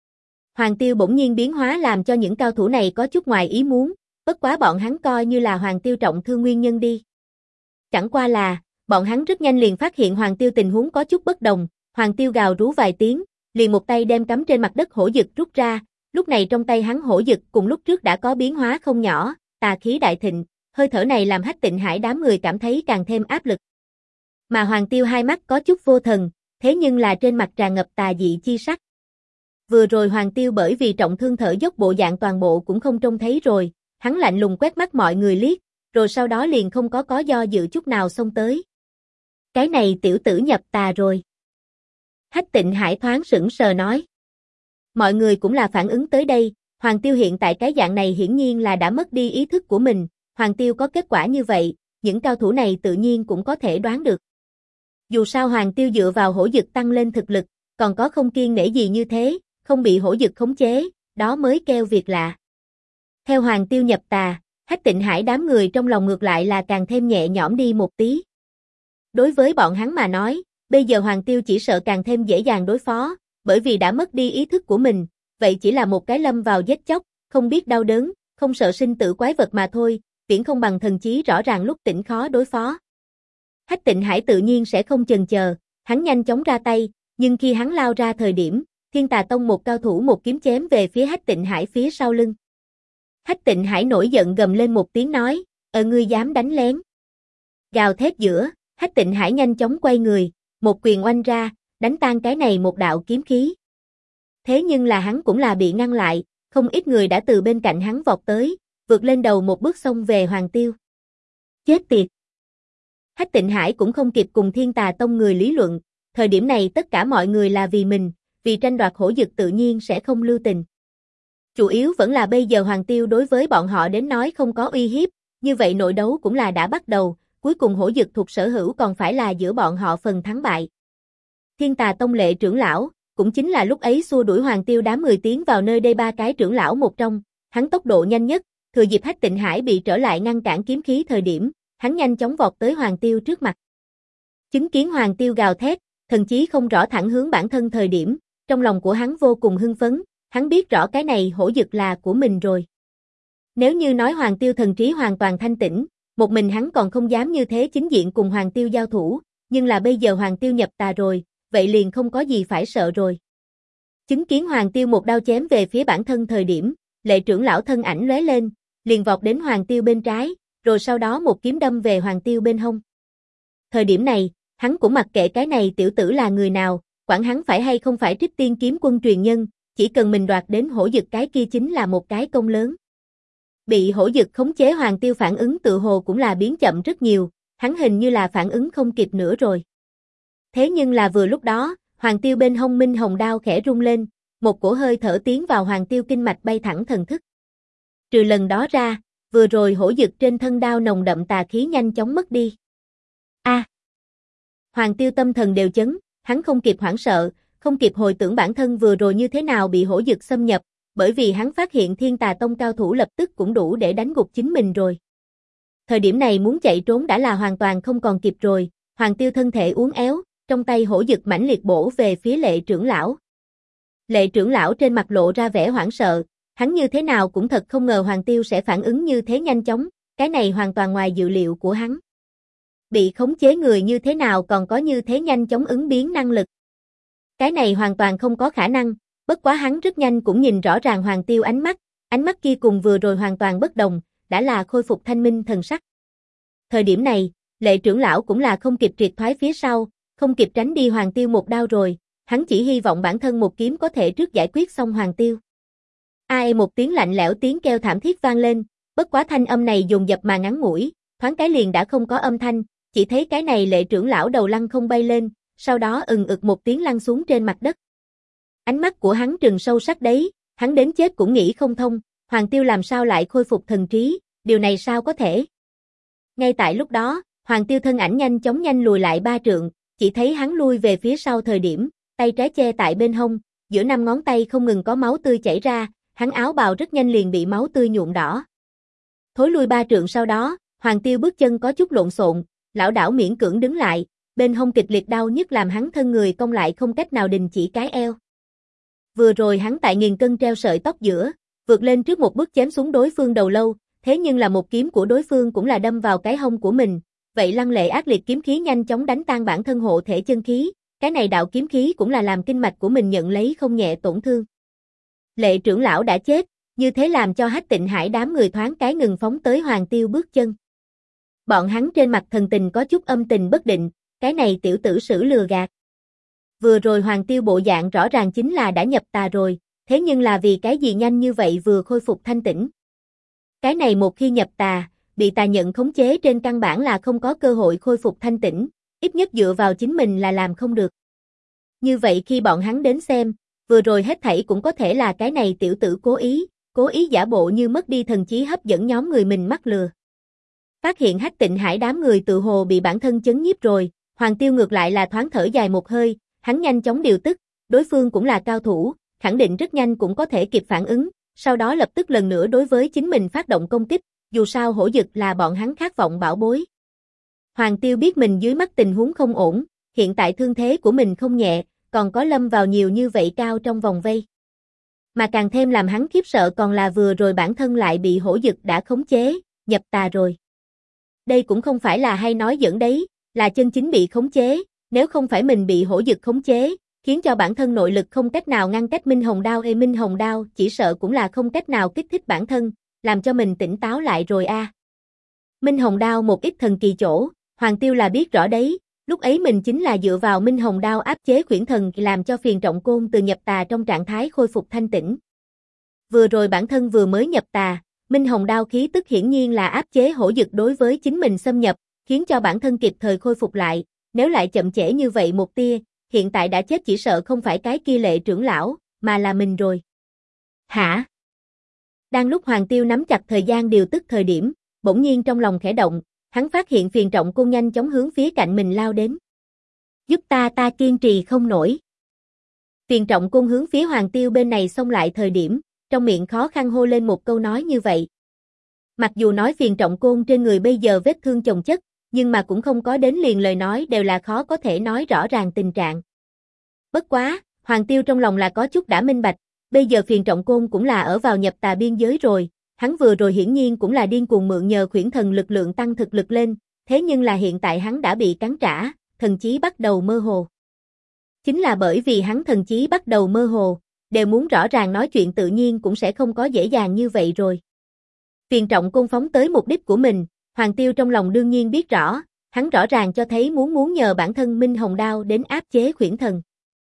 Hoàng Tiêu bỗng nhiên biến hóa làm cho những cao thủ này có chút ngoài ý muốn, bất quá bọn hắn coi như là Hoàng Tiêu trọng thương nguyên nhân đi. Chẳng qua là, bọn hắn rất nhanh liền phát hiện Hoàng Tiêu tình huống có chút bất đồng, Hoàng Tiêu gào rú vài tiếng, liền một tay đem cắm trên mặt đất hổ dực rút ra, lúc này trong tay hắn hổ dực cùng lúc trước đã có biến hóa không nhỏ, tà khí đại thịnh, hơi thở này làm Hách Tịnh Hải đám người cảm thấy càng thêm áp lực. Mà Hoàng Tiêu hai mắt có chút vô thần, thế nhưng là trên mặt tràn ngập tà dị chi sắc. Vừa rồi Hoàng Tiêu bởi vì trọng thương thở dốc bộ dạng toàn bộ cũng không trông thấy rồi, hắn lạnh lùng quét mắt mọi người liếc, rồi sau đó liền không có do dự chút nào xông tới. Cái này tiểu tử nhập tà rồi. Hách Tịnh Hải thoáng sững sờ nói. Mọi người cũng là phản ứng tới đây, Hoàng Tiêu hiện tại cái dạng này hiển nhiên là đã mất đi ý thức của mình, Hoàng Tiêu có kết quả như vậy, những cao thủ này tự nhiên cũng có thể đoán được. Dù sao Hoàng Tiêu dựa vào hổ dực tăng lên thực lực, còn có không kiêng nể gì như thế, không bị hổ dực khống chế, đó mới kêu việc lạ. Theo Hoàng Tiêu nhập tà, Hách Tịnh Hải đám người trong lòng ngược lại là càng thêm nhẹ nhõm đi một tí. Đối với bọn hắn mà nói, bây giờ Hoàng Tiêu chỉ sợ càng thêm dễ dàng đối phó, bởi vì đã mất đi ý thức của mình, vậy chỉ là một cái lâm vào giết chóc, không biết đau đớn, không sợ sinh tử quái vật mà thôi, viễn không bằng thần chí rõ ràng lúc tỉnh khó đối phó. Hách Tịnh Hải tự nhiên sẽ không chần chờ, hắn nhanh chóng ra tay, nhưng khi hắn lao ra thời điểm, Thiên Tà Tông một cao thủ một kiếm chém về phía Hách Tịnh Hải phía sau lưng. Hách Tịnh Hải nổi giận gầm lên một tiếng nói, ngươi dám đánh lén. Gào thét giữa, Hách Tịnh Hải nhanh chóng quay người, một quyền oanh ra, đánh tan cái này một đạo kiếm khí. Thế nhưng là hắn cũng là bị ngăn lại, không ít người đã từ bên cạnh hắn vọt tới, vượt lên đầu một bước xông về Hoàng Tiêu. Chết tiệt! Hách Tịnh Hải cũng không kịp cùng Thiên Tà Tông người lý luận, thời điểm này tất cả mọi người là vì mình, vì tranh đoạt hổ dực tự nhiên sẽ không lưu tình. Chủ yếu vẫn là bây giờ Hoàng Tiêu đối với bọn họ đến nói không có uy hiếp, như vậy nội đấu cũng là đã bắt đầu, cuối cùng hổ dực thuộc sở hữu còn phải là giữa bọn họ phần thắng bại. Thiên Tà Tông Lệ trưởng lão, cũng chính là lúc ấy xua đuổi Hoàng Tiêu đám người tiến vào nơi đây ba cái trưởng lão một trong, hắn tốc độ nhanh nhất, thừa dịp Hách Tịnh Hải bị trở lại ngăn cản kiếm khí thời điểm, hắn nhanh chóng vọt tới Hoàng Tiêu trước mặt. Chứng kiến Hoàng Tiêu gào thét, thần chí không rõ thẳng hướng bản thân thời điểm, trong lòng của hắn vô cùng hưng phấn, hắn biết rõ cái này hổ dực là của mình rồi. Nếu như nói Hoàng Tiêu thần trí hoàn toàn thanh tĩnh, một mình hắn còn không dám như thế chính diện cùng Hoàng Tiêu giao thủ, nhưng là bây giờ Hoàng Tiêu nhập tà rồi, vậy liền không có gì phải sợ rồi. Chứng kiến Hoàng Tiêu một đao chém về phía bản thân thời điểm, Lệ trưởng lão thân ảnh lóe lên, liền vọt đến Hoàng Tiêu bên trái, rồi sau đó một kiếm đâm về Hoàng Tiêu bên hông. Thời điểm này, hắn cũng mặc kệ cái này tiểu tử là người nào, quản hắn phải hay không phải Trích Tiên kiếm quân truyền nhân, chỉ cần mình đoạt đến hổ dực cái kia chính là một cái công lớn. Bị hổ dực khống chế Hoàng Tiêu phản ứng tự hồ cũng là biến chậm rất nhiều, hắn hình như là phản ứng không kịp nữa rồi. Thế nhưng là vừa lúc đó, Hoàng Tiêu bên hông minh hồng đao khẽ rung lên, một cổ hơi thở tiến vào Hoàng Tiêu kinh mạch bay thẳng thần thức. Trừ lần đó ra, vừa rồi hổ dực trên thân đao nồng đậm tà khí nhanh chóng mất đi. Hoàng Tiêu tâm thần đều chấn, hắn không kịp hoảng sợ, không kịp hồi tưởng bản thân vừa rồi như thế nào bị hổ dực xâm nhập, bởi vì hắn phát hiện Thiên Tà Tông cao thủ lập tức cũng đủ để đánh gục chính mình rồi. Thời điểm này muốn chạy trốn đã là hoàn toàn không còn kịp rồi, Hoàng Tiêu thân thể uốn éo, trong tay hổ dực mãnh liệt bổ về phía Lệ trưởng lão. Lệ trưởng lão trên mặt lộ ra vẻ hoảng sợ, hắn như thế nào cũng thật không ngờ Hoàng Tiêu sẽ phản ứng như thế nhanh chóng, cái này hoàn toàn ngoài dự liệu của hắn. Bị khống chế người như thế nào còn có như thế nhanh chóng ứng biến năng lực. Cái này hoàn toàn không có khả năng, bất quá hắn rất nhanh cũng nhìn rõ ràng Hoàng Tiêu ánh mắt kia cùng vừa rồi hoàn toàn bất đồng, đã là khôi phục thanh minh thần sắc. Thời điểm này, Lệ trưởng lão cũng là không kịp triệt thoái phía sau, không kịp tránh đi Hoàng Tiêu một đao rồi, hắn chỉ hy vọng bản thân một kiếm có thể trước giải quyết xong Hoàng Tiêu. Ai một tiếng lạnh lẽo tiếng kêu thảm thiết vang lên, bất quá thanh âm này dồn dập mà ngắn ngủi, thoáng cái liền đã không có âm thanh, chỉ thấy cái này Lệ trưởng lão đầu lăn không bay lên, sau đó ực một tiếng lăn xuống trên mặt đất. Ánh mắt của hắn trừng sâu sắc đấy, hắn đến chết cũng nghĩ không thông, Hoàng Tiêu làm sao lại khôi phục thần trí, điều này sao có thể? Ngay tại lúc đó, Hoàng Tiêu thân ảnh nhanh chóng lùi lại 3 trượng, chỉ thấy hắn lui về phía sau thời điểm, tay trái che tại bên hông, giữa 5 ngón tay không ngừng có máu tươi chảy ra, hắn áo bào rất nhanh liền bị máu tươi nhuộm đỏ. Thối lui 3 trượng sau đó, Hoàng Tiêu bước chân có chút lộn xộn, lảo đảo miễn cưỡng đứng lại, bên hông kịch liệt đau nhức làm hắn thân người cong lại không cách nào đình chỉ cái eo. Vừa rồi hắn tại nghìn cân treo sợi tóc giữa, vượt lên trước một bước chém xuống đối phương đầu lâu, thế nhưng là một kiếm của đối phương cũng là đâm vào cái hông của mình, vậy lăng lệ ác liệt kiếm khí nhanh chóng đánh tan bản thân hộ thể chân khí, cái này đạo kiếm khí cũng là làm kinh mạch của mình nhận lấy không nhẹ tổn thương. Lệ trưởng lão đã chết, như thế làm cho Hách Tịnh Hải đám người thoáng cái ngừng phóng tới Hoàng Tiêu bước chân. Bọn hắn trên mặt thần tình có chút âm tình bất định, cái này tiểu tử sử lừa gạt. Vừa rồi Hoàng Tiêu bộ dạng rõ ràng chính là đã nhập tà rồi, thế nhưng là vì cái gì nhanh như vậy vừa khôi phục thanh tĩnh. Cái này một khi nhập tà, bị tà nhận khống chế trên căn bản là không có cơ hội khôi phục thanh tĩnh, ít nhất dựa vào chính mình là làm không được. Như vậy khi bọn hắn đến xem, vừa rồi hết thảy cũng có thể là cái này tiểu tử cố ý giả bộ như mất đi thần trí hấp dẫn nhóm người mình mắc lừa. Phát hiện Hách Tịnh Hải đám người tự hồ bị bản thân chấn nhiếp rồi, Hoàng Tiêu ngược lại là thoáng thở dài một hơi, hắn nhanh chóng điều tức, đối phương cũng là cao thủ, khẳng định rất nhanh cũng có thể kịp phản ứng, sau đó lập tức lần nữa đối với chính mình phát động công kích, dù sao hổ dực là bọn hắn khát vọng bảo bối. Hoàng Tiêu biết mình dưới mắt tình huống không ổn, hiện tại thương thế của mình không nhẹ, còn có lâm vào nhiều như vậy cao trong vòng vây. Mà càng thêm làm hắn khiếp sợ còn là vừa rồi bản thân lại bị hổ dực đã khống chế, nhập tà rồi. Đây cũng không phải là hay nói giỡn đấy, là chân chính bị khống chế, nếu không phải mình bị hổ dực khống chế, khiến cho bản thân nội lực không cách nào ngăn cách Minh Hồng Đao Minh Hồng Đao chỉ sợ cũng là không cách nào kích thích bản thân, làm cho mình tỉnh táo lại rồi a. Minh Hồng Đao một ít thần kỳ chỗ, Hoàng Tiêu là biết rõ đấy, lúc ấy mình chính là dựa vào Minh Hồng Đao áp chế Khuyển Thần làm cho Phiền Trọng Côn từ nhập tà trong trạng thái khôi phục thanh tĩnh. Vừa rồi bản thân vừa mới nhập tà, Minh Hồng Đao khí tức hiển nhiên là áp chế hổ dực đối với chính mình xâm nhập, khiến cho bản thân kịp thời khôi phục lại, nếu lại chậm trễ như vậy một tia, hiện tại đã chết chỉ sợ không phải cái kia Lệ trưởng lão, mà là mình rồi. Hả? Đang lúc Hoàng Tiêu nắm chặt thời gian điều tức thời điểm, bỗng nhiên trong lòng khẽ động, hắn phát hiện Phiền Trọng Côn nhanh chóng hướng phía cạnh mình lao đến. Giúp ta kiên trì không nổi. Phiền Trọng Côn hướng phía Hoàng Tiêu bên này xông lại thời điểm, trong miệng khó khăn hô lên một câu nói như vậy. Mặc dù nói Phiền Trọng Côn trên người bây giờ vết thương chồng chất, nhưng mà cũng không có đến liền lời nói đều là khó có thể nói rõ ràng tình trạng. Bất quá, Hoàng Tiêu trong lòng là có chút đã minh bạch, bây giờ Phiền Trọng Côn cũng là ở vào nhập tà biên giới rồi, hắn vừa rồi hiển nhiên cũng là điên cuồng mượn nhờ Khuyển Thần lực lượng tăng thực lực lên, thế nhưng là hiện tại hắn đã bị cắn trả, thần trí bắt đầu mơ hồ. Chính là bởi vì hắn thần trí bắt đầu mơ hồ, đều muốn rõ ràng nói chuyện tự nhiên cũng sẽ không có dễ dàng như vậy rồi. Phiền Trọng Côn phóng tới mục đích của mình, Hoàng Tiêu trong lòng đương nhiên biết rõ, hắn rõ ràng cho thấy muốn nhờ bản thân Minh Hồng Đao đến áp chế Khuyển Thần.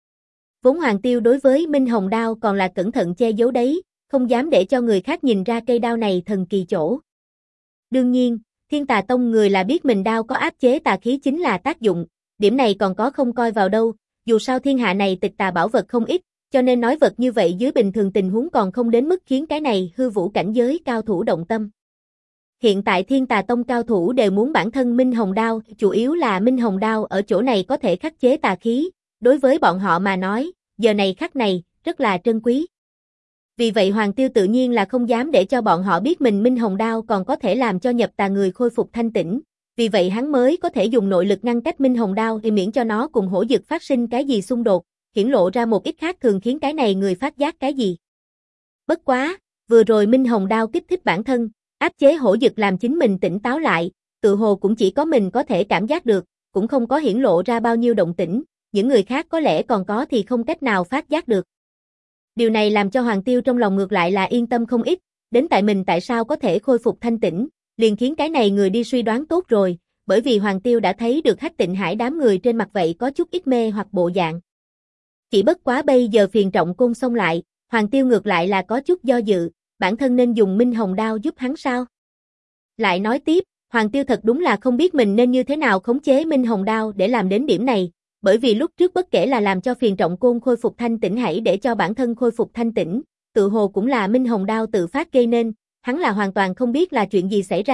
Vốn Hoàng Tiêu đối với Minh Hồng Đao còn là cẩn thận che giấu đấy, không dám để cho người khác nhìn ra cây đao này thần kỳ chỗ. Đương nhiên, Thiên Tà Tông người là biết mình đao có áp chế tà khí chính là tác dụng, điểm này còn có không coi vào đâu, dù sao thiên hạ này tịch tà bảo vật không ít, cho nên nói vật như vậy dưới bình thường tình huống còn không đến mức khiến cái này hư vũ cảnh giới cao thủ động tâm. Hiện tại Thiên Tà Tông cao thủ đều muốn bản thân Minh Hồng Đao, chủ yếu là Minh Hồng Đao ở chỗ này có thể khắc chế tà khí, đối với bọn họ mà nói, giờ này khắc này, rất là trân quý. Vì vậy Hoàng Tiêu tự nhiên là không dám để cho bọn họ biết mình Minh Hồng Đao còn có thể làm cho nhập tà người khôi phục thanh tĩnh, vì vậy hắn mới có thể dùng nội lực ngăn cách Minh Hồng Đao để miễn cho nó cùng hổ dực phát sinh cái gì xung đột, hiển lộ ra một ít khác thường khiến cái này người phát giác cái gì. Bất quá, vừa rồi Minh Hồng Đao kích thích bản thân, áp chế hổ dực làm chính mình tỉnh táo lại, tự hồ cũng chỉ có mình có thể cảm giác được, cũng không có hiển lộ ra bao nhiêu động tĩnh, những người khác có lẽ còn có thì không cách nào phát giác được. Điều này làm cho Hoàng Tiêu trong lòng ngược lại là yên tâm không ít, đến tại mình tại sao có thể khôi phục thanh tĩnh, liền khiến cái này người đi suy đoán tốt rồi, bởi vì Hoàng Tiêu đã thấy được Hách Tịnh Hải đám người trên mặt vậy có chút ít mê hoặc bộ dạng. Chỉ bất quá bây giờ Phiền Trọng Côn xông lại, Hoàng Tiêu ngược lại là có chút do dự, bản thân nên dùng Minh Hồng Đao giúp hắn sao? Lại nói tiếp, Hoàng Tiêu thật đúng là không biết mình nên như thế nào khống chế Minh Hồng Đao để làm đến điểm này, bởi vì lúc trước bất kể là làm cho Phiền Trọng Côn khôi phục thanh tĩnh hãy để cho bản thân khôi phục thanh tĩnh, tự hồ cũng là Minh Hồng Đao tự phát gây nên, hắn là hoàn toàn không biết là chuyện gì xảy ra,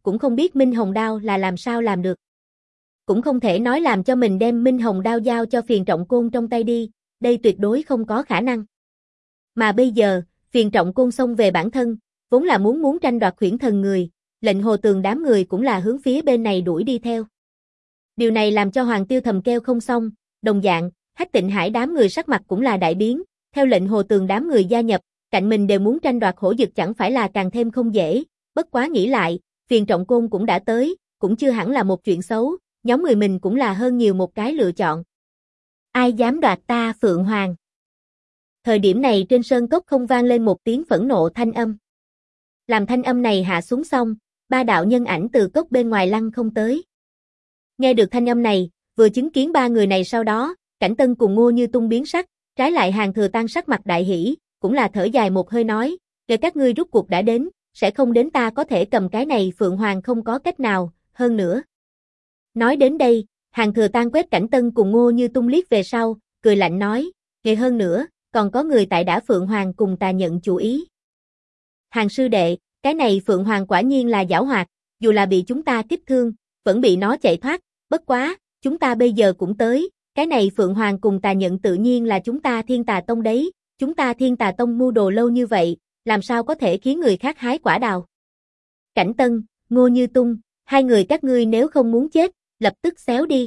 cũng không biết Minh Hồng Đao là làm sao làm được. Cũng không thể nói làm cho mình đem Minh Hồng Đao giao cho Phiền Trọng Côn trong tay đi, đây tuyệt đối không có khả năng. Mà bây giờ, Phiền Trọng Côn xông về bản thân, vốn là muốn tranh đoạt Huyễn Thần người, Lệnh Hồ Tường đám người cũng là hướng phía bên này đuổi đi theo. Điều này làm cho Hoàng Tiêu thầm kêu không xong, đồng dạng, Hách Tịnh Hải đám người sắc mặt cũng là đại biến, theo Lệnh Hồ Tường đám người gia nhập, cạnh mình đều muốn tranh đoạt hổ dực chẳng phải là càng thêm không dễ, bất quá nghĩ lại, Phiền Trọng Côn cũng đã tới, cũng chưa hẳn là một chuyện xấu, nhóm người mình cũng là hơn nhiều một cái lựa chọn. Ai dám đoạt ta Phượng Hoàng? Thời điểm này trên sơn cốc không vang lên một tiếng phẫn nộ thanh âm. Làm thanh âm này hạ xuống xong, ba đạo nhân ảnh từ cốc bên ngoài lăng không tới. Nghe được thanh âm này, vừa chứng kiến ba người này sau đó, Cảnh Tân cùng Ngô Như Tung biến sắc, trái lại Hàn Thừa Tăng sắc mặt đại hỉ, cũng là thở dài một hơi nói, kể các ngươi rút cuộc đã đến, sẽ không đến ta có thể cầm cái này Phượng Hoàng không có cách nào, hơn nữa. Nói đến đây, Hàn Thừa Tăng quét Cảnh Tân cùng Ngô Như Tung liếc về sau, cười lạnh nói, kể hơn nữa, còn có người tại đã Phượng Hoàng cùng ta nhận chủ ý. Hàn sư đệ, cái này Phượng Hoàng quả nhiên là giảo hoạt, dù là bị chúng ta kích thương, vẫn bị nó chạy thoát, bất quá, chúng ta bây giờ cũng tới, cái này Phượng Hoàng cùng tà nhận tự nhiên là chúng ta Thiên Tà Tông đấy, chúng ta Thiên Tà Tông mưu đồ lâu như vậy, làm sao có thể khiến người khác hái quả đào. Cảnh Tân, Ngô Như Tung, hai người các ngươi nếu không muốn chết, lập tức xéo đi.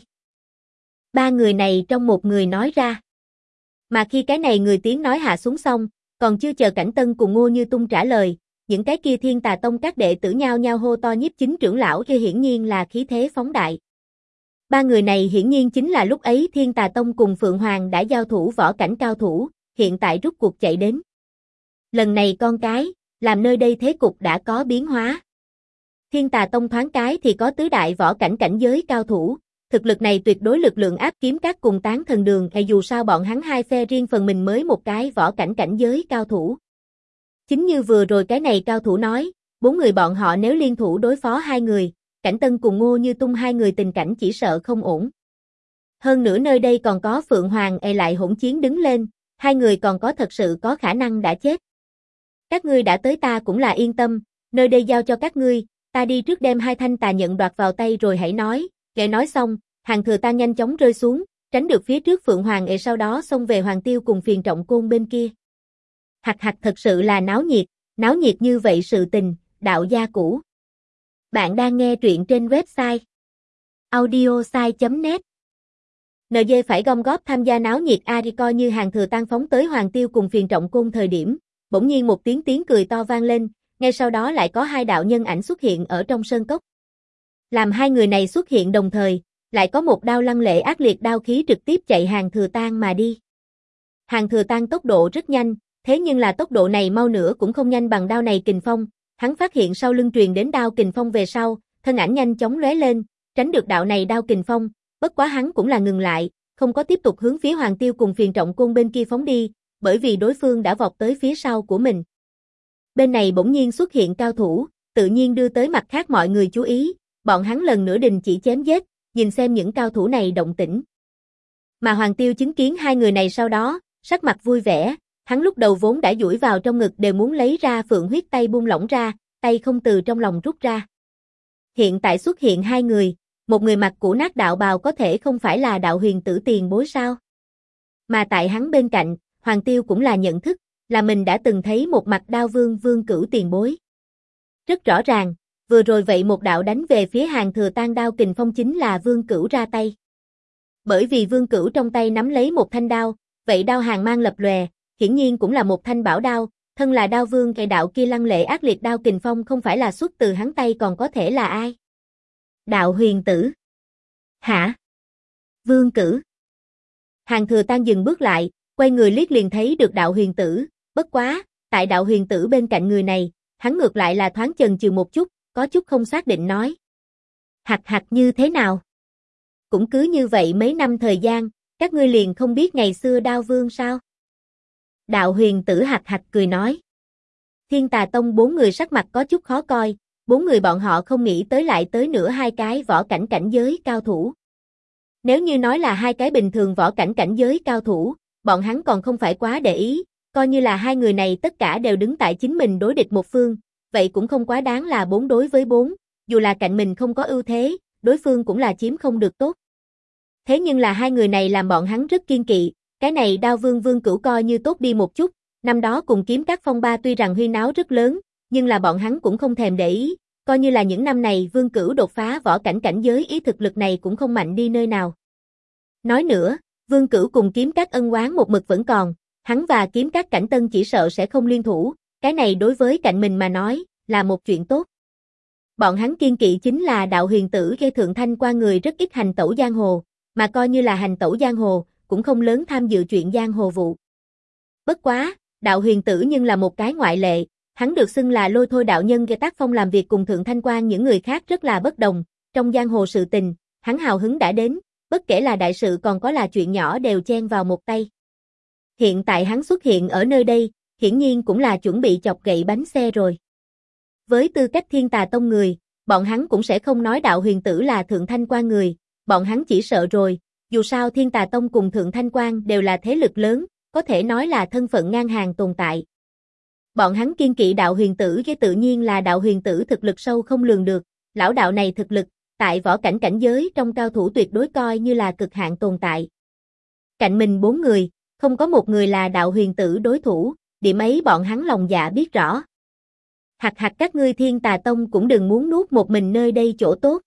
Ba người này trong một người nói ra. Mà khi cái này người tiếng nói hạ xuống xong, còn chưa chờ Cảnh Tân cùng Ngô Như Tung trả lời, những cái kia Thiên Tà Tông các đệ tử nhao nhao hô to Nhiếp Chính trưởng lão kia hiển nhiên là khí thế phóng đại. Ba người này hiển nhiên chính là lúc ấy Thiên Tà Tông cùng Phượng Hoàng đã giao thủ võ cảnh cao thủ, hiện tại rút cuộc chạy đến. Lần này con cái, làm nơi đây thế cục đã có biến hóa. Thiên Tà Tông thoáng cái thì có tứ đại võ cảnh cảnh giới cao thủ, thực lực này tuyệt đối lực lượng áp kiếm các cùng Tán Thần Đường, hay dù sao bọn hắn hai phe riêng phần mình mới một cái võ cảnh cảnh giới cao thủ. Chính như vừa rồi cái này cao thủ nói, bốn người bọn họ nếu liên thủ đối phó hai người, Cảnh Tân cùng Ngô Như Tung hai người tình cảnh chỉ sợ không ổn. Hơn nữa nơi đây còn có Phượng Hoàng lại hỗn chiến đứng lên, hai người còn có thật sự có khả năng đã chết. Các ngươi đã tới ta cũng là yên tâm, nơi đây giao cho các ngươi, ta đi trước đem hai thanh tà nhận đoạt vào tay rồi hãy nói. Kể nói xong, Hàn Thừa Tăng nhanh chóng rơi xuống, tránh được phía trước Phượng Hoàng sau đó xông về Hoàng Tiêu cùng Phiền Trọng Côn bên kia. Hạch hạch thật sự là náo nhiệt như vậy sự tình, đạo gia cũ. Bạn đang nghe truyện trên website audiosai.net. NG phải gom góp tham gia náo nhiệt coi như Hàn Thừa Tăng phóng tới Hoàng Tiêu cùng Phiền Trọng Côn thời điểm, bỗng nhiên một tiếng cười to vang lên, ngay sau đó lại có hai đạo nhân ảnh xuất hiện ở trong sơn cốc. Làm hai người này xuất hiện đồng thời, lại có một đao lăng lệ ác liệt đao khí trực tiếp chạy Hàn Thừa Tăng mà đi. Hàn Thừa Tăng tốc độ rất nhanh, thế nhưng là tốc độ này mau nữa cũng không nhanh bằng đao này kình phong, hắn phát hiện sau lưng truyền đến đao kình phong về sau, thân ảnh nhanh chóng lóe lên, tránh được đạo này đao kình phong, bất quá hắn cũng là ngừng lại, không có tiếp tục hướng phía Hoàng Tiêu cùng Phiền Trọng Côn bên kia phóng đi, bởi vì đối phương đã vọt tới phía sau của mình. Bên này bỗng nhiên xuất hiện cao thủ, tự nhiên đưa tới mặt khác mọi người chú ý, bọn hắn lần nữa đình chỉ chém giết, nhìn xem những cao thủ này động tĩnh. Mà Hoàng Tiêu chứng kiến hai người này sau đó, sắc mặt vui vẻ, hắn lúc đầu vốn đã duỗi vào trong ngực đều muốn lấy ra phượng huyết tay buông lỏng ra, tay không từ trong lòng rút ra. Hiện tại xuất hiện hai người, một người mặc cũ nát đạo bào có thể không phải là đạo huyền tử tiền bối sao? Mà tại hắn bên cạnh, Hoàng Tiêu cũng là nhận thức, là mình đã từng thấy một mặt đao vương cửu tiền bối. Rất rõ ràng, vừa rồi vậy một đạo đánh về phía Hàn Thừa Tăng đao kình phong chính là Vương Cửu ra tay. Bởi vì Vương Cửu trong tay nắm lấy một thanh đao, vậy đao hàn mang lập lòe, hiển nhiên cũng là một thanh bảo đao, thân là đao vương cái đạo kia lăng lệ ác liệt đao kình phong không phải là xuất từ hắn tay còn có thể là ai? Đạo huyền tử. Hả? Vương Cửu. Hàn Thừa Tăng dừng bước lại, quay người liếc liền thấy được đạo huyền tử, bất quá, tại đạo huyền tử bên cạnh người này, hắn ngược lại là thoáng chần chừ một chút, có chút không xác định nói. Hạch như thế nào? Cũng cứ như vậy mấy năm thời gian, các ngươi liền không biết ngày xưa đao vương sao? Đạo huyền tử hạch cười nói. Thiên Tà Tông bốn người sắc mặt có chút khó coi, bốn người bọn họ không nghĩ tới lại tới nữa hai cái võ cảnh cảnh giới cao thủ. Nếu như nói là hai cái bình thường võ cảnh cảnh giới cao thủ, bọn hắn còn không phải quá để ý, coi như là hai người này tất cả đều đứng tại chính mình đối địch một phương, vậy cũng không quá đáng là 4 đối với 4, dù là cạnh mình không có ưu thế, đối phương cũng là chiếm không được tốt. Thế nhưng là hai người này làm bọn hắn rất kiên kỵ, cái này Đao Vương Vương Cửu coi như tốt đi một chút, năm đó cùng Kiếm Các phong ba tuy rằng huyên náo rất lớn, nhưng là bọn hắn cũng không thèm để ý, coi như là những năm này Vương Cửu đột phá võ cảnh cảnh giới ý thực lực này cũng không mạnh đi nơi nào. Nói nữa, Vương Cửu cùng Kiếm Các ân oán một mực vẫn còn, hắn và Kiếm Các Cảnh Tân chỉ sợ sẽ không liên thủ, cái này đối với cạnh mình mà nói, là một chuyện tốt. Bọn hắn kiên kỵ chính là Đạo Huyền Tử gây Thượng Thanh qua người rất ít hành tẩu giang hồ, mà coi như là hành tẩu giang hồ, cũng không lớn tham dự chuyện giang hồ vụ. Bất quá, Đạo Huyền Tử nhưng là một cái ngoại lệ, hắn được xưng là lôi thôi đạo nhân gây tác phong làm việc cùng Thượng Thanh Quan những người khác rất là bất đồng, trong giang hồ sự tình, hắn hào hứng đã đến, bất kể là đại sự còn có là chuyện nhỏ đều chen vào một tay. Hiện tại hắn xuất hiện ở nơi đây, hiển nhiên cũng là chuẩn bị chọc gậy bánh xe rồi. Với tư cách Thiên Tà Tông người, bọn hắn cũng sẽ không nói Đạo Huyền Tử là Thượng Thanh Quan người, bọn hắn chỉ sợ rồi, dù sao Thiên Tà Tông cùng Thượng Thanh Quan đều là thế lực lớn, có thể nói là thân phận ngang hàng tồn tại. Bọn hắn kiên kỵ Đạo Huyền Tử với tự nhiên là Đạo Huyền Tử thực lực sâu không lường được, lão đạo này thực lực, tại võ cảnh cảnh giới trong cao thủ tuyệt đối coi như là cực hạn tồn tại. Cạnh mình 4 người, không có một người là Đạo Huyền Tử đối thủ, điểm ấy bọn hắn lòng dạ biết rõ. Hặc các ngươi Thiên Tà Tông cũng đừng muốn nuốt một mình nơi đây chỗ tốt.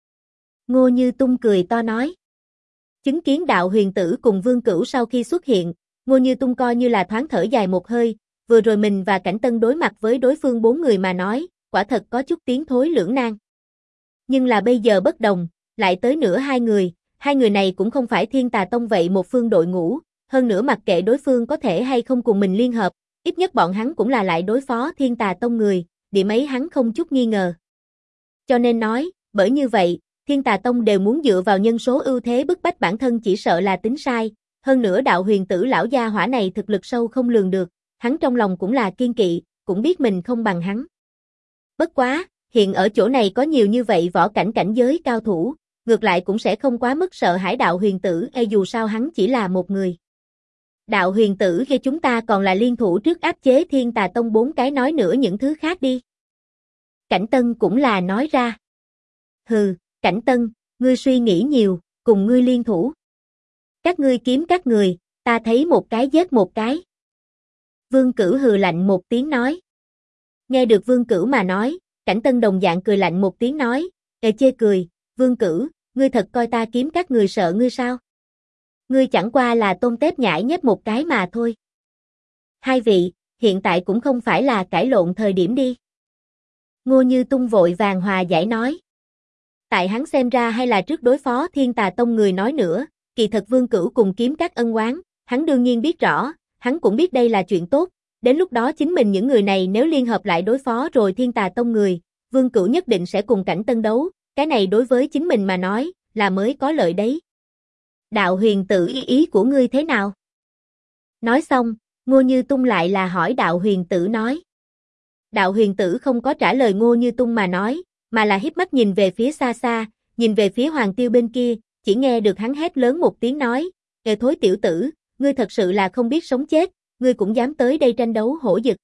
Ngô Như Tung cười to nói. Chứng kiến Đạo Huyền Tử cùng Vương Cửu sau khi xuất hiện, Ngô Như Tung coi như là thoáng thở dài một hơi, vừa rồi mình và Cảnh Tân đối mặt với đối phương 4 người mà nói, quả thật có chút tiến thối lưỡng nan. Nhưng là bây giờ bất đồng, lại tới nữa hai người này cũng không phải Thiên Tà Tông vậy một phương đội ngũ, hơn nữa mặc kệ đối phương có thể hay không cùng mình liên hợp, ít nhất bọn hắn cũng là lại đối phó Thiên Tà Tông người, điểm ấy hắn không chút nghi ngờ. Cho nên nói, bởi như vậy, Thiên Tà Tông đều muốn dựa vào nhân số ưu thế bức bách bản thân chỉ sợ là tính sai, hơn nữa Đạo Huyền Tử lão gia hỏa này thực lực sâu không lường được, hắn trong lòng cũng là kiên kỵ, cũng biết mình không bằng hắn. Bất quá, hiện ở chỗ này có nhiều như vậy võ cảnh cảnh giới cao thủ, ngược lại cũng sẽ không quá mức sợ hãi Đạo Huyền Tử, dù sao hắn chỉ là một người. Đạo Huyền Tử khi chúng ta còn là liên thủ trước áp chế Thiên Tà Tông 4 cái, nói nữa những thứ khác đi. Cảnh Tân cũng là nói ra. Hừ, Cảnh Tân, ngươi suy nghĩ nhiều, cùng ngươi liên thủ. Các ngươi kiếm các người, ta thấy một cái giết một cái. Vương Cửu hừ lạnh một tiếng nói. Nghe được Vương Cửu mà nói, Cảnh Tân đồng dạng cười lạnh một tiếng nói, chê cười, Vương Cửu, ngươi thật coi ta kiếm các người sợ ngươi sao? Ngươi chẳng qua là tôm tép nhãi nhép một cái mà thôi. Hai vị, hiện tại cũng không phải là cãi lộn thời điểm đi. Ngô Như Tung vội vàng hòa giải nói. Tại hắn xem ra hay là trước đối phó Thiên Tà Tông người nói nữa, kỳ thật Vương Cửu cùng kiếm các ân oán, hắn đương nhiên biết rõ, hắn cũng biết đây là chuyện tốt, đến lúc đó chính mình những người này nếu liên hợp lại đối phó rồi Thiên Tà Tông người, Vương Cửu nhất định sẽ cùng Cảnh Tân đấu, cái này đối với chính mình mà nói, là mới có lợi đấy. Đạo Huyền Tử ý của ngươi thế nào? Nói xong, Ngô Như Tung lại là hỏi Đạo Huyền Tử nói. Đạo Huyền Tử không có trả lời Ngô Như Tung mà nói, mà là híp mắt nhìn về phía xa xa, nhìn về phía Hoàng Tiêu bên kia, chỉ nghe được hắn hét lớn một tiếng nói, thối tiểu tử, ngươi thật sự là không biết sống chết, ngươi cũng dám tới đây tranh đấu hổ dực.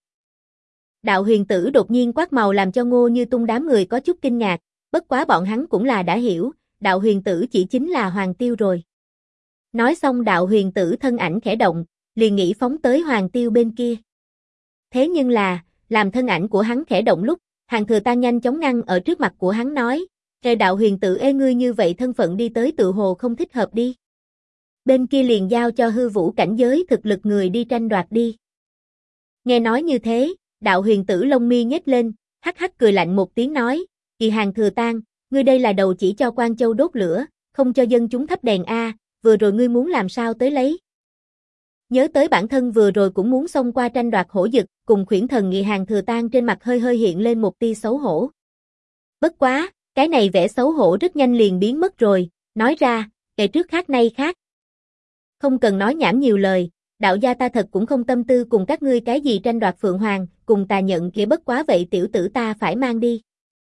Đạo Huyền Tử đột nhiên quát màu làm cho Ngô Như Tung đám người có chút kinh ngạc, bất quá bọn hắn cũng là đã hiểu, Đạo Huyền Tử chỉ chính là Hoàng Tiêu rồi. Nói xong Đạo Huyền Tử thân ảnh khẽ động, liền nghĩ phóng tới Hoàng Tiêu bên kia. Thế nhưng là, làm thân ảnh của hắn khẽ động lúc, Hàn Thừa Tan nhanh chóng ngăn ở trước mặt của hắn nói, Đạo Huyền Tử ngươi như vậy thân phận đi tới tự hồ không thích hợp đi. Bên kia liền giao cho hư vũ cảnh giới thực lực người đi tranh đoạt đi. Nghe nói như thế, Đạo Huyền Tử lông mi nhếch lên, hắc hắc cười lạnh một tiếng nói, kỳ Hàn Thừa Tan, ngươi đây là đầu chỉ cho Quan Châu đốt lửa, không cho dân chúng thắp đèn a, vừa rồi ngươi muốn làm sao tới lấy. Nhớ tới bản thân vừa rồi cũng muốn xông qua tranh đoạt hổ dực, cùng khuyển thần nghị Hàn Thừa Tan trên mặt hơi hơi hiện lên một tia xấu hổ. Bất quá, cái này vẻ xấu hổ rất nhanh liền biến mất rồi, nói ra, ngày trước khác nay khác. Không cần nói nhảm nhiều lời, đạo gia ta thật cũng không tâm tư cùng các ngươi cái gì tranh đoạt Phượng Hoàng, cùng tà nhận kia bất quá vậy tiểu tử ta phải mang đi.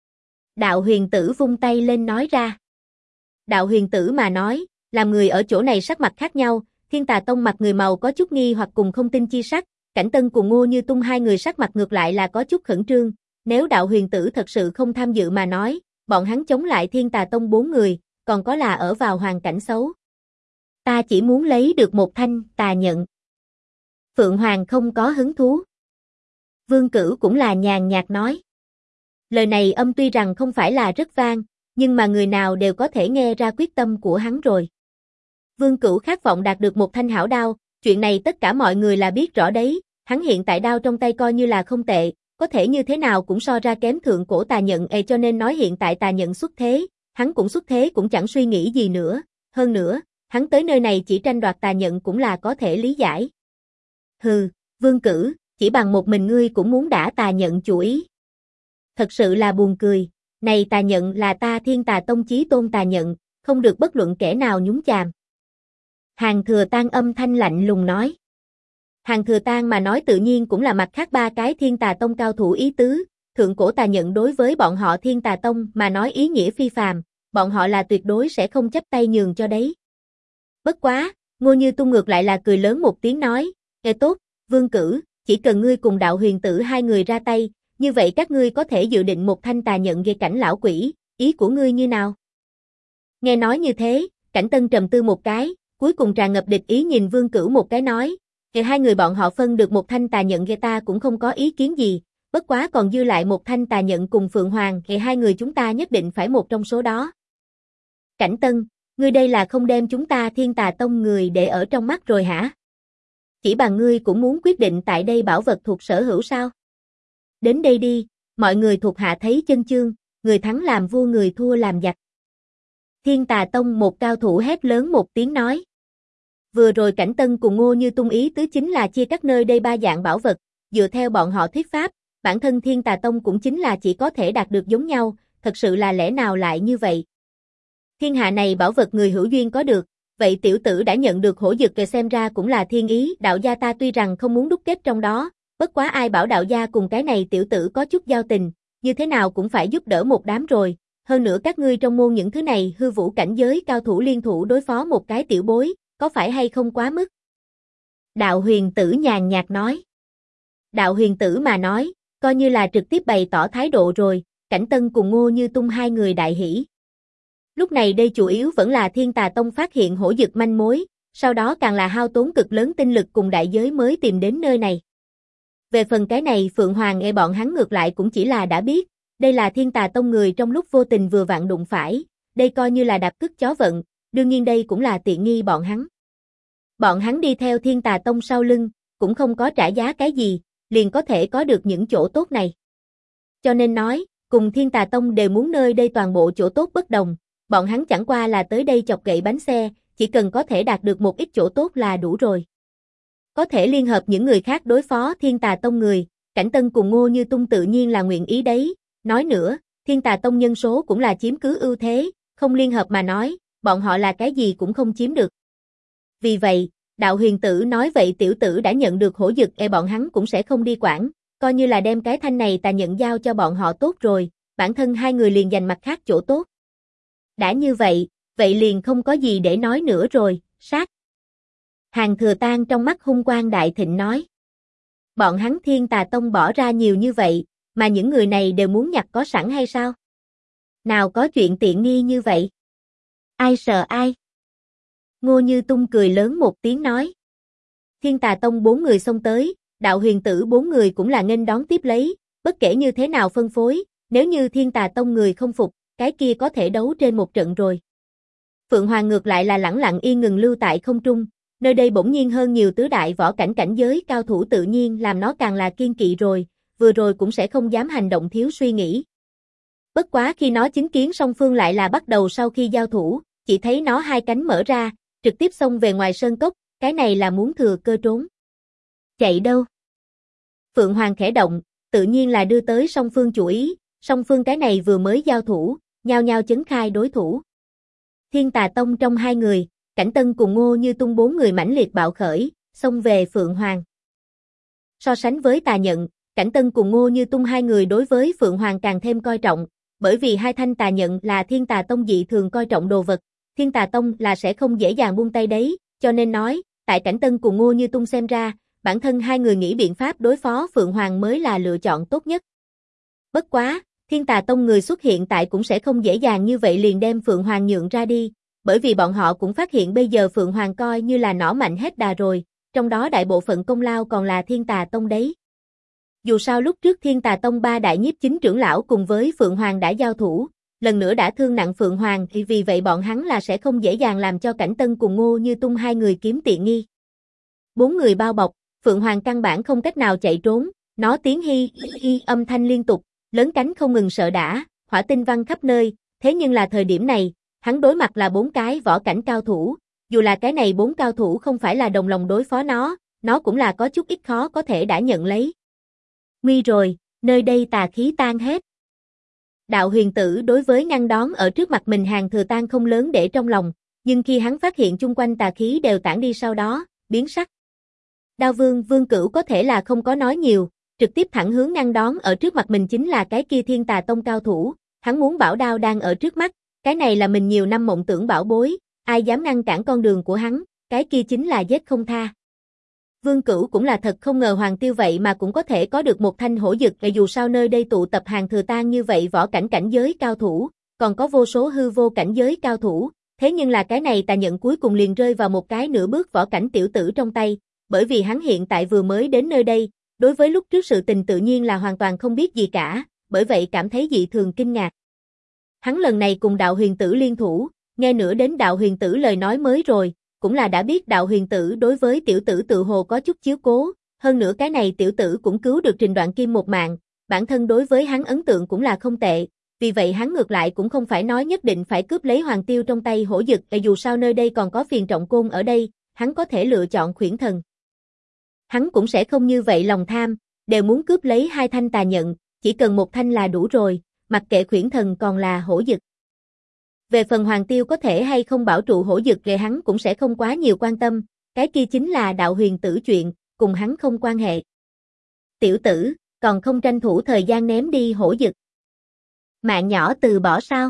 Đạo Huyền Tử vung tay lên nói ra. Đạo Huyền Tử mà nói, làm người ở chỗ này sắc mặt khác nhau, Thiên Tà Tông mặt người màu có chút nghi hoặc cùng không tin chi sắc, Cảnh Tân cùng Ngô Như Tung hai người sắc mặt ngược lại là có chút khẩn trương, nếu Đạo Huyền Tử thật sự không tham dự mà nói, bọn hắn chống lại Thiên Tà Tông 4 người, còn có là ở vào hoàn cảnh xấu. Ta chỉ muốn lấy được một thanh tà nhận. Phượng Hoàng không có hứng thú. Vương Cửu cũng là nhàn nhạt nói. Lời này âm tuy rằng không phải là rất vang, nhưng mà người nào đều có thể nghe ra quyết tâm của hắn rồi. Vương Cửu khát vọng đạt được một thanh hảo đao, chuyện này tất cả mọi người là biết rõ đấy, hắn hiện tại đao trong tay coi như là không tệ, có thể như thế nào cũng so ra kém thượng cổ tà nhận cho nên nói hiện tại tà nhận xuất thế, hắn cũng xuất thế cũng chẳng suy nghĩ gì nữa, hơn nữa, hắn tới nơi này chỉ tranh đoạt tà nhận cũng là có thể lý giải. Hừ, Vương Cửu, chỉ bằng một mình ngươi cũng muốn đả tà nhận chủ ý. Thật sự là buồn cười, này tà nhận là ta Thiên Tà Tông chí tôn tà nhận, không được bất luận kẻ nào nhúng chàm. Hàng Thừa Tang âm thanh lạnh lùng nói. Hàng Thừa Tang mà nói tự nhiên cũng là mặt khác ba cái Thiên Tà Tông cao thủ ý tứ, thượng cổ tà nhận đối với bọn họ Thiên Tà Tông mà nói ý nghĩa phi phàm, bọn họ là tuyệt đối sẽ không chấp tay nhường cho đấy. Bất quá, Ngô Như Tung ngược lại là cười lớn một tiếng nói, tốt, Vương Cửu, chỉ cần ngươi cùng Đạo Huyền Tử hai người ra tay, như vậy các ngươi có thể dự định một thanh tà nhận về cảnh lão quỷ, ý của ngươi như nào? Nghe nói như thế, Cảnh Tân trầm tư một cái, cuối cùng tràn ngập địch ý nhìn Vương Cửu một cái nói, hai người bọn họ phân được một thanh tà nhận về ta cũng không có ý kiến gì, bất quá còn dư lại một thanh tà nhận cùng Phượng Hoàng, hai người chúng ta nhất định phải một trong số đó. Cảnh Tân, ngươi đây là không đem chúng ta Thiên Tà Tông người để ở trong mắt rồi hả? Chỉ bằng ngươi cũng muốn quyết định tại đây bảo vật thuộc sở hữu sao? Đến đây đi, mọi người thuộc hạ thấy chân chương, người thắng làm vua người thua làm giặc. Thiên Tà Tông một cao thủ hét lớn một tiếng nói. Vừa rồi Cảnh Tân cùng Ngô Như Tung ý tứ chính là chia các nơi đây ba dạng bảo vật, dựa theo bọn họ thuyết pháp, bản thân Thiên Tà Tông cũng chính là chỉ có thể đạt được giống nhau, thật sự là lẽ nào lại như vậy? Thiên hạ này bảo vật người hữu duyên có được, vậy tiểu tử đã nhận được hổ dực xem ra cũng là thiên ý, đạo gia ta tuy rằng không muốn đúc kết trong đó, bất quá ai bảo đạo gia cùng cái này tiểu tử có chút giao tình, như thế nào cũng phải giúp đỡ một đám rồi, hơn nữa các ngươi trong môn những thứ này hư vũ cảnh giới cao thủ liên thủ đối phó một cái tiểu bối, có phải hay không quá mức? Đạo Huyền Tử nhàn nhạt nói. Đạo Huyền Tử mà nói, coi như là trực tiếp bày tỏ thái độ rồi, Cảnh Tân cùng Ngô Như Tung hai người đại hỉ. Lúc này đây chủ yếu vẫn là Thiên Tà Tông phát hiện hổ dực manh mối, sau đó càng là hao tốn cực lớn tinh lực cùng đại giới mới tìm đến nơi này. Về phần cái này Phượng Hoàng bọn hắn ngược lại cũng chỉ là đã biết, đây là Thiên Tà Tông người trong lúc vô tình vừa vặn đụng phải, đây coi như là đạp cước chó vận, đương nhiên đây cũng là tiện nghi bọn hắn. Bọn hắn đi theo Thiên Tà Tông sau lưng, cũng không có trả giá cái gì, liền có thể có được những chỗ tốt này. Cho nên nói, cùng Thiên Tà Tông đều muốn nơi đây toàn bộ chỗ tốt bất đồng, bọn hắn chẳng qua là tới đây chọc gậy bánh xe, chỉ cần có thể đạt được một ít chỗ tốt là đủ rồi. Có thể liên hợp những người khác đối phó Thiên Tà Tông người, Cảnh Tân cùng Ngô Như Tung tự nhiên là nguyện ý đấy, nói nữa, Thiên Tà Tông nhân số cũng là chiếm cứ ưu thế, không liên hợp mà nói, bọn họ là cái gì cũng không chiếm được. Vì vậy, Đạo Huyền Tử nói vậy tiểu tử đã nhận được hổ dực bọn hắn cũng sẽ không đi quản, coi như là đem cái thanh này tà nhận giao cho bọn họ tốt rồi, bản thân hai người liền giành mặt khác chỗ tốt. Đã như vậy, vậy liền không có gì để nói nữa rồi, sát. Hàng Thừa Tang trong mắt hung quang đại thịnh nói. Bọn hắn Thiên Tà Tông bỏ ra nhiều như vậy, mà những người này đều muốn nhặt có sẵn hay sao? Nào có chuyện tiện nghi như vậy? Ai sợ ai? Ngô Như Tung cười lớn một tiếng nói. Thiên Tà Tông 4 người xông tới, Đạo Huyền Tử 4 người cũng là nghênh đón tiếp lấy, bất kể như thế nào phân phối, nếu như Thiên Tà Tông người không phục, cái kia có thể đấu trên một trận rồi. Phượng Hoàng ngược lại là lẳng lặng yên ngừng lưu tại không trung, nơi đây bỗng nhiên hơn nhiều tứ đại võ cảnh cảnh giới cao thủ tự nhiên làm nó càng là kiên kỵ rồi, vừa rồi cũng sẽ không dám hành động thiếu suy nghĩ. Bất quá khi nó chứng kiến song phương lại là bắt đầu sau khi giao thủ, chỉ thấy nó hai cánh mở ra, trực tiếp xông về ngoài sơn cốc, cái này là muốn thừa cơ trốn. Chạy đâu? Phượng Hoàng khẽ động, tự nhiên là đưa tới song phương chủ ý, song phương cái này vừa mới giao thủ, nhao nhao chấn khai đối thủ. Thiên Tà Tông trong hai người, Cảnh Tân cùng Ngô Như Tung 4 người mãnh liệt bạo khởi, xông về Phượng Hoàng. So sánh với tà nhận, Cảnh Tân cùng Ngô Như Tung hai người đối với Phượng Hoàng càng thêm coi trọng, bởi vì hai thanh tà nhận là Thiên Tà Tông dị thường coi trọng đồ vật, Thiên Tà Tông là sẽ không dễ dàng buông tay đấy, cho nên nói, tại Cảnh Tân cùng Ngô Như Tung xem ra, bản thân hai người nghĩ biện pháp đối phó Phượng Hoàng mới là lựa chọn tốt nhất. Bất quá, Thiên Tà Tông người xuất hiện tại cũng sẽ không dễ dàng như vậy liền đem Phượng Hoàng nhượng ra đi, bởi vì bọn họ cũng phát hiện bây giờ Phượng Hoàng coi như là nỏ mạnh hết đà rồi, trong đó đại bộ phận công lao còn là Thiên Tà Tông đấy. Dù sao lúc trước Thiên Tà Tông ba đại nhiếp chính trưởng lão cùng với Phượng Hoàng đã giao thủ, lần nữa đã thương nặng Phượng Hoàng thì vì vậy bọn hắn là sẽ không dễ dàng làm cho Cảnh Tân cùng Ngô Như Tung hai người kiếm tiện nghi. Bốn người bao bọc, Phượng Hoàng căn bản không cách nào chạy trốn, nó tiếng hi hi âm thanh liên tục, lớn cánh không ngừng sợ đã, hỏa tinh văng khắp nơi, thế nhưng là thời điểm này, hắn đối mặt là bốn cái võ cảnh cao thủ, dù là cái này bốn cao thủ không phải là đồng lòng đối phó nó cũng là có chút ít khó có thể đã nhận lấy. Nguy rồi, nơi đây tà khí tan hết. Đạo Huyền Tử đối với ngăn đón ở trước mặt mình Hàng Thừa Tan không lớn để trong lòng, nhưng khi hắn phát hiện chung quanh tà khí đều tản đi sau đó, biến sắc. Đao Vương Vương Cửu có thể là không có nói nhiều, trực tiếp thẳng hướng ngăn đón ở trước mặt mình chính là cái kia Thiên Tà Tông cao thủ, hắn muốn bảo đao đang ở trước mắt, cái này là mình nhiều năm mộng tưởng bảo bối, ai dám ngăn cản con đường của hắn, cái kia chính là giết không tha. Vương Cửu cũng là thật không ngờ Hoàng Tiêu vậy mà cũng có thể có được một thanh hổ dực, dù sao nơi đây tụ tập Hàng Thừa Tan như vậy võ cảnh cảnh giới cao thủ, còn có vô số hư vô cảnh giới cao thủ, thế nhưng là cái này tà nhận cuối cùng liền rơi vào một cái nửa bước võ cảnh tiểu tử trong tay, bởi vì hắn hiện tại vừa mới đến nơi đây, đối với lúc trước sự tình tự nhiên là hoàn toàn không biết gì cả, bởi vậy cảm thấy dị thường kinh ngạc. Hắn lần này cùng Đạo Huyền Tử liên thủ, nghe nữa đến Đạo Huyền Tử lời nói mới rồi, cũng là đã biết Đạo Huyền Tử đối với tiểu tử tự hồ có chút chiếu cố, hơn nữa cái này tiểu tử cũng cứu được Trình Đoạn Kim một mạng, bản thân đối với hắn ấn tượng cũng là không tệ, vì vậy hắn ngược lại cũng không phải nói nhất định phải cướp lấy Hoàng Tiêu trong tay hổ dực, dù sao nơi đây còn có Phiền Trọng Côn ở đây, hắn có thể lựa chọn Khuyển Thần. Hắn cũng sẽ không như vậy lòng tham, đều muốn cướp lấy hai thanh tà nhận, chỉ cần một thanh là đủ rồi, mặc kệ Khuyển Thần còn là hổ dực. Về phần Hoàng Tiêu có thể hay không bảo trụ hổ dực thì hắn cũng sẽ không quá nhiều quan tâm, cái kia chính là Đạo Huyền Tử chuyện, cùng hắn không quan hệ. Tiểu tử, còn không tranh thủ thời gian ném đi hổ dực. Mạng nhỏ từ bỏ sao?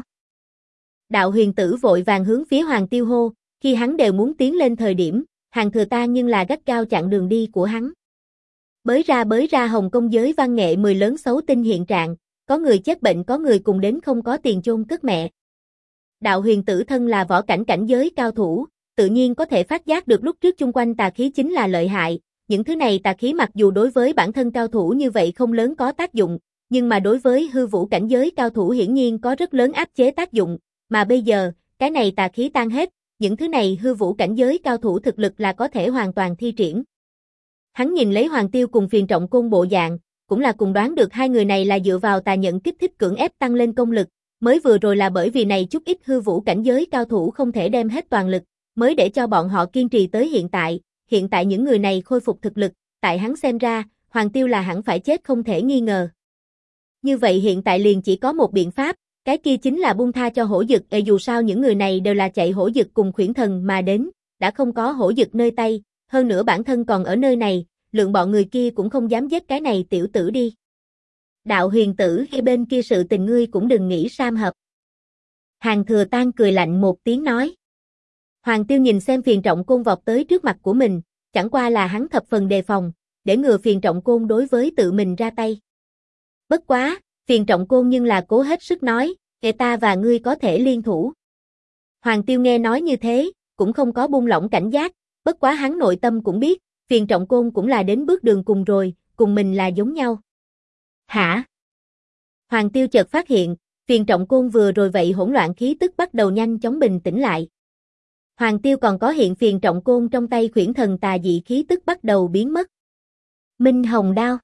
Đạo Huyền Tử vội vàng hướng phía Hoàng Tiêu hô, khi hắn đều muốn tiến lên thời điểm, Hàng Thừa Tan nhưng là gắt gao chặn đường đi của hắn. Bới ra Hồng Công giới văn nghệ 10 lớn xấu tinh hiện trạng, có người chết bệnh có người cùng đến không có tiền chôn cất mẹ. Đạo Huyền Tử thân là võ cảnh cảnh giới cao thủ, tự nhiên có thể phát giác được lúc trước chung quanh tà khí chính là lợi hại, những thứ này tà khí mặc dù đối với bản thân cao thủ như vậy không lớn có tác dụng, nhưng mà đối với hư vũ cảnh giới cao thủ hiển nhiên có rất lớn áp chế tác dụng, mà bây giờ, cái này tà khí tan hết, những thứ này hư vũ cảnh giới cao thủ thực lực là có thể hoàn toàn thi triển. Hắn nhìn lấy Hoàng Tiêu cùng Phiền Trọng Côn bộ dạng, cũng là cùng đoán được hai người này là dựa vào tà nhận kích thích cưỡng ép tăng lên công lực, mới vừa rồi là bởi vì này chút ít hư vũ cảnh giới cao thủ không thể đem hết toàn lực, mới để cho bọn họ kiên trì tới hiện tại những người này khôi phục thực lực, tại hắn xem ra, Hoàng Tiêu là hẳn phải chết không thể nghi ngờ. Như vậy hiện tại liền chỉ có một biện pháp, cái kia chính là buông tha cho hổ dực, dù sao những người này đều là chạy hổ dực cùng Khuyển Thần mà đến, đã không có hổ dực nơi tay, hơn nữa bản thân còn ở nơi này, lượng bọn người kia cũng không dám giết cái này tiểu tử đi. Đạo Huyền Tử hay bên kia sự tình ngươi cũng đừng nghĩ sam hợp. Hàng Thừa Tan cười lạnh một tiếng nói. Hoàng Tiêu nhìn xem Phiền Trọng Côn vọt tới trước mặt của mình, chẳng qua là hắn thập phần đề phòng, để ngừa Phiền Trọng Côn đối với tự mình ra tay. Bất quá, Phiền Trọng Côn nhưng là cố hết sức nói, ta và ngươi có thể liên thủ. Hoàng Tiêu nghe nói như thế, cũng không có buông lỏng cảnh giác, bất quá hắn nội tâm cũng biết, Phiền Trọng Côn cũng là đến bước đường cùng rồi, cùng mình là giống nhau. Hả? Hoàng Tiêu chợt phát hiện, Phiền Trọng Côn vừa rồi vậy hỗn loạn khí tức bắt đầu nhanh chóng bình tĩnh lại. Hoàng Tiêu còn có hiện Phiền Trọng Côn trong tay Khuyển Thần tà dị khí tức bắt đầu biến mất. Minh Hồng Đao.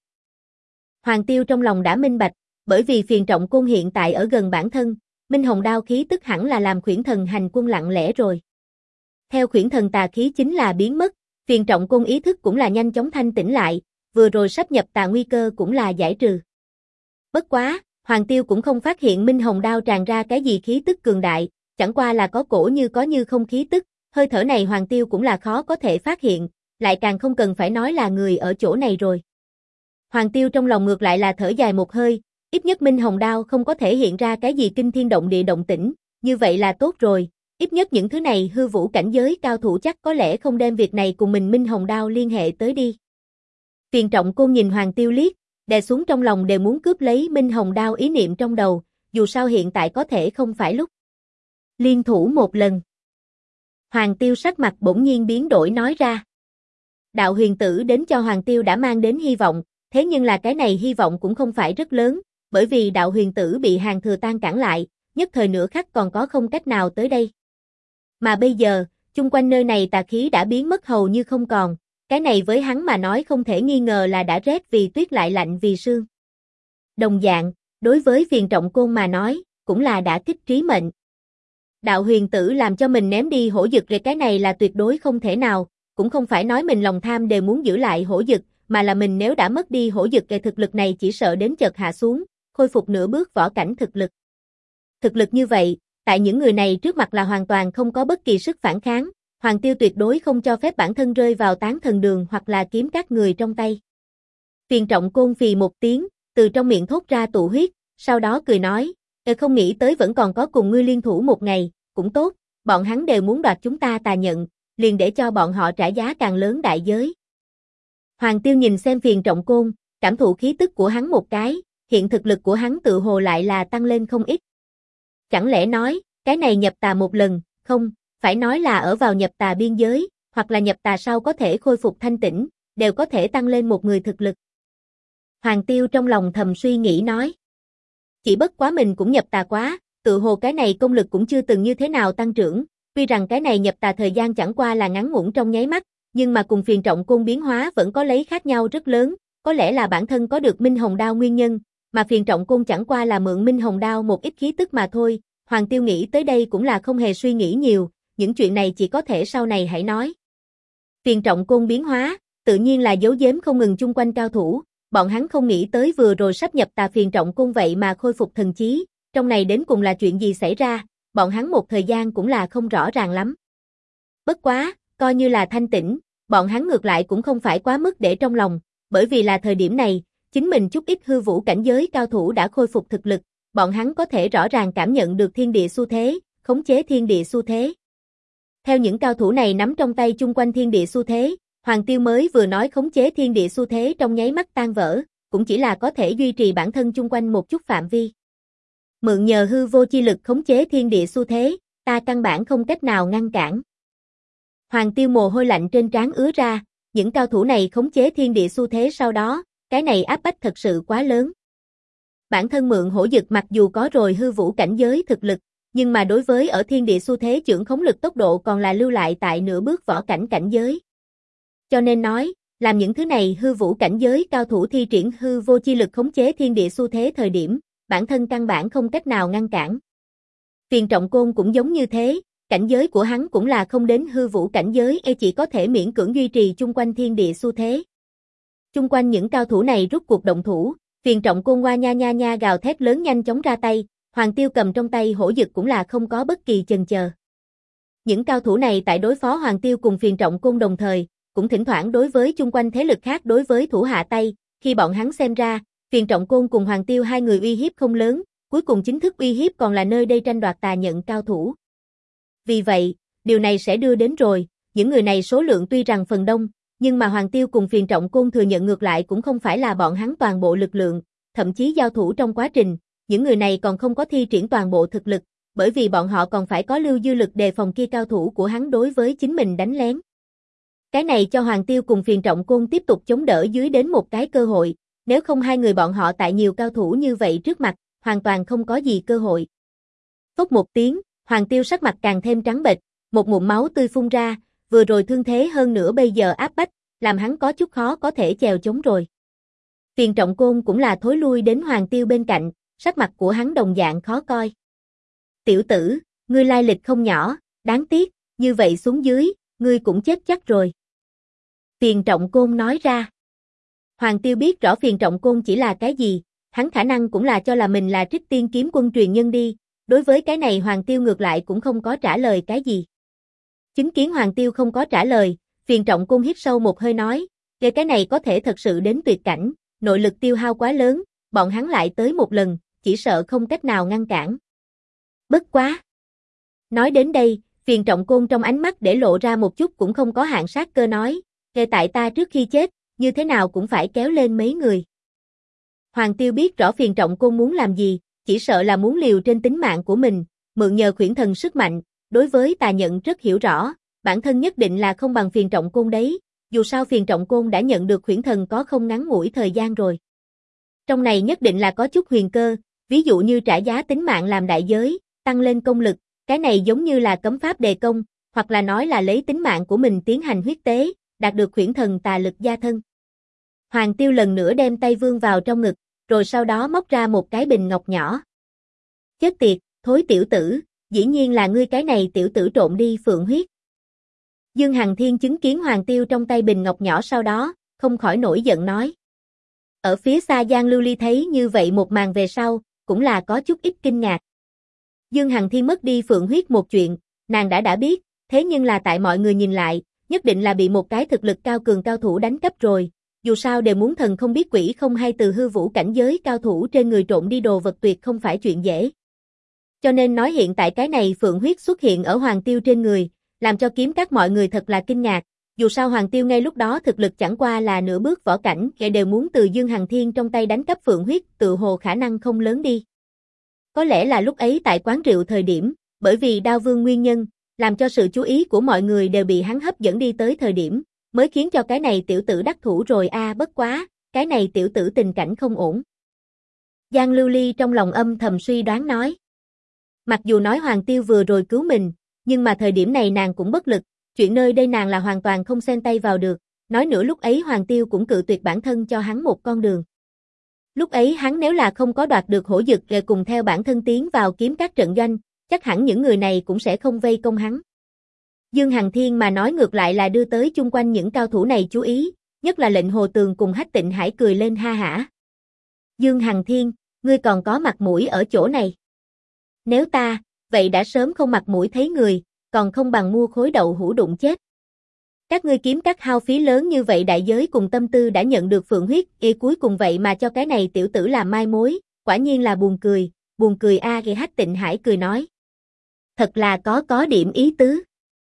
Hoàng Tiêu trong lòng đã minh bạch, bởi vì Phiền Trọng Côn hiện tại ở gần bản thân, Minh Hồng Đao khí tức hẳn là làm Khuyển Thần hành quân lặng lẽ rồi. Theo Khuyển Thần tà khí chính là biến mất, Phiền Trọng Côn ý thức cũng là nhanh chóng thanh tỉnh lại, vừa rồi sắp nhập tà nguy cơ cũng là giải trừ. Bất quá, Hoàng Tiêu cũng không phát hiện Minh Hồng Đao tràn ra cái gì khí tức cường đại, chẳng qua là có cổ như có như không khí tức, hơi thở này Hoàng Tiêu cũng là khó có thể phát hiện, lại càng không cần phải nói là người ở chỗ này rồi. Hoàng Tiêu trong lòng ngược lại là thở dài một hơi, ít nhất Minh Hồng Đao không có thể hiện ra cái gì kinh thiên động địa động tĩnh, như vậy là tốt rồi, ít nhất những thứ này hư vũ cảnh giới cao thủ chắc có lẽ không đem việc này cùng mình Minh Hồng Đao liên hệ tới đi. Phiền Trọng Côn nhìn Hoàng Tiêu liếc, đè xuống trong lòng đều muốn cướp lấy Minh Hồng đao ý niệm trong đầu, dù sao hiện tại có thể không phải lúc liên thủ một lần. Hoàng Tiêu sắc mặt bỗng nhiên biến đổi nói ra. Đạo huyền tử đến cho Hoàng Tiêu đã mang đến hy vọng, thế nhưng là cái này hy vọng cũng không phải rất lớn, bởi vì đạo huyền tử bị Hàn Thừa Tan cản lại, nhất thời nửa khắc còn có không cách nào tới đây. Mà bây giờ, chung quanh nơi này tà khí đã biến mất hầu như không còn, cái này với hắn mà nói không thể nghi ngờ là đã rét vì tuyết lại lạnh vì sương. Đồng dạng, đối với Phiền Trọng Côn mà nói, cũng là đã kích trí mệnh. Đạo huyền tử làm cho mình ném đi hổ dực rồi, cái này là tuyệt đối không thể nào, cũng không phải nói mình lòng tham đều muốn giữ lại hổ dực, mà là mình nếu đã mất đi hổ dực cái thực lực này chỉ sợ đến chợt hạ xuống, khôi phục nửa bước võ cảnh thực lực. Thực lực như vậy, tại những người này trước mặt là hoàn toàn không có bất kỳ sức phản kháng, Hoàng Tiêu tuyệt đối không cho phép bản thân rơi vào tán thần đường hoặc là kiếm các người trong tay. Phiền Trọng Côn phì một tiếng, từ trong miệng thốt ra tụ huyết, sau đó cười nói, không nghĩ tới vẫn còn có cùng ngươi liên thủ một ngày, cũng tốt, bọn hắn đều muốn đoạt chúng ta tà nhận, liền để cho bọn họ trả giá càng lớn đại giới. Hoàng Tiêu nhìn xem Phiền Trọng Côn, cảm thụ khí tức của hắn một cái, hiện thực lực của hắn tự hồ lại là tăng lên không ít. Chẳng lẽ nói, cái này nhập tà một lần, không, phải nói là ở vào nhập tà biên giới, hoặc là nhập tà sau có thể khôi phục thanh tĩnh, đều có thể tăng lên một người thực lực. Hoàng Tiêu trong lòng thầm suy nghĩ nói. Chỉ bất quá mình cũng nhập tà quá, tự hồ cái này công lực cũng chưa từng như thế nào tăng trưởng, tuy rằng cái này nhập tà thời gian chẳng qua là ngắn ngủn trong nháy mắt, nhưng mà cùng Phiền Trọng Côn biến hóa vẫn có lấy khác nhau rất lớn, có lẽ là bản thân có được Minh Hồng Đao nguyên nhân, mà Phiền Trọng Côn chẳng qua là mượn Minh Hồng Đao một ít khí tức mà thôi. Hoàng Tiêu nghĩ tới đây cũng là không hề suy nghĩ nhiều, những chuyện này chỉ có thể sau này hãy nói. Phiền Trọng Côn biến hóa, tự nhiên là giấu giếm không ngừng chung quanh cao thủ, bọn hắn không nghĩ tới vừa rồi sắp nhập tà Phiền Trọng Côn vậy mà khôi phục thần trí, trong này đến cùng là chuyện gì xảy ra, bọn hắn một thời gian cũng là không rõ ràng lắm. Bất quá, coi như là thanh tĩnh, bọn hắn ngược lại cũng không phải quá mức để trong lòng, bởi vì là thời điểm này, chính mình chút ít hư vũ cảnh giới cao thủ đã khôi phục thực lực, bọn hắn có thể rõ ràng cảm nhận được thiên địa xu thế, khống chế thiên địa xu thế. Theo những cao thủ này nắm trong tay chung quanh thiên địa xu thế, Hoàng Tiêu mới vừa nói khống chế thiên địa xu thế trong nháy mắt tan vỡ, cũng chỉ là có thể duy trì bản thân chung quanh một chút phạm vi. Mượn nhờ hư vô chi lực khống chế thiên địa xu thế, ta căn bản không cách nào ngăn cản. Hoàng Tiêu mồ hôi lạnh trên trán ứa ra, những cao thủ này khống chế thiên địa xu thế sau đó, cái này áp bách thật sự quá lớn. Bản thân mượn hổ dực mặc dù có rồi hư vũ cảnh giới thực lực, nhưng mà đối với ở thiên địa xu thế chưởng khống lực tốc độ còn là lưu lại tại nửa bước võ cảnh cảnh giới. Cho nên nói, làm những thứ này hư vũ cảnh giới cao thủ thi triển hư vô chi lực khống chế thiên địa xu thế thời điểm, bản thân căn bản không cách nào ngăn cản. Phiền Trọng Côn cũng giống như thế, cảnh giới của hắn cũng là không đến hư vũ cảnh giới, chỉ có thể miễn cưỡng duy trì chung quanh thiên địa xu thế. Chung quanh những cao thủ này rút cuộc động thủ, Phiền Trọng Côn qua nha nha nha gào thét lớn nhanh chóng ra tay, Hoàng Tiêu cầm trong tay hổ dực cũng là không có bất kỳ chần chờ. Những cao thủ này tại đối phó Hoàng Tiêu cùng Phiền Trọng Côn đồng thời, cũng thỉnh thoảng đối với chung quanh thế lực khác đối với thủ hạ tay, khi bọn hắn xem ra, Phiền Trọng Côn cùng Hoàng Tiêu hai người uy hiếp không lớn, cuối cùng chính thức uy hiếp còn là nơi đây tranh đoạt tà nhận cao thủ. Vì vậy, điều này sẽ đưa đến rồi, những người này số lượng tuy rằng phần đông, nhưng mà Hoàng Tiêu cùng Phiền Trọng Côn thừa nhận ngược lại cũng không phải là bọn hắn toàn bộ lực lượng, thậm chí giao thủ trong quá trình, những người này còn không có thi triển toàn bộ thực lực, bởi vì bọn họ còn phải có lưu dư lực đề phòng kia cao thủ của hắn đối với chính mình đánh lén. Cái này cho Hoàng Tiêu cùng Phiền Trọng Côn tiếp tục chống đỡ dưới đến một cái cơ hội, nếu không hai người bọn họ tại nhiều cao thủ như vậy trước mặt, hoàn toàn không có gì cơ hội. Phốc một tiếng, Hoàng Tiêu sắc mặt càng thêm trắng bệch, một ngụm máu tươi phun ra, vừa rồi thương thế hơn nữa bây giờ áp bách, làm hắn có chút khó có thể chèo chống rồi. Phiền Trọng Côn cũng là thối lui đến Hoàng Tiêu bên cạnh, sắc mặt của hắn đồng dạng khó coi. Tiểu tử, ngươi lai lịch không nhỏ, đáng tiếc, như vậy xuống dưới, ngươi cũng chết chắc rồi. Phiền Trọng Côn nói ra. Hoàng Tiêu biết rõ Phiền Trọng Côn chỉ là cái gì, hắn khả năng cũng là cho là mình là Trích Tiên kiếm quân truyền nhân đi, đối với cái này Hoàng Tiêu ngược lại cũng không có trả lời cái gì. Chứng kiến Hoàng Tiêu không có trả lời, Phiền Trọng Côn hít sâu một hơi nói, cái này có thể thật sự đến tuyệt cảnh, nội lực tiêu hao quá lớn, bọn hắn lại tới một lần, chỉ sợ không cách nào ngăn cản. Bất quá. Nói đến đây, Phiền Trọng Côn trong ánh mắt để lộ ra một chút cũng không có hạn sát cơ nói, tại ta trước khi chết, như thế nào cũng phải kéo lên mấy người. Hoàng Tiêu biết rõ Phiền Trọng Côn muốn làm gì, chỉ sợ là muốn liều trên tính mạng của mình, mượn nhờ khuyển thần sức mạnh, đối với tà nhận rất hiểu rõ, bản thân nhất định là không bằng Phiền Trọng Côn đấy, dù sao Phiền Trọng Côn đã nhận được khuyển thần có không ngắn ngủi thời gian rồi. Trong này nhất định là có chút huyền cơ, ví dụ như trả giá tính mạng làm đại giới, tăng lên công lực, cái này giống như là cấm pháp đề công, hoặc là nói là lấy tính mạng của mình tiến hành huyết tế, đạt được khuyển thần tà lực gia thân. Hoàng Tiêu lần nữa đem tay vươn vào trong ngực, rồi sau đó móc ra một cái bình ngọc nhỏ. Chết tiệt, thối tiểu tử, dĩ nhiên là ngươi cái này tiểu tử trộn đi phượng huyết. Dương Hằng Thiên chứng kiến Hoàng Tiêu trong tay bình ngọc nhỏ sau đó, không khỏi nổi giận nói. Ở phía xa Giang Lưu Ly thấy như vậy một màn về sau, cũng là có chút ít kinh ngạc. Dương Hằng Thiên mất đi phượng huyết một chuyện, nàng đã biết, thế nhưng là tại mọi người nhìn lại, nhất định là bị một cái thực lực cao cường cao thủ đánh cắp rồi, dù sao đều muốn thần không biết quỷ không hay từ hư vũ cảnh giới cao thủ trên người trộn đi đồ vật tuyệt không phải chuyện dễ. Cho nên nói hiện tại cái này phượng huyết xuất hiện ở Hoàng Tiêu trên người, làm cho kiếm các mọi người thật là kinh ngạc, dù sao Hoàng Tiêu ngay lúc đó thực lực chẳng qua là nửa bước võ cảnh, kẻ đều muốn từ Dương Hằng Thiên trong tay đánh cắp phượng huyết, tự hồ khả năng không lớn đi. Có lẽ là lúc ấy tại quán rượu thời điểm, bởi vì Đao Vương nguyên nhân, làm cho sự chú ý của mọi người đều bị hắn hấp dẫn đi tới thời điểm, mới khiến cho cái này tiểu tử đắc thủ rồi bất quá, cái này tiểu tử tình cảnh không ổn. Giang Lưu Ly trong lòng âm thầm suy đoán nói. Mặc dù nói Hoàng Tiêu vừa rồi cứu mình, nhưng mà thời điểm này nàng cũng bất lực, chuyện nơi đây nàng là hoàn toàn không xen tay vào được, nói nữa lúc ấy Hoàng Tiêu cũng cự tuyệt bản thân cho hắn một con đường. Lúc ấy hắn nếu là không có đoạt được hổ dực cùng theo bản thân tiến vào kiếm các trận doanh, chắc hẳn những người này cũng sẽ không vây công hắn. Dương Hằng Thiên mà nói ngược lại là đưa tới chung quanh những cao thủ này chú ý, nhất là Lệnh Hồ Tường cùng Hách Tịnh Hải cười lên ha hả. Dương Hằng Thiên, ngươi còn có mặt mũi ở chỗ này. Nếu ta, vậy đã sớm không mặt mũi thấy người, còn không bằng mua khối đậu hũ đụng chết. Các ngươi kiếm các hao phí lớn như vậy đại giới cùng tâm tư đã nhận được phượng huyết, cuối cùng vậy mà cho cái này tiểu tử làm mai mối, quả nhiên là buồn cười Hách Tịnh Hải cười nói. Thật là có điểm ý tứ.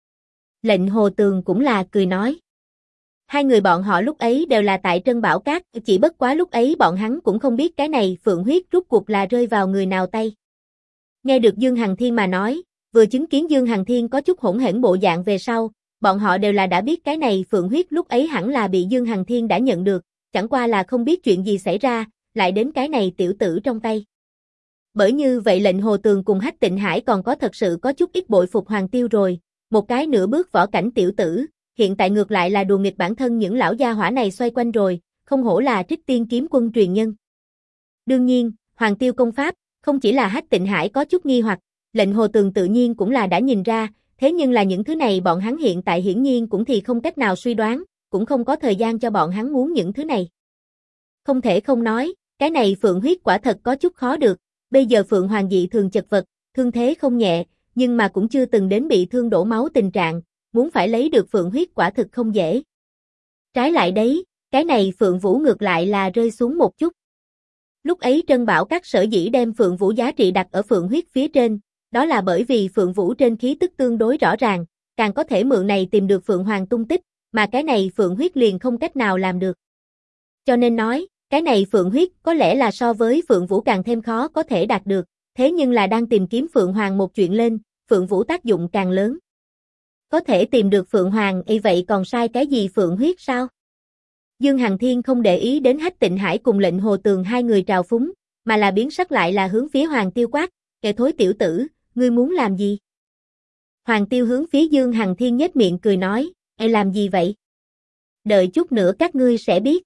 Lệnh Hồ Tường cũng là cười nói. Hai người bọn họ lúc ấy đều là tại Trân Bảo Các, chỉ bất quá lúc ấy bọn hắn cũng không biết cái này phượng huyết rút cuộc là rơi vào người nào tay. Nghe được Dương Hằng Thiên mà nói, vừa chứng kiến Dương Hằng Thiên có chút hỗn hển bộ dạng về sau, bọn họ đều là đã biết cái này phượng huyết lúc ấy hẳn là bị Dương Hằng Thiên đã nhận được, chẳng qua là không biết chuyện gì xảy ra, lại đến cái này tiểu tử trong tay. Bởi như vậy Lệnh Hồ Tường cùng Hách Tịnh Hải còn thật sự có chút ít bội phục Hoàng Tiêu rồi, một cái nửa bước võ cảnh tiểu tử, hiện tại ngược lại là đùa nghịch bản thân những lão gia hỏa này xoay quanh rồi, không hổ là Trích Tiên kiếm quân truyền nhân. Đương nhiên, Hoàng Tiêu công pháp, không chỉ là Hách Tịnh Hải có chút nghi hoặc, Lệnh Hồ Tường tự nhiên cũng là đã nhìn ra, thế nhưng là những thứ này bọn hắn hiện tại hiển nhiên cũng thì không cách nào suy đoán, cũng không có thời gian cho bọn hắn muốn những thứ này. Không thể không nói, cái này phượng huyết quả thật có chút khó được, bây giờ Phượng Hoàng dị thường chật vật, thương thế không nhẹ, nhưng mà cũng chưa từng đến bị thương đổ máu tình trạng, muốn phải lấy được phượng huyết quả thực không dễ. Trái lại đấy, cái này Phượng Vũ ngược lại là rơi xuống một chút. Lúc ấy Trân Bảo Các sở dĩ đem Phượng Vũ giá trị đặt ở phượng huyết phía trên, đó là bởi vì Phượng Vũ trên khí tức tương đối rõ ràng, càng có thể mượn này tìm được Phượng Hoàng tung tích, mà cái này Phượng huyết liền không cách nào làm được. Cho nên nói, cái này Phượng huyết có lẽ là so với Phượng Vũ càng thêm khó có thể đạt được, thế nhưng là đang tìm kiếm Phượng Hoàng một chuyện lên, Phượng Vũ tác dụng càng lớn. Có thể tìm được Phượng Hoàng vậy còn sai cái gì Phượng huyết sao? Dương Hằng Thiên không để ý đến Hách Tịnh Hải cùng Lệnh Hồ Tường hai người trào phúng, mà là biến sắc lại là hướng phía Hoàng Tiêu quát, kẻ thối tiểu tử, ngươi muốn làm gì? Hoàng Tiêu hướng phía Dương Hằng Thiên nhếch miệng cười nói, làm gì vậy? Đợi chút nữa các ngươi sẽ biết.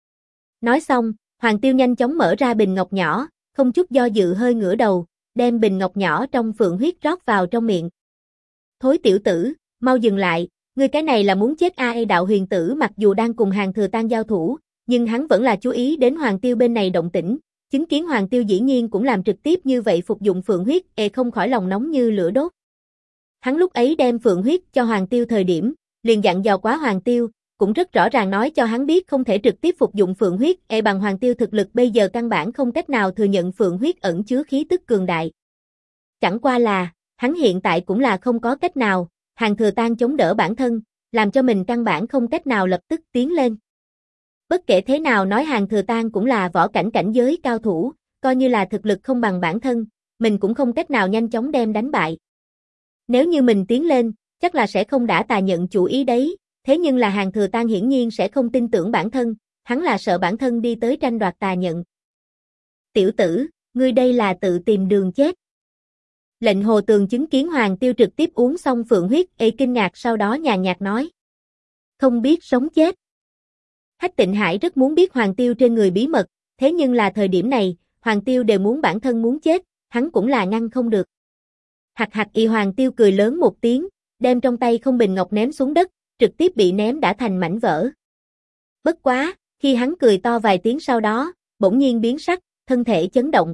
Nói xong, Hoàng Tiêu nhanh chóng mở ra bình ngọc nhỏ, không chút do dự hơi ngửa đầu, đem bình ngọc nhỏ trong phượng huyết rót vào trong miệng. Thối tiểu tử, mau dừng lại, ngươi cái này là muốn chết Đạo Huyền Tử mặc dù đang cùng Hàn Thừa Tan giao thủ, nhưng hắn vẫn là chú ý đến Hoàng Tiêu bên này động tĩnh, chứng kiến Hoàng Tiêu dĩ nhiên cũng làm trực tiếp như vậy phục dụng phượng huyết, không khỏi lòng nóng như lửa đốt. Hắn lúc ấy đem phượng huyết cho Hoàng Tiêu thời điểm, liền dặn dò quá Hoàng Tiêu, cũng rất rõ ràng nói cho hắn biết không thể trực tiếp phục dụng phượng huyết, bằng Hoàng Tiêu thực lực bây giờ căn bản không cách nào thừa nhận phượng huyết ẩn chứa khí tức cường đại. Chẳng qua là, hắn hiện tại cũng là không có cách nào, Hàn Thừa Tan chống đỡ bản thân, làm cho mình căn bản không cách nào lập tức tiến lên. Bất kể thế nào nói Hàn Thừa Tang cũng là võ cảnh cảnh giới cao thủ, coi như là thực lực không bằng bản thân, mình cũng không cách nào nhanh chóng đem đánh bại. Nếu như mình tiến lên, chắc là sẽ không đã tà nhận chủ ý đấy, thế nhưng là Hàn Thừa Tang hiển nhiên sẽ không tin tưởng bản thân, hắn là sợ bản thân đi tới tranh đoạt tà nhận. Tiểu tử, ngươi đây là tự tìm đường chết. Lệnh Hồ Tường chứng kiến Hoàng Tiêu trực tiếp uống xong phượng huyết, kinh ngạc sau đó nhàn nhạt nói. Không biết sống chết. Hách Tịnh Hải rất muốn biết Hoàng Tiêu trên người bí mật, thế nhưng là thời điểm này, Hoàng Tiêu đều muốn bản thân muốn chết, hắn cũng là ngăn không được. Hạc hạc y Hoàng Tiêu cười lớn một tiếng, đem trong tay không bình ngọc ném xuống đất, trực tiếp bị ném đã thành mảnh vỡ. Bất quá, khi hắn cười to vài tiếng sau đó, bỗng nhiên biến sắc, thân thể chấn động.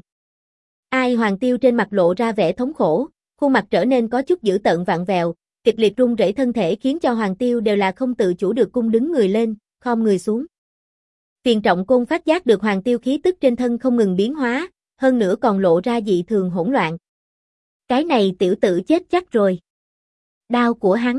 Ai Hoàng Tiêu trên mặt lộ ra vẻ thống khổ, khuôn mặt trở nên có chút dữ tợn vặn vẹo, kịch liệt run rẩy thân thể khiến cho Hoàng Tiêu đều là không tự chủ được cung đứng người lên, khom người xuống. Phiền Trọng Côn phát giác được Hoàng Tiêu khí tức trên thân không ngừng biến hóa, hơn nữa còn lộ ra dị thường hỗn loạn. Cái này tiểu tử chết chắc rồi. Đao của hắn.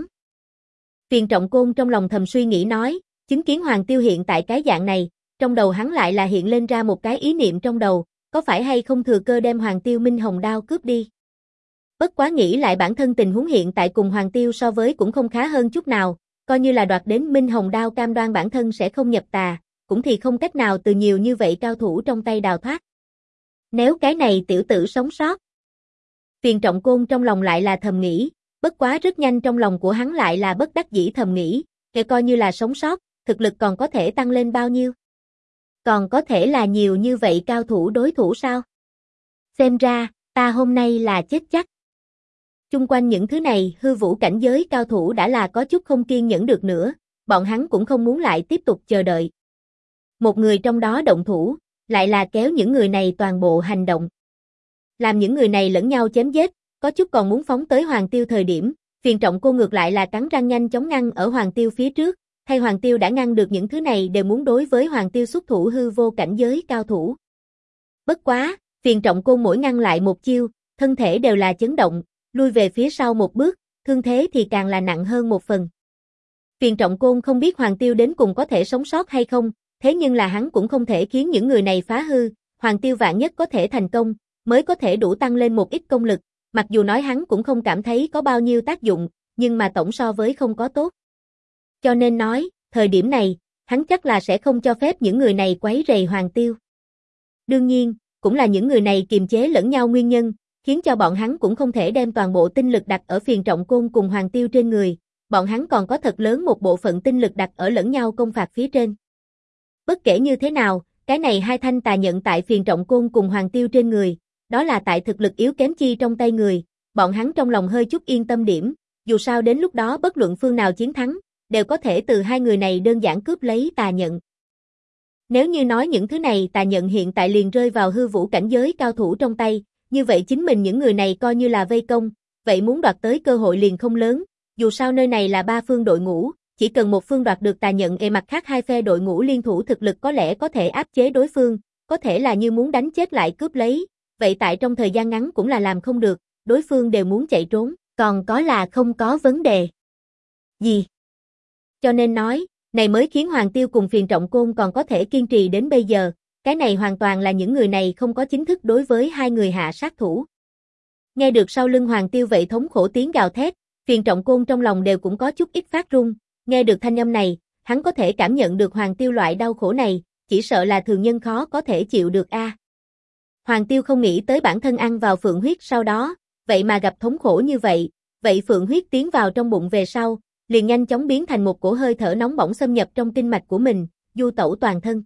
Phiền Trọng Côn trong lòng thầm suy nghĩ nói, chứng kiến Hoàng Tiêu hiện tại cái dạng này, trong đầu hắn lại là hiện lên ra một cái ý niệm trong đầu, có phải hay không thừa cơ đem Hoàng Tiêu Minh Hồng đao cướp đi. Bất quá nghĩ lại bản thân tình huống hiện tại cùng Hoàng Tiêu so với cũng không khá hơn chút nào, coi như là đoạt đến Minh Hồng đao cam đoan bản thân sẽ không nhập tà, cũng thì không cách nào từ nhiều như vậy cao thủ trong tay đào thoát. Nếu cái này tiểu tử sống sót. Phiền Trọng Côn trong lòng lại là thầm nghĩ, bất quá rất nhanh trong lòng của hắn lại là bất đắc dĩ thầm nghĩ, kể coi như là sống sót, thực lực còn có thể tăng lên bao nhiêu? Còn có thể là nhiều như vậy cao thủ đối thủ sao? Xem ra, ta hôm nay là chết chắc. Chung quanh những thứ này, hư vũ cảnh giới cao thủ đã là có chút không kiên nhẫn được nữa, bọn hắn cũng không muốn lại tiếp tục chờ đợi. Một người trong đó động thủ, lại là kéo những người này toàn bộ hành động. Làm những người này lẫn nhau chém giết, có chút còn muốn phóng tới Hoàng Tiêu thời điểm, Phiền Trọng Cô ngược lại là cắn răng nhanh chóng ngăn ở Hoàng Tiêu phía trước, hay Hoàng Tiêu đã ngăn được những thứ này đều muốn đối với Hoàng Tiêu xuất thủ hư vô cảnh giới cao thủ. Bất quá, Phiền Trọng Cô mỗi ngăn lại một chiêu, thân thể đều là chấn động, lui về phía sau một bước, thương thế thì càng là nặng hơn một phần. Phiền Trọng Côn không biết Hoàng Tiêu đến cùng có thể sống sót hay không, thế nhưng là hắn cũng không thể khiến những người này phá hư, Hoàng Tiêu vạn nhất có thể thành công, mới có thể đủ tăng lên một ít công lực, mặc dù nói hắn cũng không cảm thấy có bao nhiêu tác dụng, nhưng mà tổng so với không có tốt. Cho nên nói, thời điểm này, hắn chắc là sẽ không cho phép những người này quấy rầy Hoàng Tiêu. Đương nhiên, cũng là những người này kiềm chế lẫn nhau nguyên nhân, khiến cho bọn hắn cũng không thể đem toàn bộ tinh lực đặt ở Phiền Trọng Côn cùng Hoàng Tiêu trên người, bọn hắn còn có thật lớn một bộ phận tinh lực đặt ở lẫn nhau công phạt phía trên. Bất kể như thế nào, cái này hai thanh tà nhận tại Phiền Trọng Côn cùng Hoàng Tiêu trên người, đó là tại thực lực yếu kém chi trong tay người, bọn hắn trong lòng hơi chút yên tâm điểm, dù sao đến lúc đó bất luận phương nào chiến thắng, đều có thể từ hai người này đơn giản cướp lấy tà nhận. Nếu như nói những thứ này tà nhận hiện tại liền rơi vào hư vũ cảnh giới cao thủ trong tay, như vậy chính mình những người này coi như là vây công, vậy muốn đoạt tới cơ hội liền không lớn, dù sao nơi này là ba phương đội ngũ, chỉ cần một phương đoạt được tà nhận mặt khác hai phe đội ngũ liên thủ thực lực có lẽ có thể áp chế đối phương, có thể là như muốn đánh chết lại cướp lấy, vậy tại trong thời gian ngắn cũng là làm không được, đối phương đều muốn chạy trốn, còn có là không có vấn đề gì. Cho nên nói, này mới khiến Hoàng Tiêu cùng Phiền Trọng Côn còn có thể kiên trì đến bây giờ, cái này hoàn toàn là những người này không có chính thức đối với hai người hạ sát thủ. Nghe được sau lưng Hoàng Tiêu vậy thống khổ tiếng gào thét, Phiền Trọng Côn trong lòng đều cũng có chút ít phát run, nghe được thanh âm này, hắn có thể cảm nhận được Hoàng Tiêu loại đau khổ này, chỉ sợ là thường nhân khó có thể chịu được a. Hoàng Tiêu không nghĩ tới bản thân ăn vào phượng huyết sau đó, vậy mà gặp thống khổ như vậy phượng huyết tiến vào trong bụng về sau, liền nhanh chóng biến thành một cổ hơi thở nóng bỏng xâm nhập trong kinh mạch của mình, du tẩu toàn thân.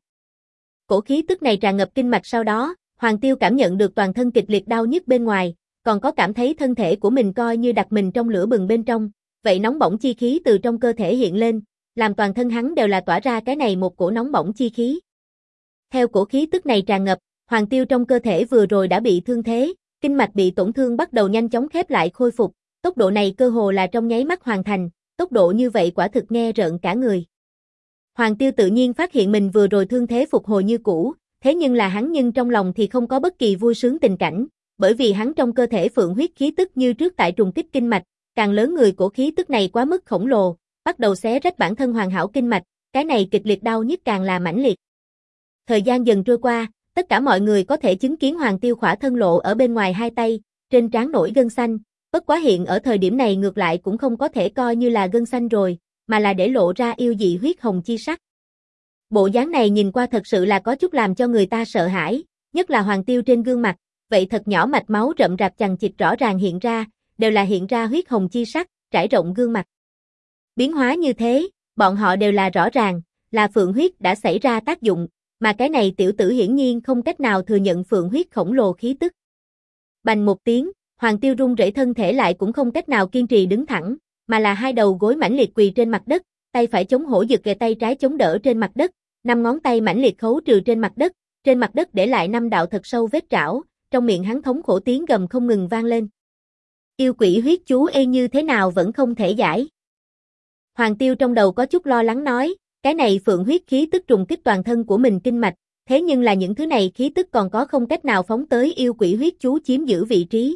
Cổ khí tức này tràn ngập kinh mạch sau đó, Hoàng Tiêu cảm nhận được toàn thân kịch liệt đau nhức bên ngoài, còn có cảm thấy thân thể của mình coi như đặt mình trong lửa bừng bên trong, vậy nóng bỏng chi khí từ trong cơ thể hiện lên, làm toàn thân hắn đều là tỏa ra cái này một cổ nóng bỏng chi khí. Theo cổ khí tức này tràn ngập, Hoàng Tiêu trong cơ thể vừa rồi đã bị thương thế, kinh mạch bị tổn thương bắt đầu nhanh chóng khép lại khôi phục, tốc độ này cơ hồ là trong nháy mắt hoàn thành, tốc độ như vậy quả thực nghe rợn cả người. Hoàng Tiêu tự nhiên phát hiện mình vừa rồi thương thế phục hồi như cũ, thế nhưng là hắn trong lòng thì không có bất kỳ vui sướng tình cảnh, bởi vì hắn trong cơ thể phượng huyết khí tức như trước tại trùng kích kinh mạch, càng lớn người cổ khí tức này quá mức khổng lồ, bắt đầu xé rách bản thân hoàn hảo kinh mạch, cái này kịch liệt đau nhức càng là mãnh liệt. Thời gian dần trôi qua, tất cả mọi người có thể chứng kiến Hoàng Tiêu khỏa thân lộ ở bên ngoài hai tay, trên trán nổi gân xanh, bất quá hiện ở thời điểm này ngược lại cũng không có thể coi như là gân xanh rồi, mà là để lộ ra yêu dị huyết hồng chi sắc. Bộ dáng này nhìn qua thật sự là có chút làm cho người ta sợ hãi, nhất là Hoàng Tiêu trên gương mặt, vậy thật nhỏ mạch máu rậm rạp chằng chịt rõ ràng hiện ra, đều là hiện ra huyết hồng chi sắc, trải rộng gương mặt. Biến hóa như thế, bọn họ đều là rõ ràng, là phượng huyết đã xảy ra tác dụng, mà cái này tiểu tử hiển nhiên không cách nào thừa nhận phượng huyết khổng lồ khí tức. Bành một tiếng, Hoàng Tiêu run rẩy thân thể lại cũng không cách nào kiên trì đứng thẳng, mà là hai đầu gối mãnh liệt quỳ trên mặt đất, tay phải chống hổ dực kề tay trái chống đỡ trên mặt đất, năm ngón tay mãnh liệt khấu trừ trên mặt đất để lại 5 đạo thật sâu vết trảo, trong miệng hắn thống khổ tiếng gầm không ngừng vang lên. Yêu quỷ huyết chú như thế nào vẫn không thể giải. Hoàng Tiêu trong đầu có chút lo lắng nói, cái này phượng huyết khí tức trùng kích toàn thân của mình kinh mạch, thế nhưng là những thứ này khí tức còn có không cách nào phóng tới yêu quỷ huyết chú chiếm giữ vị trí.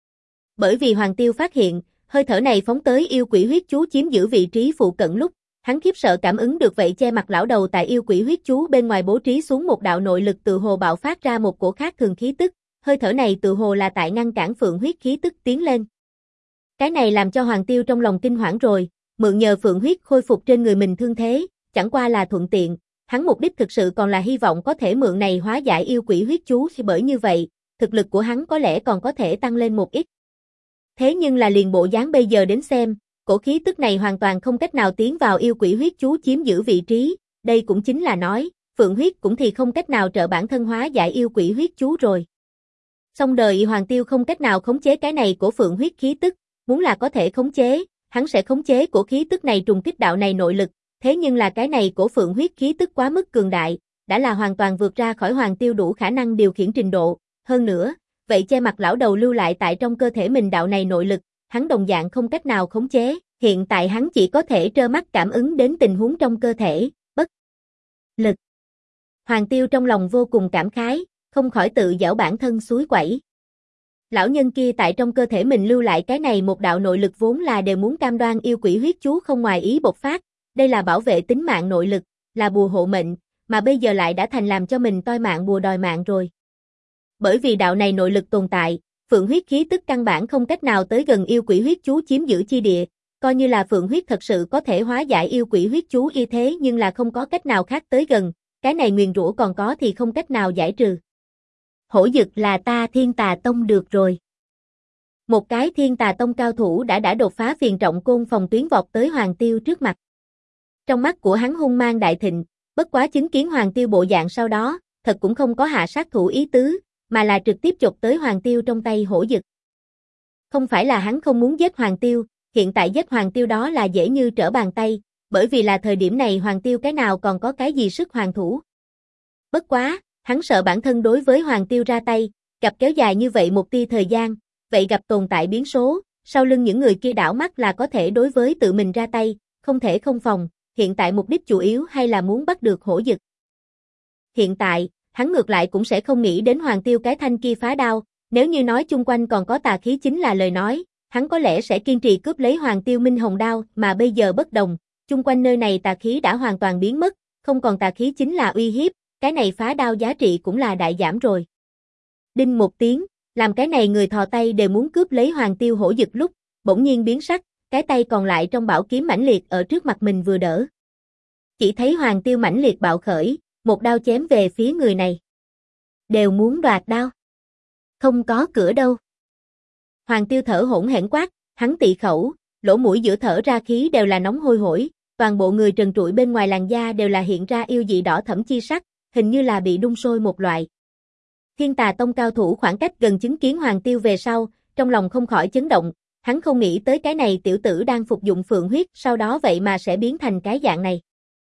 Bởi vì Hoàng Tiêu phát hiện, hơi thở này phóng tới yêu quỷ huyết chú chiếm giữ vị trí phụ cận lúc, hắn khiếp sợ cảm ứng được vậy che mặt lão đầu tại yêu quỷ huyết chú bên ngoài bố trí xuống một đạo nội lực tự hồ bạo phát ra một cổ khác thường khí tức, hơi thở này tự hồ là tại ngăn cản phượng huyết khí tức tiến lên. Cái này làm cho Hoàng Tiêu trong lòng kinh hoảng rồi, mượn nhờ phượng huyết khôi phục trên người mình thương thế, chẳng qua là thuận tiện, hắn mục đích thực sự còn là hy vọng có thể mượn này hóa giải yêu quỷ huyết chú, bởi như vậy, thực lực của hắn có lẽ còn có thể tăng lên một ít. Thế nhưng là liền bộ dáng bây giờ đến xem, cổ khí tức này hoàn toàn không cách nào tiến vào yêu quỷ huyết chú chiếm giữ vị trí, đây cũng chính là nói, phượng huyết cũng thì không cách nào trợ bản thân hóa giải yêu quỷ huyết chú rồi. Song đời Hoàng Tiêu không cách nào khống chế cái này của phượng huyết khí tức, muốn là có thể khống chế, hắn sẽ khống chế của khí tức này trùng kích đạo này nội lực, thế nhưng là cái này của phượng huyết khí tức quá mức cường đại, đã là hoàn toàn vượt ra khỏi Hoàng Tiêu đủ khả năng điều khiển trình độ, hơn nữa, vậy che mặt lão đầu lưu lại tại trong cơ thể mình đạo này nội lực, hắn đồng dạng không cách nào khống chế, hiện tại hắn chỉ có thể trơ mắt cảm ứng đến tình huống trong cơ thể, bất lực. Hoàng Tiêu trong lòng vô cùng cảm khái, không khỏi tự giễu bản thân suối quẩy. Lão nhân kia tại trong cơ thể mình lưu lại cái này một đạo nội lực vốn là đều muốn cam đoan yêu quỷ huyết chú không ngoài ý bộc phát, đây là bảo vệ tính mạng nội lực, là bùa hộ mệnh, mà bây giờ lại đã thành làm cho mình toi mạng bùa đòi mạng rồi. Bởi vì đạo này nội lực tồn tại, phượng huyết khí tức căn bản không cách nào tới gần yêu quỷ huyết chú chiếm giữ chi địa, coi như là phượng huyết thật sự có thể hóa giải yêu quỷ huyết chú y thế nhưng là không có cách nào khác tới gần, cái này nguyền rủa còn có thì không cách nào giải trừ. Hổ dực là ta Thiên Tà Tông được rồi. Một cái Thiên Tà Tông cao thủ đã đột phá phiền trọng côn phòng tuyến vọt tới Hoàng Tiêu trước mặt. Trong mắt của hắn hung mang đại thịnh, bất quá chứng kiến Hoàng Tiêu bộ dạng sau đó, thật cũng không có hạ sát thủ ý tứ, mà là trực tiếp chộp tới Hoàng Tiêu trong tay hổ dực. Không phải là hắn không muốn giết Hoàng Tiêu, hiện tại giết Hoàng Tiêu đó là dễ như trở bàn tay, bởi vì là thời điểm này Hoàng Tiêu cái nào còn có cái gì sức hoàn thủ. Bất quá, hắn sợ bản thân đối với Hoàng Tiêu ra tay, gặp kéo dài như vậy một tia thời gian, vậy gặp tồn tại biến số, sau lưng những người kia đảo mắt là có thể đối với tự mình ra tay, không thể không phòng, hiện tại mục đích chủ yếu hay là muốn bắt được hổ dực. Hiện tại, hắn ngược lại cũng sẽ không nghĩ đến Hoàng Tiêu cái thanh kia phá đao, nếu như nói chung quanh còn có tà khí chính là lời nói, hắn có lẽ sẽ kiên trì cướp lấy Hoàng Tiêu minh hồng đao, mà bây giờ bất đồng, chung quanh nơi này tà khí đã hoàn toàn biến mất, không còn tà khí chính là uy hiếp, cái này phá đao giá trị cũng là đại giảm rồi. Đinh một tiếng, làm cái này người thò tay đều muốn cướp lấy Hoàng Tiêu hổ dực lúc, bỗng nhiên biến sắc, cái tay còn lại trong bảo kiếm mãnh liệt ở trước mặt mình vừa đỡ. Chỉ thấy Hoàng Tiêu mãnh liệt bạo khởi, một đao chém về phía người này. Đều muốn đoạt đao. Không có cửa đâu. Hoàng Tiêu thở hổn hển quát, hắn tị khẩu, lỗ mũi giữa thở ra khí đều là nóng hôi hổi, toàn bộ người trần trụi bên ngoài làn da đều là hiện ra yêu dị đỏ thẫm chi sắc, hình như là bị đun sôi một loại. Thiên Tà Tông cao thủ khoảng cách gần chứng kiến Hoàng Tiêu về sau, trong lòng không khỏi chấn động, hắn không nghĩ tới cái này tiểu tử đang phục dụng phượng huyết, sau đó vậy mà sẽ biến thành cái dạng này.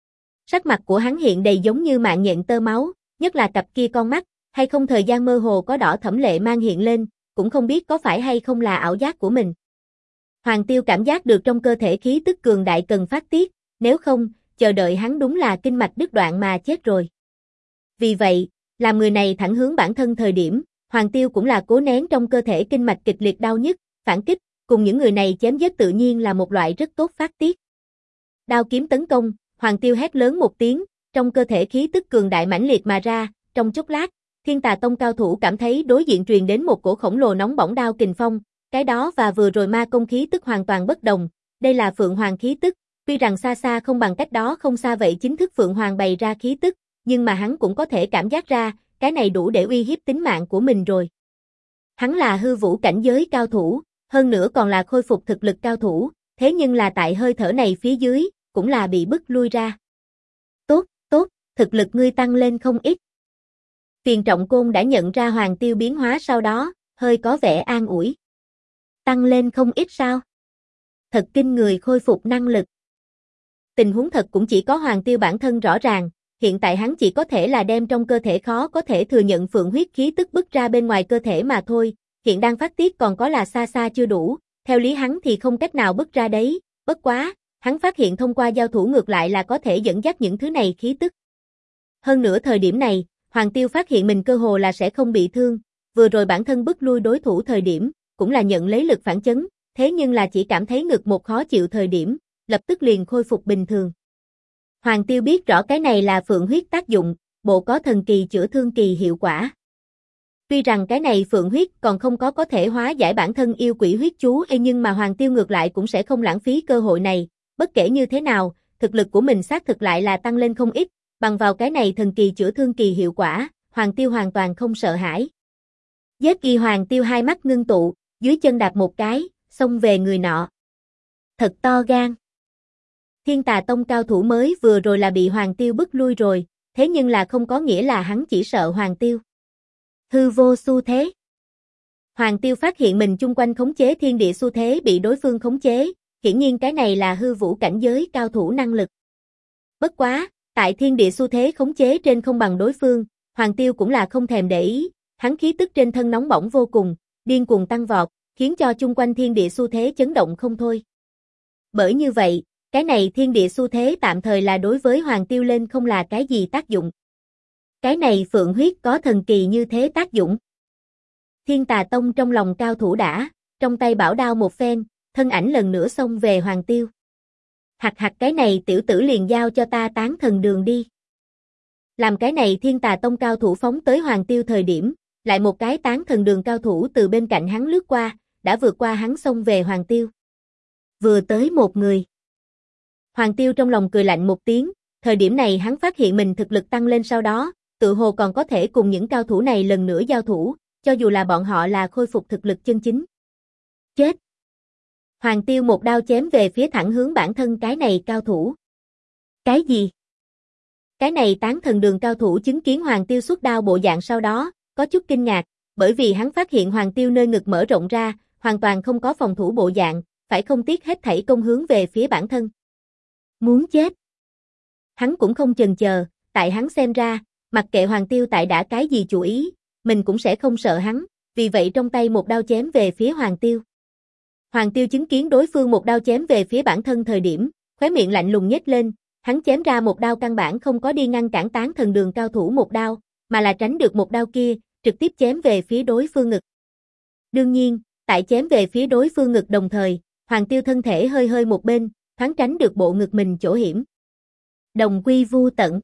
Sắc mặt của hắn hiện đầy giống như mạng nhện tơ máu, nhất là cặp kia con mắt, hay không thời gian mơ hồ có đỏ thẫm lệ mang hiện lên, cũng không biết có phải hay không là ảo giác của mình. Hoàng Tiêu cảm giác được trong cơ thể khí tức cường đại cần phát tiết, nếu không, chờ đợi hắn đúng là kinh mạch đứt đoạn mà chết rồi. Vì vậy, làm người này thẳng hướng bản thân thời điểm, Hoàng Tiêu cũng là cố nén trong cơ thể kinh mạch kịch liệt đau nhức, phản kích, cùng những người này chém giết tự nhiên là một loại rất tốt phát tiết. Đao kiếm tấn công, Hoàng Tiêu hét lớn một tiếng, trong cơ thể khí tức cường đại mãnh liệt mà ra, trong chốc lát, Thiên Tà Tông cao thủ cảm thấy đối diện truyền đến một cổ khổng lồ nóng bỏng đao kình phong, cái đó và vừa rồi ma công khí tức hoàn toàn bất đồng, đây là Phượng Hoàng khí tức, tuy rằng xa xa không bằng cách đó không xa vậy chính thức Phượng Hoàng bày ra khí tức, nhưng mà hắn cũng có thể cảm giác ra, cái này đủ để uy hiếp tính mạng của mình rồi. Hắn là hư vũ cảnh giới cao thủ, hơn nữa còn là khôi phục thực lực cao thủ, thế nhưng là tại hơi thở này phía dưới, cũng là bị bức lui ra. Tốt, tốt, thực lực ngươi tăng lên không ít. Phiền Trọng Côn đã nhận ra Hoàng Tiêu biến hóa sau đó, hơi có vẻ an ủi. Tăng lên không ít sao? Thật kinh người khôi phục năng lực. Tình huống thật cũng chỉ có Hoàng Tiêu bản thân rõ ràng, hiện tại hắn chỉ có thể là đem trong cơ thể khó có thể thừa nhận phượng huyết khí tức bức ra bên ngoài cơ thể mà thôi, hiện đang phát tiết còn có là xa xa chưa đủ, theo lý hắn thì không cách nào bức ra đấy, bất quá, hắn phát hiện thông qua giao thủ ngược lại là có thể dẫn dắt những thứ này khí tức. Hơn nữa thời điểm này, Hoàng Tiêu phát hiện mình cơ hồ là sẽ không bị thương, vừa rồi bản thân bức lui đối thủ thời điểm, cũng là nhận lấy lực phản chấn, thế nhưng là chỉ cảm thấy ngực một khó chịu thời điểm, lập tức liền khôi phục bình thường. Hoàng Tiêu biết rõ cái này là phượng huyết tác dụng, bộ có thần kỳ chữa thương kỳ hiệu quả. Tuy rằng cái này phượng huyết còn không có thể hóa giải bản thân yêu quỷ huyết chú nhưng mà Hoàng Tiêu ngược lại cũng sẽ không lãng phí cơ hội này, bất kể như thế nào, thực lực của mình xác thực lại là tăng lên không ít, bằng vào cái này thần kỳ chữa thương kỳ hiệu quả, Hoàng Tiêu hoàn toàn không sợ hãi. Giết kỳ Hoàng Tiêu hai mắt ngưng tụ, dưới chân đạp một cái, xông về người nọ. Thật to gan. Thiên Tà Tông cao thủ mới vừa rồi là bị Hoàng Tiêu bức lui rồi, thế nhưng là không có nghĩa là hắn chỉ sợ Hoàng Tiêu. Hư vô xu thế. Hoàng Tiêu phát hiện mình chung quanh khống chế thiên địa xu thế bị đối phương khống chế, hiển nhiên cái này là hư vũ cảnh giới cao thủ năng lực. Bất quá, tại thiên địa xu thế khống chế trên không bằng đối phương, Hoàng Tiêu cũng là không thèm để ý, hắn khí tức trên thân nóng bỏng vô cùng, điên cuồng tăng vọt, khiến cho chung quanh thiên địa xu thế chấn động không thôi. Bởi như vậy, cái này thiên địa xu thế tạm thời là đối với Hoàng Tiêu lên không là cái gì tác dụng. Cái này phượng huyết có thần kỳ như thế tác dụng. Thiên Tà Tông trong lòng cao thủ đã, trong tay bảo đao một phen, thân ảnh lần nữa xông về Hoàng Tiêu. Hặc hặc cái này tiểu tử liền giao cho ta tán thần đường đi. Làm cái này Thiên Tà Tông cao thủ phóng tới Hoàng Tiêu thời điểm, lại một cái tán thần đường cao thủ từ bên cạnh hắn lướt qua, đã vượt qua hắn xông về Hoàng Tiêu. Vừa tới một người. Hoàng Tiêu trong lòng cười lạnh một tiếng, thời điểm này hắn phát hiện mình thực lực tăng lên sau đó, tự hồ còn có thể cùng những cao thủ này lần nữa giao thủ, cho dù là bọn họ là khôi phục thực lực chân chính. Chết! Hoàng Tiêu một đao chém về phía thẳng hướng bản thân cái này cao thủ. Cái gì? Cái này tán thần đường cao thủ chứng kiến Hoàng Tiêu xuất đao bộ dạng sau đó, có chút kinh ngạc, bởi vì hắn phát hiện Hoàng Tiêu nơi ngực mở rộng ra, hoàn toàn không có phòng thủ bộ dạng, phải không tiếc hết thảy công hướng về phía bản thân. Muốn chết. Hắn cũng không chần chờ, tại hắn xem ra, mặc kệ Hoàng Tiêu tại đã cái gì chủ ý, mình cũng sẽ không sợ hắn, vì vậy trong tay một đao chém về phía Hoàng Tiêu. Hoàng Tiêu chứng kiến đối phương một đao chém về phía bản thân thời điểm, khóe miệng lạnh lùng nhếch lên, hắn chém ra một đao căn bản không có đi ngăn cản tán thần đường cao thủ một đao, mà là tránh được một đao kia, trực tiếp chém về phía đối phương ngực. Đương nhiên, tại chém về phía đối phương ngực đồng thời, Hoàng Tiêu thân thể hơi hơi một bên, thoáng tránh được bộ ngực mình chỗ hiểm. Đồng quy vu tận.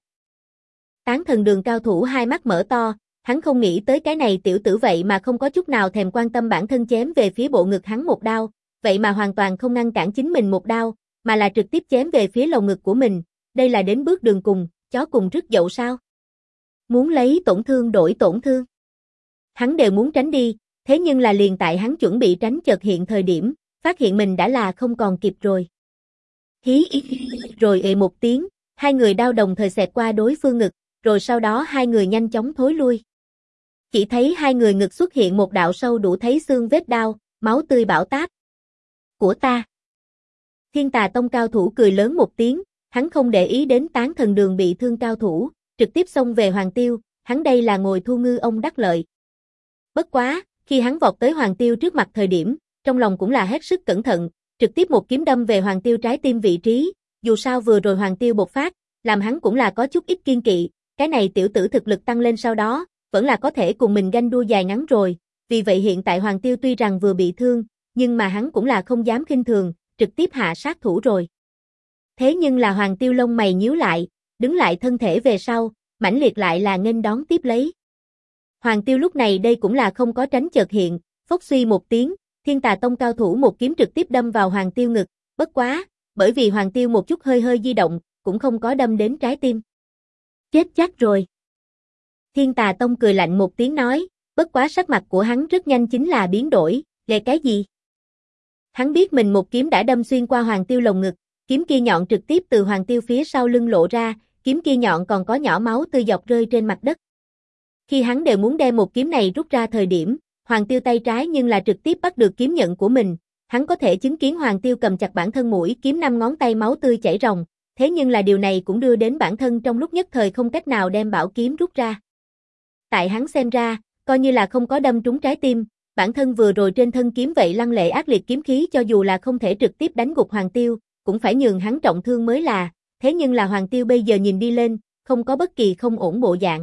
Tán thần đường cao thủ hai mắt mở to, hắn không nghĩ tới cái này tiểu tử vậy mà không có chút nào thèm quan tâm bản thân chém về phía bộ ngực hắn một đao, vậy mà hoàn toàn không ngăn cản chính mình một đao, mà là trực tiếp chém về phía lồng ngực của mình, đây là đến bước đường cùng, chó cùng rứt dậu sao? Muốn lấy tổn thương đổi tổn thương. Hắn đều muốn tránh đi, thế nhưng là liền tại hắn chuẩn bị tránh chợt hiện thời điểm, phát hiện mình đã là không còn kịp rồi. Hí rồi một tiếng, hai người đao đồng thời xẹt qua đối phương ngực, rồi sau đó hai người nhanh chóng thối lui. Chỉ thấy hai người ngực xuất hiện một đạo sâu đủ thấy xương vết đao, máu tươi bão táp. Của ta. Thiên Tà Tông cao thủ cười lớn một tiếng, hắn không để ý đến tán thần đường bị thương cao thủ, trực tiếp xông về Hoàng Tiêu, hắn đây là ngồi thu ngư ông đắc lợi. Bất quá, khi hắn vọt tới Hoàng Tiêu trước mặt thời điểm, trong lòng cũng là hết sức cẩn thận, trực tiếp một kiếm đâm về Hoàng Tiêu trái tim vị trí, dù sao vừa rồi Hoàng Tiêu bộc phát, làm hắn cũng là có chút ít kiên kỵ, cái này tiểu tử thực lực tăng lên sau đó, vẫn là có thể cùng mình ganh đua dài ngắn rồi, vì vậy hiện tại Hoàng Tiêu tuy rằng vừa bị thương, nhưng mà hắn cũng là không dám khinh thường, trực tiếp hạ sát thủ rồi. Thế nhưng là Hoàng Tiêu lông mày nhíu lại, đứng lại thân thể về sau, mãnh liệt lại là nghênh đón tiếp lấy. Hoàng Tiêu lúc này đây cũng là không có tránh chợt hiện, phốc suy một tiếng, Thiên Tà Tông cao thủ một kiếm trực tiếp đâm vào Hoàng Tiêu ngực, bất quá, bởi vì Hoàng Tiêu một chút hơi hơi di động, cũng không có đâm đến trái tim. Chết chắc rồi. Thiên Tà Tông cười lạnh một tiếng nói, bất quá sắc mặt của hắn rất nhanh chính là biến đổi, ghê cái gì? Hắn biết mình một kiếm đã đâm xuyên qua Hoàng Tiêu lồng ngực, kiếm kia nhọn trực tiếp từ Hoàng Tiêu phía sau lưng lộ ra, kiếm kia nhọn còn có nhỏ máu tươi dọc rơi trên mặt đất. Khi hắn đều muốn đem một kiếm này rút ra thời điểm, Hoàng Tiêu tay trái nhưng là trực tiếp bắt được kiếm nhận của mình, hắn có thể chứng kiến Hoàng Tiêu cầm chặt bản thân mũi kiếm 5 ngón tay máu tươi chảy ròng, thế nhưng là điều này cũng đưa đến bản thân trong lúc nhất thời không cách nào đem bảo kiếm rút ra. Tại hắn xem ra, coi như là không có đâm trúng trái tim, bản thân vừa rồi trên thân kiếm vậy lăng lệ ác liệt kiếm khí cho dù là không thể trực tiếp đánh gục Hoàng Tiêu, cũng phải nhường hắn trọng thương mới là, thế nhưng là Hoàng Tiêu bây giờ nhìn đi lên, không có bất kỳ không ổn bộ dạng.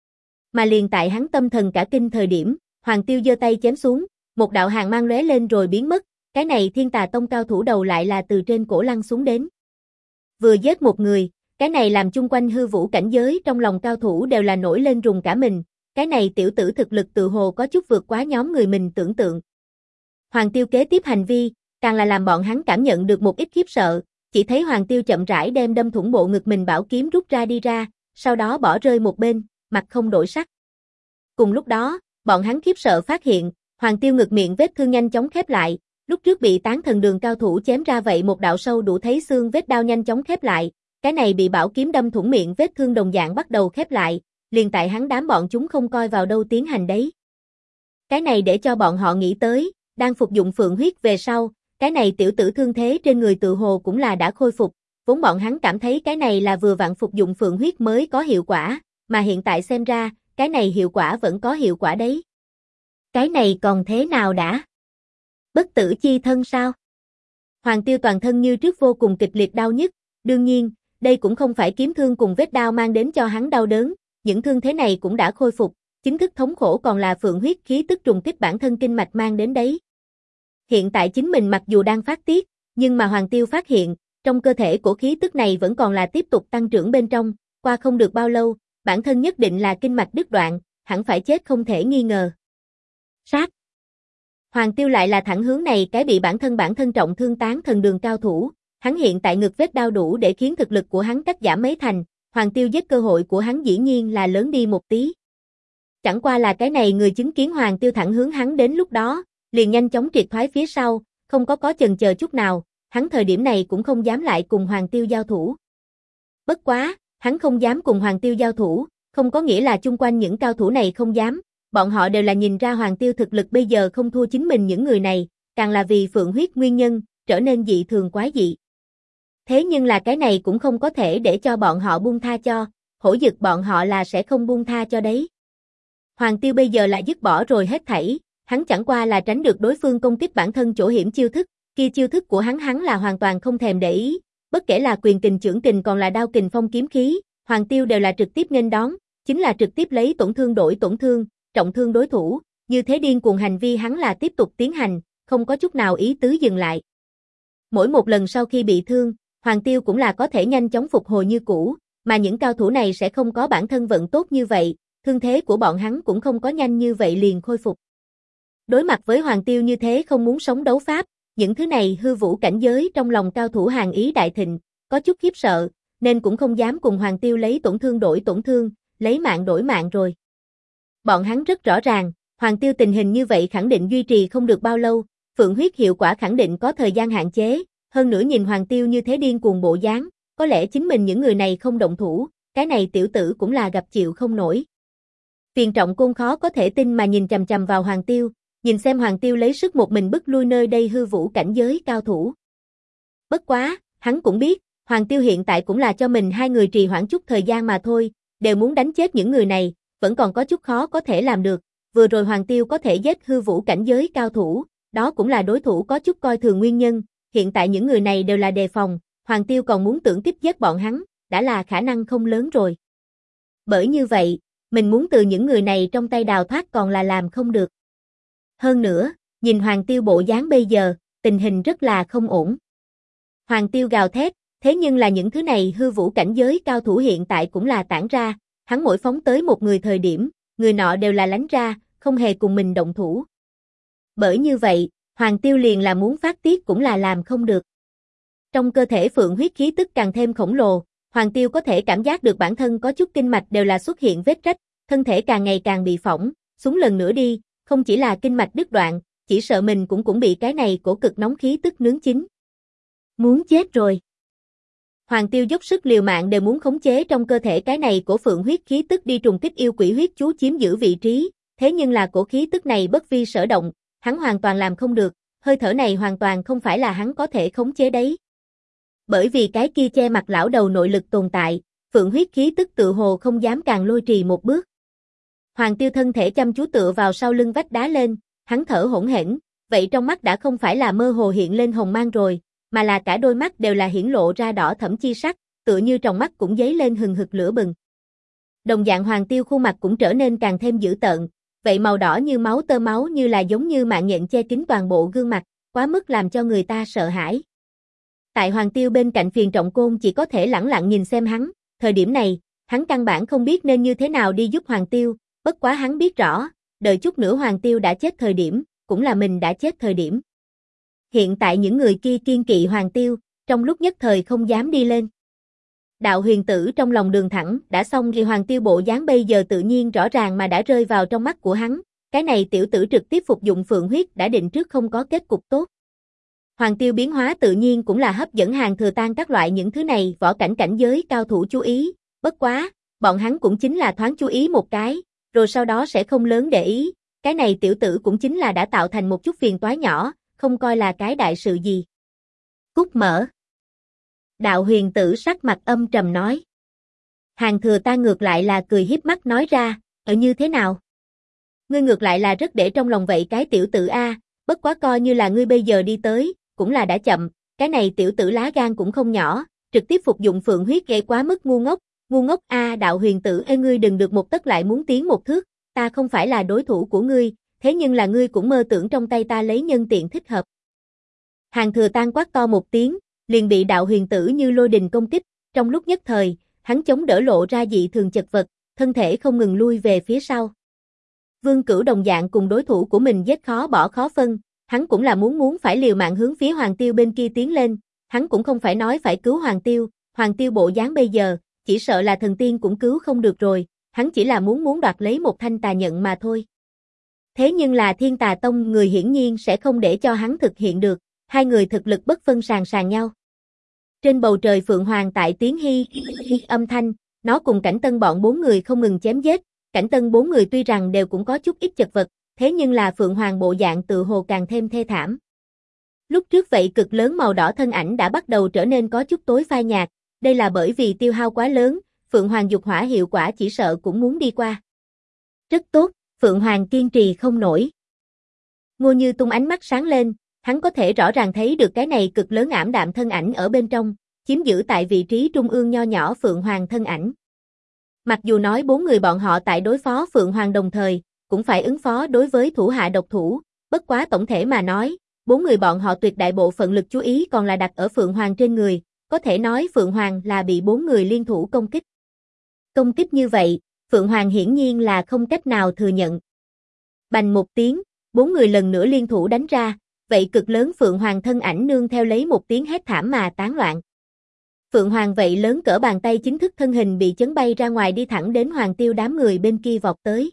Mà liền tại hắn tâm thần cả kinh thời điểm, Hoàng Tiêu giơ tay chém xuống, một đạo hàn mang lóe lên rồi biến mất, cái này Thiên Tà Tông cao thủ đầu lại là từ trên cổ lăn xuống đến. Vừa giết một người, cái này làm chung quanh hư vũ cảnh giới trong lòng cao thủ đều là nổi lên rùng cả mình, cái này tiểu tử thực lực tự hồ có chút vượt quá nhóm người mình tưởng tượng. Hoàng Tiêu kế tiếp hành vi, càng là làm bọn hắn cảm nhận được một ít khiếp sợ, chỉ thấy Hoàng Tiêu chậm rãi đem đâm thủng bộ ngực mình bảo kiếm rút ra đi ra, sau đó bỏ rơi một bên, mặt không đổi sắc. Cùng lúc đó, bọn hắn khiếp sợ phát hiện, Hoàng Tiêu ngực miệng vết thương nhanh chóng khép lại, lúc trước bị Tán Thần Đường cao thủ chém ra vậy một đạo sâu đủ thấy xương vết đao nhanh chóng khép lại, cái này bị bảo kiếm đâm thủng miệng vết thương đồng dạng bắt đầu khép lại, liền tại hắn đám bọn chúng không coi vào đâu tiến hành đấy. Cái này để cho bọn họ nghĩ tới, đang phục dụng phượng huyết về sau, cái này tiểu tử thương thế trên người tự hồ cũng là đã khôi phục, vốn bọn hắn cảm thấy cái này là vừa vặn phục dụng phượng huyết mới có hiệu quả, mà hiện tại xem ra, cái này hiệu quả vẫn có hiệu quả đấy. Cái này còn thế nào đã? Bất tử chi thân sao? Hoàng Tiêu toàn thân như trước vô cùng kịch liệt đau nhức, đương nhiên, đây cũng không phải kiếm thương cùng vết đao mang đến cho hắn đau đớn, những thương thế này cũng đã khôi phục, chính thức thống khổ còn là phượng huyết khí tức trùng kích bản thân kinh mạch mang đến đấy. Hiện tại chính mình mặc dù đang phát tiết, nhưng mà Hoàng Tiêu phát hiện, trong cơ thể của khí tức này vẫn còn là tiếp tục tăng trưởng bên trong, qua không được bao lâu, bản thân nhất định là kinh mạch đứt đoạn, hẳn phải chết không thể nghi ngờ. Sát. Hoàng Tiêu lại là thẳng hướng này cái bị bản thân trọng thương Tán Thần Đường cao thủ, hắn hiện tại ngực vết đau đủ để khiến thực lực của hắn cắt giảm mấy thành, Hoàng Tiêu giết cơ hội của hắn dĩ nhiên là lớn đi một tí. Chẳng qua là cái này người chứng kiến Hoàng Tiêu thẳng hướng hắn đến lúc đó, liền nhanh chóng triệt thoái phía sau, không có chần chờ chút nào, hắn thời điểm này cũng không dám lại cùng Hoàng Tiêu giao thủ. Bất quá, hắn không dám cùng Hoàng Tiêu giao thủ, không có nghĩa là chung quanh những cao thủ này không dám, bọn họ đều là nhìn ra Hoàng Tiêu thực lực bây giờ không thua chính mình những người này, càng là vì phượng huyết nguyên nhân, trở nên dị thường quái dị. Thế nhưng là cái này cũng không có thể để cho bọn họ buông tha cho, hổ dực bọn họ là sẽ không buông tha cho đấy. Hoàng Tiêu bây giờ lại dứt bỏ rồi hết thảy, hắn chẳng qua là tránh được đối phương công kích bản thân chỗ hiểm chiêu thức, kia chiêu thức của hắn là hoàn toàn không thèm để ý, bất kể là quyền kình chưởng kình còn là đao kình phong kiếm khí, Hoàng Tiêu đều là trực tiếp nghênh đón, chính là trực tiếp lấy tổn thương đổi tổn thương, trọng thương đối thủ, như thế điên cuồng hành vi hắn là tiếp tục tiến hành, không có chút nào ý tứ dừng lại. Mỗi một lần sau khi bị thương, Hoàng Tiêu cũng là có thể nhanh chóng phục hồi như cũ, mà những cao thủ này sẽ không có bản thân vận tốt như vậy, thương thế của bọn hắn cũng không có nhanh như vậy liền khôi phục. Đối mặt với Hoàng Tiêu như thế không muốn sống đấu pháp, những thứ này hư vũ cảnh giới trong lòng cao thủ Hàn Ý đại thịnh, có chút khiếp sợ, nên cũng không dám cùng Hoàng Tiêu lấy tổn thương đổi tổn thương, lấy mạng đổi mạng rồi. Bọn hắn rất rõ ràng, Hoàng Tiêu tình hình như vậy khẳng định duy trì không được bao lâu, phượng huyết hiệu quả khẳng định có thời gian hạn chế, hơn nữa nhìn Hoàng Tiêu như thế điên cuồng bộ dáng, có lẽ chính mình những người này không động thủ, cái này tiểu tử cũng là gặp chịu không nổi. Phiền Trọng Côn khó có thể tin mà nhìn chằm chằm vào Hoàng Tiêu, nhìn xem Hoàng Tiêu lấy sức một mình bức lui nơi đây hư vũ cảnh giới cao thủ. Bất quá, hắn cũng biết, Hoàng Tiêu hiện tại cũng là cho mình hai người trì hoãn chút thời gian mà thôi, đều muốn đánh chết những người này, vẫn còn có chút khó có thể làm được, vừa rồi Hoàng Tiêu có thể giết hư vũ cảnh giới cao thủ, đó cũng là đối thủ có chút coi thường nguyên nhân, hiện tại những người này đều là đề phòng, Hoàng Tiêu còn muốn tưởng tiếp giết bọn hắn, đã là khả năng không lớn rồi. Bởi như vậy, mình muốn từ những người này trong tay đào thoát còn là làm không được. Hơn nữa, nhìn Hoàng Tiêu bộ dáng bây giờ, tình hình rất là không ổn. Hoàng Tiêu gào thét, Thế nhưng là những thứ này hư vũ cảnh giới cao thủ hiện tại cũng là tản ra, hắn mỗi phóng tới một người thời điểm, người nọ đều là lánh ra, không hề cùng mình động thủ. Bởi như vậy, Hoàng Tiêu liền là muốn phát tiết cũng là làm không được. Trong cơ thể phượng huyết khí tức càng thêm khổng lồ, Hoàng Tiêu có thể cảm giác được bản thân có chút kinh mạch đều là xuất hiện vết rách, thân thể càng ngày càng bị phỏng, xuống lần nữa đi, không chỉ là kinh mạch đứt đoạn, chỉ sợ mình cũng bị cái này cổ cực nóng khí tức nướng chín. Muốn chết rồi. Hoàng Tiêu dốc sức liều mạng đều muốn khống chế trong cơ thể cái này của phượng huyết khí tức đi trùng kích yêu quỷ huyết chú chiếm giữ vị trí, thế nhưng là cổ khí tức này bất vi sở động, hắn hoàn toàn làm không được, hơi thở này hoàn toàn không phải là hắn có thể khống chế đấy. Bởi vì cái kia che mặt lão đầu nội lực tồn tại, phượng huyết khí tức tự hồ không dám càng lôi trì một bước. Hoàng Tiêu thân thể chăm chú tựa vào sau lưng vách đá lên, hắn thở hổn hển, vậy trong mắt đã không phải là mơ hồ hiện lên hồng mang rồi, mà là cả đôi mắt đều là hiển lộ ra đỏ thẫm chi sắc, tựa như trong mắt cũng dấy lên hừng hực lửa bừng. Đồng dạng Hoàng Tiêu khuôn mặt cũng trở nên càng thêm dữ tợn, vậy màu đỏ như máu tơ máu như là giống như mạng nhện che kín toàn bộ gương mặt, quá mức làm cho người ta sợ hãi. Tại Hoàng Tiêu bên cạnh Phiền Trọng Côn chỉ có thể lẳng lặng nhìn xem hắn, thời điểm này, hắn căn bản không biết nên như thế nào đi giúp Hoàng Tiêu, bất quá hắn biết rõ, đợi chút nữa Hoàng Tiêu đã chết thời điểm, cũng là mình đã chết thời điểm. Hiện tại những người kia kiên kỵ Hoàng Tiêu, trong lúc nhất thời không dám đi lên. Đạo Huyền Tử trong lòng đường thẳng, đã xong thì Hoàng Tiêu bộ dáng bây giờ tự nhiên rõ ràng mà đã rơi vào trong mắt của hắn, cái này tiểu tử trực tiếp phục dụng phượng huyết đã định trước không có kết cục tốt. Hoàng Tiêu biến hóa tự nhiên cũng là hấp dẫn Hàn Thừa Tan các loại những thứ này võ cảnh cảnh giới cao thủ chú ý, bất quá, bọn hắn cũng chính là thoáng chú ý một cái, rồi sau đó sẽ không lớn để ý, cái này tiểu tử cũng chính là đã tạo thành một chút phiền toái nhỏ, không coi là cái đại sự gì. Cút mở. Đạo Huyền Tử sắc mặt âm trầm nói. Hàn Thừa Tan ngược lại là cười hiếp mắt nói ra, như thế nào? Ngươi ngược lại là rất để trong lòng vậy cái tiểu tử a, bất quá coi như là ngươi bây giờ đi tới, cũng là đã chậm, cái này tiểu tử lá gan cũng không nhỏ, trực tiếp phục dụng phượng huyết gây quá mức ngu ngốc a. Đạo Huyền Tử ngươi đừng được một tấc lại muốn tiến một thước, ta không phải là đối thủ của ngươi, thế nhưng là ngươi cũng mơ tưởng trong tay ta lấy nhân tiện thích hợp. Hàn Thừa Tan quát to một tiếng, liền bị Đạo Huyền Tử như lôi đình công kích, trong lúc nhất thời, hắn chống đỡ lộ ra dị thường chật vật, thân thể không ngừng lui về phía sau. Vương Cửu đồng dạng cùng đối thủ của mình giết khó bỏ khó phân, hắn cũng là muốn phải liều mạng hướng phía Hoàng Tiêu bên kia tiến lên, hắn cũng không phải nói phải cứu Hoàng Tiêu bộ dáng bây giờ, chỉ sợ là thần tiên cũng cứu không được rồi, hắn chỉ là muốn đoạt lấy một thanh tà nhận mà thôi. Thế nhưng là Thiên Tà Tông người hiển nhiên sẽ không để cho hắn thực hiện được, hai người thực lực bất phân sàn nhau. Trên bầu trời Phượng Hoàng tại tiếng hi âm thanh, nó cùng Cảnh Tân bọn bốn người không ngừng chém giết, Cảnh Tân bốn người tuy rằng đều cũng có chút ít chật vật, thế nhưng là Phượng Hoàng bộ dạng tự hồ càng thêm thê thảm. Lúc trước vậy cực lớn màu đỏ thân ảnh đã bắt đầu trở nên có chút tối phai nhạt, đây là bởi vì tiêu hao quá lớn, Phượng Hoàng dục hỏa hiệu quả chỉ sợ cũng muốn đi qua. Rất tốt, Phượng Hoàng kiên trì không nổi. Ngô Như Tung ánh mắt sáng lên, hắn có thể rõ ràng thấy được cái này cực lớn ảm đạm thân ảnh ở bên trong, chiếm giữ tại vị trí trung ương nho nhỏ Phượng Hoàng thân ảnh. Mặc dù nói bốn người bọn họ tại đối phó Phượng Hoàng đồng thời, cũng phải ứng phó đối với thủ hạ độc thủ, bất quá tổng thể mà nói, bốn người bọn họ tuyệt đại bộ phận lực chú ý còn là đặt ở Phượng Hoàng trên người, có thể nói Phượng Hoàng là bị bốn người liên thủ công kích. Công kích như vậy, Phượng Hoàng hiển nhiên là không cách nào thừa nhận. Bành một tiếng, bốn người lần nữa liên thủ đánh ra, vậy cực lớn Phượng Hoàng thân ảnh nương theo lấy một tiếng hét thảm mà tán loạn. Phượng Hoàng vậy lớn cỡ bàn tay chính thức thân hình bị chấn bay ra ngoài đi thẳng đến Hoàng Tiêu đám người bên kia vọt tới.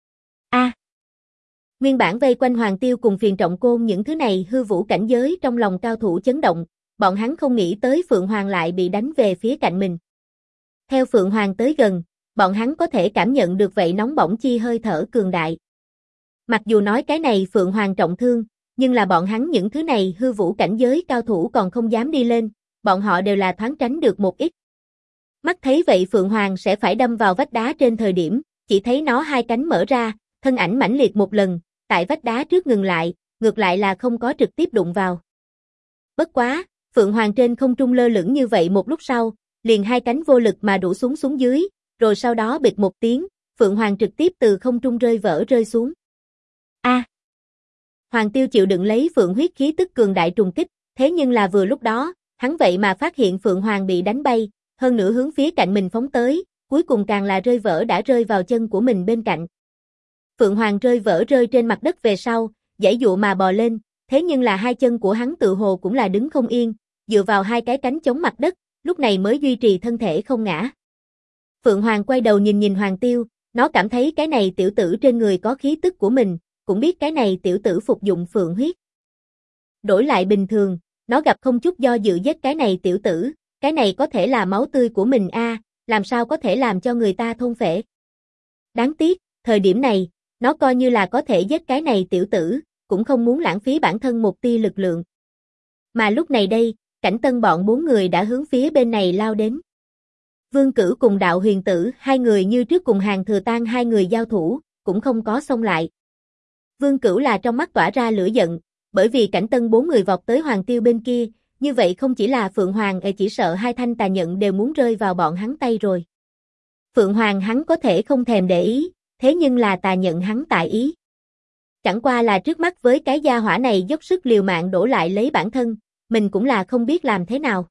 Nguyên bản vây quanh Hoàng Tiêu cùng Phiền Trọng Côn những thứ này hư vũ cảnh giới trong lòng cao thủ chấn động, bọn hắn không nghĩ tới Phượng Hoàng lại bị đánh về phía cạnh mình. Theo Phượng Hoàng tới gần, bọn hắn có thể cảm nhận được vậy nóng bỏng chi hơi thở cường đại. Mặc dù nói cái này Phượng Hoàng trọng thương, nhưng là bọn hắn những thứ này hư vũ cảnh giới cao thủ còn không dám đi lên, bọn họ đều là thoáng tránh được một ít. Mắt thấy vậy Phượng Hoàng sẽ phải đâm vào vách đá trên thời điểm, chỉ thấy nó hai cánh mở ra, thân ảnh mãnh liệt một lần, tại vách đá trước ngừng lại, ngược lại là không có trực tiếp đụng vào. Bất quá, Phượng Hoàng trên không trung lơ lửng như vậy một lúc sau, liền hai cánh vô lực mà đổ xuống dưới, rồi sau đó bịch một tiếng, Phượng Hoàng trực tiếp từ không trung rơi xuống. Hoàng Tiêu chịu đựng lấy Phượng huyết khí tức cường đại trùng kích, thế nhưng là vừa lúc đó, Hắn vậy mà phát hiện Phượng Hoàng bị đánh bay, hơn nữa hướng phía cạnh mình phóng tới, cuối cùng càng là rơi vỡ đã rơi vào chân của mình bên cạnh. Phượng Hoàng rơi vỡ rơi trên mặt đất về sau, giãy dụa mà bò lên, thế nhưng là hai chân của hắn tự hồ cũng là đứng không yên, dựa vào hai cái cánh chống mặt đất, lúc này mới duy trì thân thể không ngã. Phượng Hoàng quay đầu nhìn nhìn Hoàng Tiêu, nó cảm thấy cái này tiểu tử trên người có khí tức của mình, cũng biết cái này tiểu tử phục dụng phượng huyết. Đổi lại bình thường, nó gặp không chút do dự giết cái này tiểu tử, cái này có thể là máu tươi của mình a, làm sao có thể làm cho người ta thôn phệ. Đáng tiếc, thời điểm này, nó coi như là có thể giết cái này tiểu tử, cũng không muốn lãng phí bản thân một tia lực lượng. Mà lúc này đây, Cảnh Tân bọn 4 người đã hướng phía bên này lao đến. Vương Cửu cùng Đạo Huyền Tử, hai người như trước cùng Hàn Thừa Tang hai người giao thủ, cũng không có xông lại. Vương Cửu là trong mắt tỏa ra lửa giận, bởi vì Cảnh Tân 4 người vọt tới Hoàng Tiêu bên kia, như vậy không chỉ là Phượng Hoàng chỉ sợ hai thanh tà nhận đều muốn rơi vào bọn hắn tay rồi. Phượng Hoàng hắn có thể không thèm để ý, thế nhưng là tà nhận hắn tại ý. Chẳng qua là trước mắt với cái gia hỏa này dốc sức liều mạng đổ lại lấy bản thân, mình cũng là không biết làm thế nào.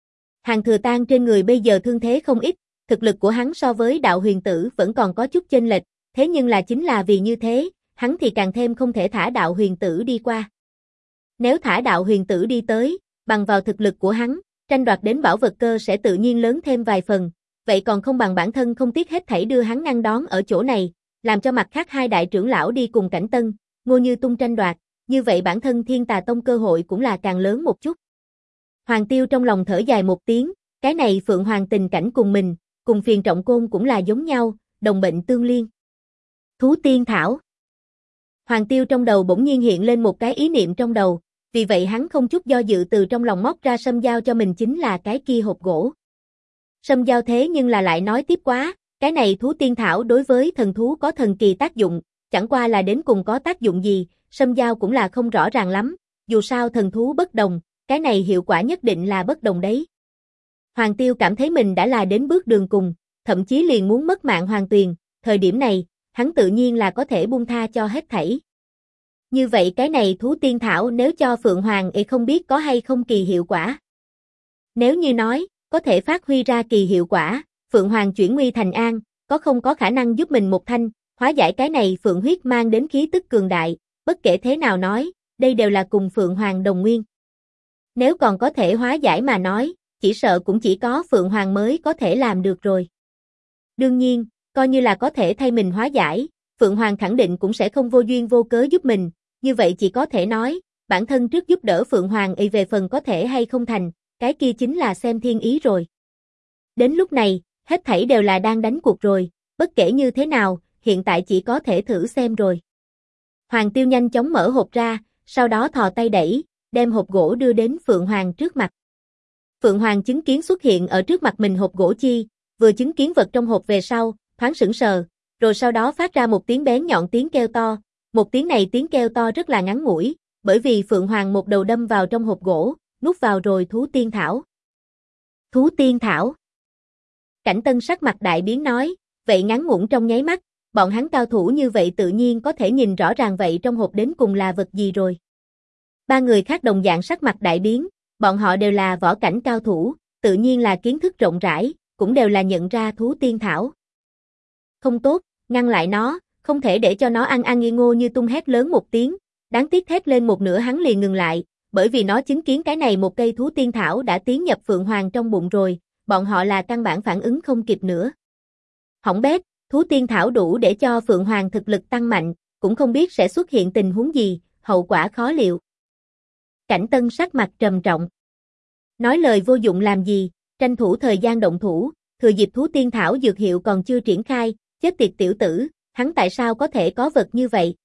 Hàn Thừa Tang trên người bây giờ thương thế không ít, thực lực của hắn so với Đạo Huyền Tử vẫn còn có chút chênh lệch, thế nhưng là chính là vì như thế, hắn thì càng thêm không thể thả Đạo Huyền Tử đi qua. Nếu thả Đạo Huyền Tử đi tới, bằng vào thực lực của hắn, tranh đoạt đến bảo vật cơ sẽ tự nhiên lớn thêm vài phần, vậy còn không bằng bản thân không tiếc hết thảy đưa hắn ngăn đón ở chỗ này, làm cho mặt khác hai đại trưởng lão đi cùng Cảnh Tân, Ngô Như Tung tranh đoạt, như vậy bản thân Thiên Tà Tông cơ hội cũng là càng lớn một chút. Hoàng Tiêu trong lòng thở dài một tiếng, cái này Phượng Hoàng tình cảnh cùng mình, cùng Phiền Trọng Côn cũng là giống nhau, đồng bệnh tương liên. Thú tiên thảo. Hoàng Tiêu trong đầu bỗng nhiên hiện lên một cái ý niệm trong đầu, vì vậy hắn không chút do dự từ trong lòng móc ra sâm dao cho mình chính là cái kia hộp gỗ. Sâm dao thế nhưng là lại nói tiếp quá, cái này thú tiên thảo đối với thần thú có thần kỳ tác dụng, chẳng qua là đến cùng có tác dụng gì, sâm dao cũng là không rõ ràng lắm, dù sao thần thú bất đồng, cái này hiệu quả nhất định là bất đồng đấy. Hoàng Tiêu cảm thấy mình đã là đến bước đường cùng, thậm chí liền muốn mất mạng hoàn toàn, thời điểm này, hắn tự nhiên là có thể buông tha cho hết thảy. Như vậy cái này thú tiên thảo nếu cho Phượng Hoàng không biết có hay không kỳ hiệu quả. Nếu như nói, có thể phát huy ra kỳ hiệu quả, Phượng Hoàng chuyển nguy thành an, có không có khả năng giúp mình một thanh, hóa giải cái này Phượng huyết mang đến khí tức cường đại, bất kể thế nào nói, đây đều là cùng Phượng Hoàng đồng nguyên. Nếu còn có thể hóa giải mà nói, chỉ sợ cũng chỉ có Phượng Hoàng mới có thể làm được rồi. Đương nhiên, coi như là có thể thay mình hóa giải, Phượng Hoàng khẳng định cũng sẽ không vô duyên vô cớ giúp mình, như vậy chỉ có thể nói, bản thân trước giúp đỡ Phượng Hoàng về phần có thể hay không thành, cái kia chính là xem thiên ý rồi. Đến lúc này, hết thảy đều là đang đánh cuộc rồi, bất kể như thế nào, hiện tại chỉ có thể thử xem rồi. Hoàng Tiêu nhanh chóng mở hộp ra, sau đó thò tay đẩy, đem hộp gỗ đưa đến Phượng Hoàng trước mặt. Phượng Hoàng chứng kiến xuất hiện ở trước mặt mình hộp gỗ chi, vừa chứng kiến vật trong hộp về sau, thoáng sững sờ, rồi sau đó phát ra một tiếng bén nhọn tiếng kêu to, một tiếng này tiếng kêu to rất là ngắn ngủi, bởi vì Phượng Hoàng một đầu đâm vào trong hộp gỗ, nuốt vào rồi thú tiên thảo. Thú tiên thảo. Cảnh Tân sắc mặt đại biến nói, vậy ngắn ngủn trong nháy mắt, bọn hắn cao thủ như vậy tự nhiên có thể nhìn rõ ràng vậy trong hộp đến cùng là vật gì rồi. Ba người khác đồng dạng sắc mặt đại biến, bọn họ đều là võ cảnh cao thủ, tự nhiên là kiến thức rộng rãi, cũng đều là nhận ra thú tiên thảo. Không tốt, ngăn lại nó, không thể để cho nó ăn nghi. Ngô Như Tung hét lớn một tiếng, đáng tiếc thét lên một nửa hắn liền ngừng lại, bởi vì nó chứng kiến cái này một cây thú tiên thảo đã tiến nhập Phượng Hoàng trong bụng rồi, bọn họ là căn bản phản ứng không kịp nữa. Hỏng bét, thú tiên thảo đủ để cho Phượng Hoàng thực lực tăng mạnh, cũng không biết sẽ xuất hiện tình huống gì, hậu quả khó liệu. Cảnh Tân sắc mặt trầm trọng. Nói lời vô dụng làm gì, tranh thủ thời gian động thủ, thừa dịp thú tiên thảo dược hiệu còn chưa triển khai, chết tiệt tiểu tử, hắn tại sao có thể có vật như vậy?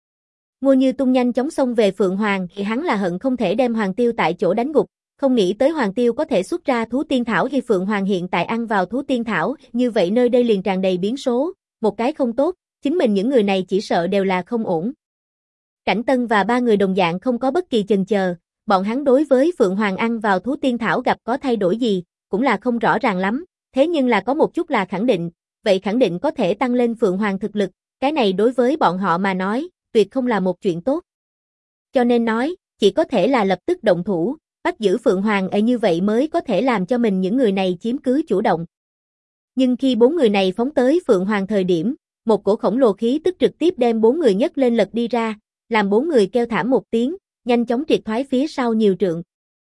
Ngô Như Tung nhanh chóng xông về Phượng Hoàng thì hắn là hận không thể đem Hoàng Tiêu tại chỗ đánh gục, không nghĩ tới Hoàng Tiêu có thể xuất ra thú tiên thảo khi Phượng Hoàng hiện tại ăn vào thú tiên thảo, như vậy nơi đây liền tràn đầy biến số, một cái không tốt, chính mình những người này chỉ sợ đều là không ổn. Cảnh Tân và ba người đồng dạng không có bất kỳ chần chờ, bọn hắn đối với Phượng Hoàng ăn vào thú tiên thảo gặp có thay đổi gì, cũng là không rõ ràng lắm, thế nhưng là có một chút là khẳng định, vậy khẳng định có thể tăng lên Phượng Hoàng thực lực, cái này đối với bọn họ mà nói, tuyệt không là một chuyện tốt. Cho nên nói, chỉ có thể là lập tức động thủ, bắt giữ Phượng Hoàng như vậy mới có thể làm cho mình những người này chiếm cứ chủ động. Nhưng khi 4 người này phóng tới Phượng Hoàng thời điểm, một cổ khổng lồ khí tức trực tiếp đem 4 người nhấc lên lật đi ra, làm 4 người kêu thảm một tiếng, nhanh chóng triệt thoái phía sau nhiều trượng.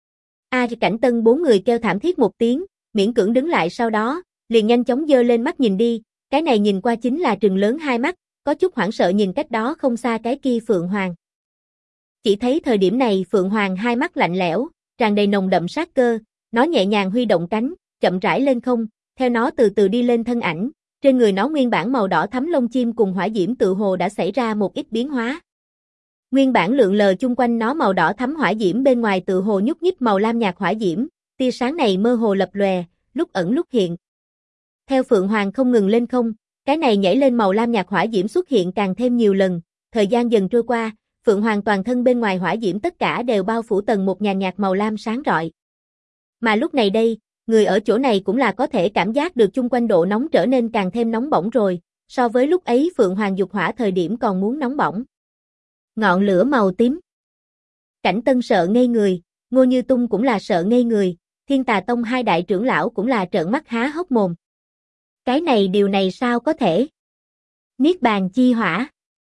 Cảnh Tân 4 người kêu thảm thiết một tiếng, miễn cưỡng đứng lại sau đó, liền nhanh chóng giơ lên mắt nhìn đi, cái này nhìn qua chính là trừng lớn hai mắt, có chút hoảng sợ nhìn cách đó không xa cái kia Phượng Hoàng. Chỉ thấy thời điểm này Phượng Hoàng hai mắt lạnh lẽo, tràn đầy nồng đậm sát cơ, nó nhẹ nhàng huy động cánh, chậm rãi lên không, theo nó từ từ đi lên thân ảnh, trên người nó nguyên bản màu đỏ thắm lông chim cùng hỏa diễm tự hồ đã xảy ra một ít biến hóa. Nguyên bản lượn lờ chung quanh nó màu đỏ thắm hỏa diễm bên ngoài tự hồ nhúc nhích màu lam nhạt hỏa diễm, tia sáng này mơ hồ lập lòe, lúc ẩn lúc hiện. Theo Phượng Hoàng không ngừng lên không, cái này nhảy lên màu lam nhạt hỏa diễm xuất hiện càng thêm nhiều lần, thời gian dần trôi qua, Phượng Hoàng toàn thân bên ngoài hỏa diễm tất cả đều bao phủ tầng một nhàn nhạt màu lam sáng rọi. Mà lúc này đây, người ở chỗ này cũng là có thể cảm giác được chung quanh độ nóng trở nên càng thêm nóng bỏng rồi, so với lúc ấy Phượng Hoàng dục hỏa thời điểm còn muốn nóng bỏng. Ngọn lửa màu tím. Cảnh Tân sợ ngây người, Ngô Như Tung cũng là sợ ngây người, Thiên Tà Tông hai đại trưởng lão cũng là trợn mắt há hốc mồm. Cái này điều này sao có thể? Niết bàn chi hỏa.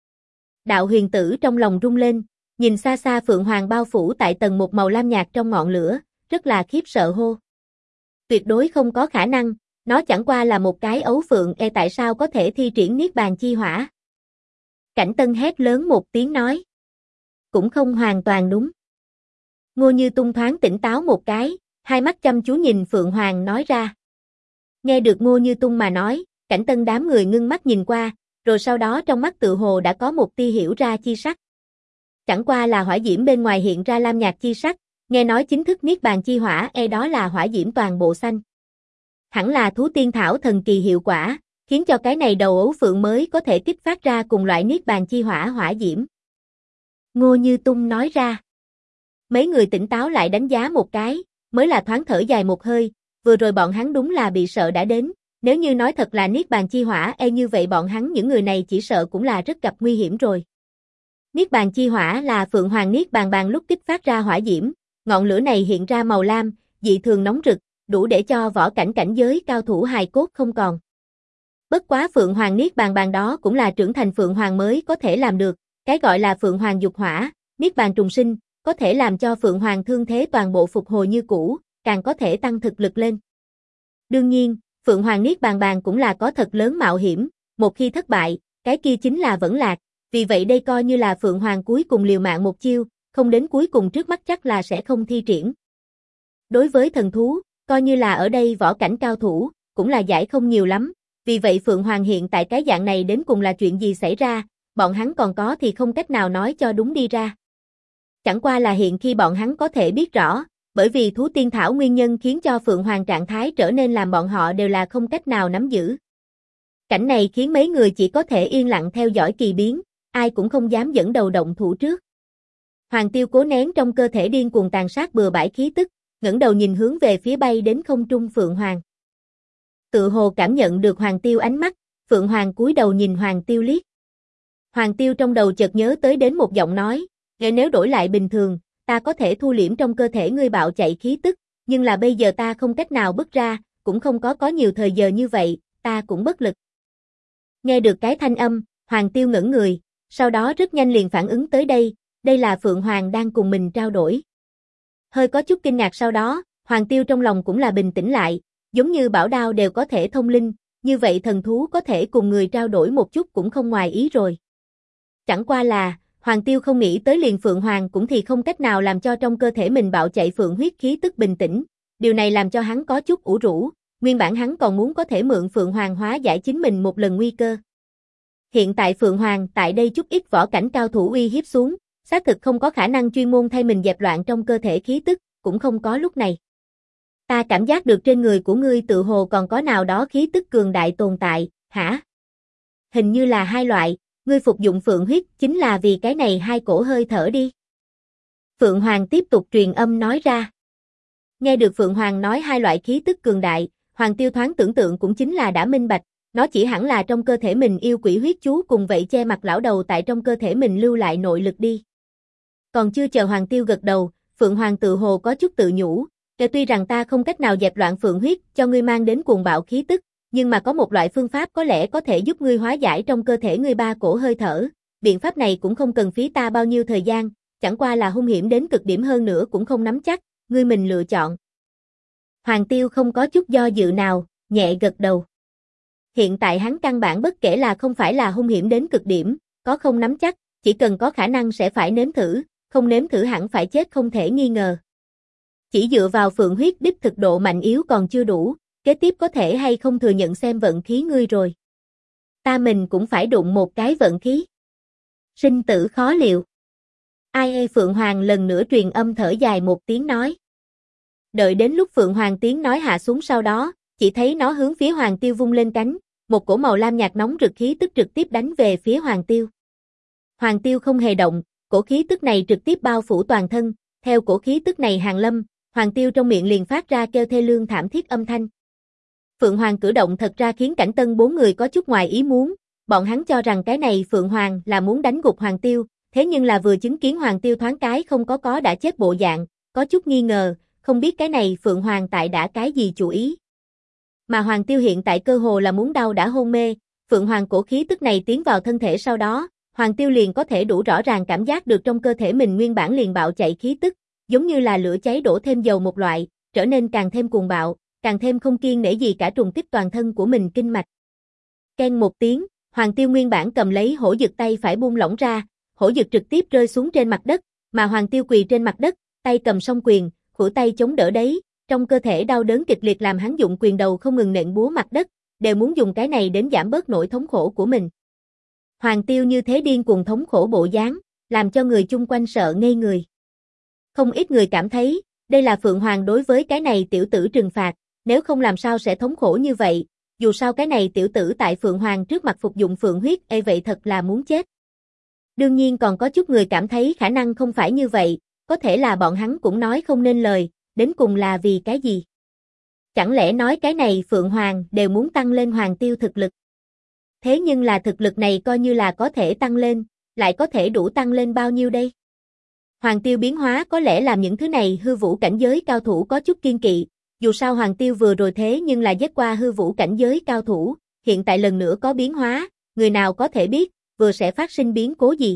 Đạo Huyền Tử trong lòng rung lên, nhìn xa xa Phượng Hoàng bao phủ tại tầng một màu lam nhạt trong ngọn lửa, rất là khiếp sợ hô. Tuyệt đối không có khả năng, nó chẳng qua là một cái ấu phượng tại sao có thể thi triển Niết bàn chi hỏa? Cảnh Tân hét lớn một tiếng nói. Cũng không hoàn toàn đúng. Ngô Như Tung thoáng tỉnh táo một cái, hai mắt chăm chú nhìn Phượng Hoàng nói ra. Nghe được Ngô Như Tung mà nói, Cảnh Tân đám người ngưng mắt nhìn qua, rồi sau đó trong mắt tự hồ đã có một tia hiểu ra chi sắc. Chẳng qua là hỏa diễm bên ngoài hiện ra lam nhạt chi sắc, nghe nói chính thức Niết bàn chi hỏa đó là hỏa diễm toàn bộ xanh. Hẳn là thú tiên thảo thần kỳ hiệu quả, khiến cho cái này đầu ấu phượng mới có thể kích phát ra cùng loại Niết bàn chi hỏa hỏa diễm. Ngô Như Tung nói ra. Mấy người tỉnh táo lại đánh giá một cái, mới là thoáng thở dài một hơi, vừa rồi bọn hắn đúng là bị sợ đã đến, nếu như nói thật là Niết bàn chi hỏa như vậy bọn hắn những người này chỉ sợ cũng là rất gặp nguy hiểm rồi. Niết bàn chi hỏa là Phượng Hoàng Niết bàn bàn lúc kích phát ra hỏa diễm, ngọn lửa này hiện ra màu lam, dị thường nóng rực, đủ để cho võ cảnh cảnh giới cao thủ hài cốt không còn. Bất quá Phượng Hoàng Niết bàn bàn đó cũng là trưởng thành Phượng Hoàng mới có thể làm được, cái gọi là Phượng Hoàng dục hỏa, Niết bàn trùng sinh, có thể làm cho Phượng Hoàng thương thế toàn bộ phục hồi như cũ, càng có thể tăng thực lực lên. Đương nhiên, Phượng Hoàng Niết bàn bàn cũng là có thật lớn mạo hiểm, một khi thất bại, cái kia chính là vẫn lạc, vì vậy đây coi như là Phượng Hoàng cuối cùng liều mạng một chiêu, không đến cuối cùng trước mắt chắc là sẽ không thi triển. Đối với thần thú, coi như là ở đây võ cảnh cao thủ, cũng là giải không nhiều lắm, vì vậy Phượng Hoàng hiện tại cái dạng này đến cùng là chuyện gì xảy ra, bọn hắn còn có thì không cách nào nói cho đúng đi ra. Chẳng qua là hiện khi bọn hắn có thể biết rõ, bởi vì thú tiên thảo nguyên nhân khiến cho Phượng Hoàng trạng thái trở nên làm bọn họ đều là không cách nào nắm giữ. Cảnh này khiến mấy người chỉ có thể yên lặng theo dõi kỳ biến, ai cũng không dám dẫn đầu động thủ trước. Hoàng Tiêu cố nén trong cơ thể điên cuồng tàn sát bừa bãi khí tức, ngẩng đầu nhìn hướng về phía bay đến không trung Phượng Hoàng. Tự hồ cảm nhận được Hoàng Tiêu ánh mắt, Phượng Hoàng cúi đầu nhìn Hoàng Tiêu liếc. Hoàng Tiêu trong đầu chợt nhớ tới đến một giọng nói, nếu đổi lại bình thường, ta có thể thu liễm trong cơ thể ngươi bạo chạy khí tức, nhưng là bây giờ ta không cách nào bứt ra, cũng không có nhiều thời giờ như vậy, ta cũng bất lực. Nghe được cái thanh âm, Hoàng Tiêu ngẩn người, sau đó rất nhanh liền phản ứng tới đây là Phượng Hoàng đang cùng mình trao đổi. Hơi có chút kinh ngạc sau đó, Hoàng Tiêu trong lòng cũng là bình tĩnh lại, giống như bảo đao đều có thể thông linh, như vậy thần thú có thể cùng người trao đổi một chút cũng không ngoài ý rồi. Chẳng qua là, Hoàng Tiêu không nghĩ tới liền Phượng Hoàng cũng thì không cách nào làm cho trong cơ thể mình bạo chạy phượng huyết khí tức bình tĩnh, điều này làm cho hắn có chút ủ rũ, nguyên bản hắn còn muốn có thể mượn Phượng Hoàng hóa giải chính mình một lần nguy cơ. Hiện tại Phượng Hoàng tại đây chút ít võ cảnh cao thủ uy hiếp xuống, xác thực không có khả năng chuyên môn thay mình dẹp loạn trong cơ thể khí tức, cũng không có lúc này. Ta cảm giác được trên người của ngươi tự hồ còn có nào đó khí tức cường đại tồn tại, hả? Hình như là hai loại, ngươi phục dụng phượng huyết chính là vì cái này hai cổ hơi thở đi. Phượng Hoàng tiếp tục truyền âm nói ra. Nghe được Phượng Hoàng nói hai loại khí tức cường đại, Hoàng Tiêu thoáng tưởng tượng cũng chính là đã minh bạch, nó chỉ hẳn là trong cơ thể mình yêu quỷ huyết chú cùng vậy che mặt lão đầu tại trong cơ thể mình lưu lại nội lực đi. Còn chưa chờ Hoàng Tiêu gật đầu, Phượng Hoàng tự hồ có chút tự nhủ, tuy rằng ta không cách nào dẹp loạn phượng huyết cho ngươi mang đến cuồng bạo khí tức, nhưng mà có một loại phương pháp có lẽ có thể giúp ngươi hóa giải trong cơ thể ngươi 3 cổ hơi thở, biện pháp này cũng không cần phí ta bao nhiêu thời gian, chẳng qua là hung hiểm đến cực điểm hơn nữa cũng không nắm chắc, ngươi mình lựa chọn. Hoàng Tiêu không có chút do dự nào, nhẹ gật đầu. Hiện tại hắn căn bản bất kể là không phải là hung hiểm đến cực điểm, có không nắm chắc, chỉ cần có khả năng sẽ phải nếm thử, không nếm thử hẳn phải chết không thể nghi ngờ. Chỉ dựa vào phượng huyết đích thực độ mạnh yếu còn chưa đủ, kế tiếp có thể hay không thừa nhận xem vận khí ngươi rồi. Ta mình cũng phải đụng một cái vận khí. Sinh tử khó liệu. Ai Phượng Hoàng lần nữa truyền âm thở dài một tiếng nói. Đợi đến lúc Phượng Hoàng tiếng nói hạ xuống sau đó, chỉ thấy nó hướng phía Hoàng Tiêu vung lên cánh, một cổ màu lam nhạt nóng rực khí tức trực tiếp đánh về phía Hoàng Tiêu. Hoàng Tiêu không hề động, cổ khí tức này trực tiếp bao phủ toàn thân, theo cổ khí tức này hàng lâm, Hoàng Tiêu trong miệng liền phát ra kêu thê lương thảm thiết âm thanh. Phượng Hoàng cử động thật ra khiến Cảnh Tân 4 người có chút ngoài ý muốn, bọn hắn cho rằng cái này Phượng Hoàng là muốn đánh gục Hoàng Tiêu, thế nhưng là vừa chứng kiến Hoàng Tiêu thoáng cái không có đã chết bộ dạng, có chút nghi ngờ, không biết cái này Phượng Hoàng tại đã cái gì chủ ý. Mà Hoàng Tiêu hiện tại cơ hồ là muốn đau đã hôn mê, Phượng Hoàng cổ khí tức này tiến vào thân thể sau đó, Hoàng Tiêu liền có thể đủ rõ ràng cảm giác được trong cơ thể mình nguyên bản liền bạo chạy khí tức, giống như là lửa cháy đổ thêm dầu một loại, trở nên càng thêm cuồng bạo, càng thêm không kiêng nể gì cả trùng kích toàn thân của mình kinh mạch. Keng một tiếng, Hoàng Tiêu nguyên bản cầm lấy hổ dực tay phải buông lỏng ra, hổ dực trực tiếp rơi xuống trên mặt đất, mà Hoàng Tiêu quỳ trên mặt đất, tay cầm song quyền, khuỷu tay chống đỡ đấy, trong cơ thể đau đớn kịch liệt làm hắn dụng quyền đầu không ngừng nện búa mặt đất, đều muốn dùng cái này đến giảm bớt nỗi thống khổ của mình. Hoàng Tiêu như thế điên cuồng thống khổ bộ dáng, làm cho người chung quanh sợ ngây người. Không ít người cảm thấy, đây là Phượng Hoàng đối với cái này tiểu tử trừng phạt, nếu không làm sao sẽ thống khổ như vậy, dù sao cái này tiểu tử tại Phượng Hoàng trước mặt phục dụng phượng huyết, vậy thật là muốn chết. Đương nhiên còn có chút người cảm thấy khả năng không phải như vậy, có thể là bọn hắn cũng nói không nên lời, đến cùng là vì cái gì? Chẳng lẽ nói cái này Phượng Hoàng đều muốn tăng lên Hoàng Tiêu thực lực? Thế nhưng là thực lực này coi như là có thể tăng lên, lại có thể đủ tăng lên bao nhiêu đây? Hoàng Tiêu biến hóa có lẽ làm những thứ này hư vũ cảnh giới cao thủ có chút kiên kỵ, dù sao Hoàng Tiêu vừa rồi thế nhưng là giết qua hư vũ cảnh giới cao thủ, hiện tại lần nữa có biến hóa, người nào có thể biết, vừa sẽ phát sinh biến cố gì.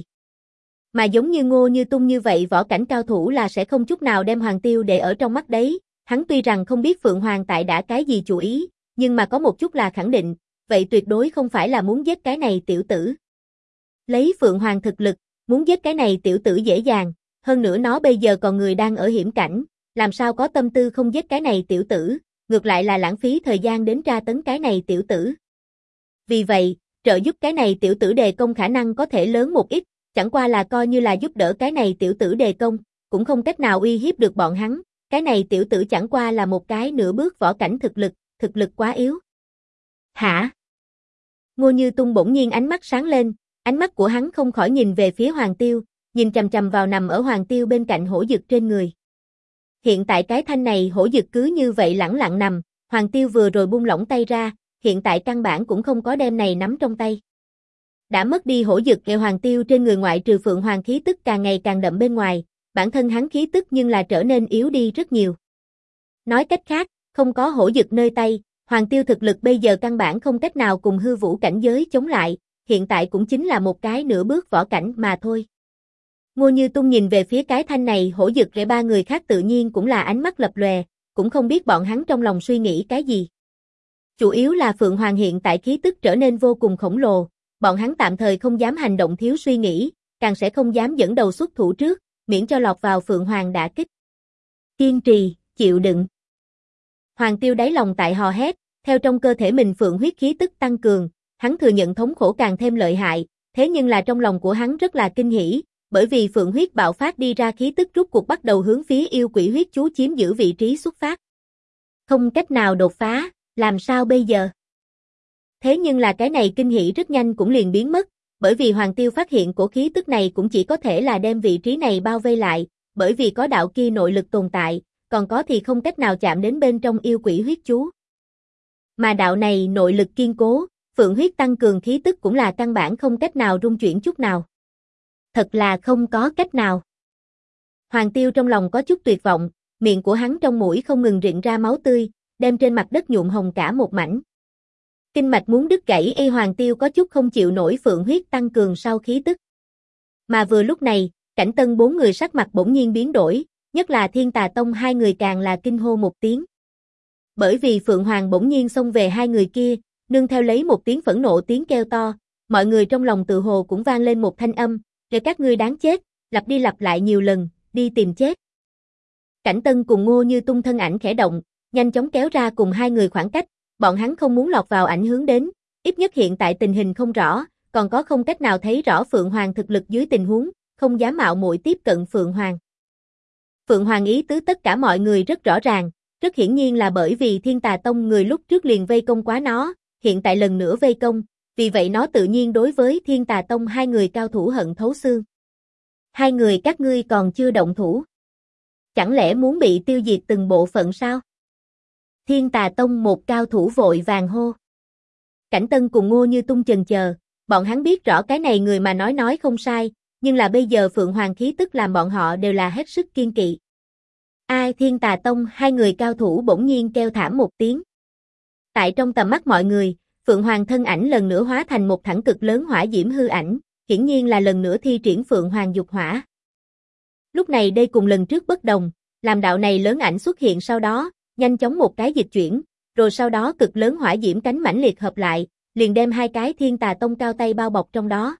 Mà giống như Ngô Như Tung như vậy võ cảnh cao thủ là sẽ không chút nào đem Hoàng Tiêu để ở trong mắt đấy, hắn tuy rằng không biết Phượng Hoàng tại đã cái gì chủ ý, nhưng mà có một chút là khẳng định, vậy tuyệt đối không phải là muốn giết cái này tiểu tử. Lấy Phượng Hoàng thực lực, muốn giết cái này tiểu tử dễ dàng, hơn nữa nó bây giờ còn người đang ở hiểm cảnh, làm sao có tâm tư không giết cái này tiểu tử, ngược lại là lãng phí thời gian đến tra tấn cái này tiểu tử. Vì vậy, trợ giúp cái này tiểu tử đề công khả năng có thể lớn một ít, chẳng qua là coi như là giúp đỡ cái này tiểu tử đề công, cũng không cách nào uy hiếp được bọn hắn, cái này tiểu tử chẳng qua là một cái nửa bước võ cảnh thực lực quá yếu. Hả? Ngô Như Tung bỗng nhiên ánh mắt sáng lên, ánh mắt của hắn không khỏi nhìn về phía Hoàng Tiêu, nhìn chằm chằm vào nằm ở Hoàng Tiêu bên cạnh hổ dực trên người. Hiện tại cái thanh này hổ dực cứ như vậy lẳng lặng nằm, Hoàng Tiêu vừa rồi buông lỏng tay ra, hiện tại căn bản cũng không có đem này nắm trong tay. Đã mất đi hổ dực Hoàng Tiêu trên người ngoại trừ Phượng Hoàng khí tức càng ngày càng đậm bên ngoài, bản thân hắn khí tức nhưng là trở nên yếu đi rất nhiều. Nói cách khác, không có hổ dực nơi tay, Hoàng Tiêu thực lực bây giờ căn bản không cách nào cùng hư vũ cảnh giới chống lại, hiện tại cũng chính là một cái nửa bước võ cảnh mà thôi. Ngô Như Tung nhìn về phía cái thanh này hổ dực 3 người khác tự nhiên cũng là ánh mắt lập lòe, cũng không biết bọn hắn trong lòng suy nghĩ cái gì. Chủ yếu là Phượng Hoàng hiện tại khí tức trở nên vô cùng khổng lồ, bọn hắn tạm thời không dám hành động thiếu suy nghĩ, càng sẽ không dám dẫn đầu xuất thủ trước, miễn cho lọt vào Phượng Hoàng đả kích. Kiên trì, chịu đựng. Hoàng Tiêu đáy lòng tại hò hét, theo trong cơ thể mình phượng huyết khí tức tăng cường, hắn thừa nhận thống khổ càng thêm lợi hại, thế nhưng là trong lòng của hắn rất là kinh hỉ, bởi vì phượng huyết bạo phát đi ra khí tức rút cuộc bắt đầu hướng phía yêu quỷ huyết chú chiếm giữ vị trí xuất phát. Không cách nào đột phá, làm sao bây giờ? Thế nhưng là cái này kinh hỉ rất nhanh cũng liền biến mất, bởi vì Hoàng Tiêu phát hiện cổ khí tức này cũng chỉ có thể là đem vị trí này bao vây lại, bởi vì có đạo kia nội lực tồn tại, còn có thì không cách nào chạm đến bên trong yêu quỷ huyết chú. Mà đạo này nội lực kiên cố, phượng huyết tăng cường khí tức cũng là căn bản không cách nào rung chuyển chút nào. Thật là không có cách nào. Hoàng Tiêu trong lòng có chút tuyệt vọng, miệng của hắn trong mũi không ngừng rịn ra máu tươi, đem trên mặt đất nhuộm hồng cả một mảnh. Kinh mạch muốn đứt gãy, Hoàng Tiêu có chút không chịu nổi phượng huyết tăng cường sau khí tức. Mà vừa lúc này, Cảnh Tân bốn người sắc mặt bỗng nhiên biến đổi, nhất là Thiên Tà Tông hai người càng là kinh hô một tiếng. Bởi vì Phượng Hoàng bỗng nhiên xông về hai người kia, nương theo lấy một tiếng phẫn nộ tiếng kêu to, mọi người trong lòng tự hồ cũng vang lên một thanh âm, "Để các ngươi đáng chết", lặp đi lặp lại nhiều lần, "Đi tìm chết". Cảnh Tân cùng Ngô Như Tung thân ảnh khẽ động, nhanh chóng kéo ra cùng hai người khoảng cách, bọn hắn không muốn lọt vào ảnh hưởng đến, ít nhất hiện tại tình hình không rõ, còn có không cách nào thấy rõ Phượng Hoàng thực lực dưới tình huống, không dám mạo muội tiếp cận Phượng Hoàng. Phượng Hoàng ý tứ tất cả mọi người rất rõ ràng, rất hiển nhiên là bởi vì Thiên Tà Tông người lúc trước liền vây công quá nó, hiện tại lần nữa vây công, vì vậy nó tự nhiên đối với Thiên Tà Tông hai người cao thủ hận thấu xương. Hai người các ngươi còn chưa động thủ. Chẳng lẽ muốn bị tiêu diệt từng bộ phận sao? Thiên Tà Tông một cao thủ vội vàng hô. Cảnh Tân cùng Ngô Như Tung chần chờ, bọn hắn biết rõ cái này người mà nói không sai, nhưng là bây giờ Phượng Hoàng khí tức làm bọn họ đều là hết sức kiên kỵ. Ai Thiên Tà Tông hai người cao thủ bỗng nhiên kêu thảm một tiếng. Tại trong tầm mắt mọi người, Phượng Hoàng thân ảnh lần nữa hóa thành một thẳng cực lớn hỏa diễm hư ảnh, hiển nhiên là lần nữa thi triển Phượng Hoàng dục hỏa. Lúc này đây cùng lần trước bất đồng, làm đạo này lớn ảnh xuất hiện sau đó, nhanh chóng một cái dịch chuyển, rồi sau đó cực lớn hỏa diễm cánh mãnh liệt hợp lại, liền đem hai cái Thiên Tà Tông cao tay bao bọc trong đó.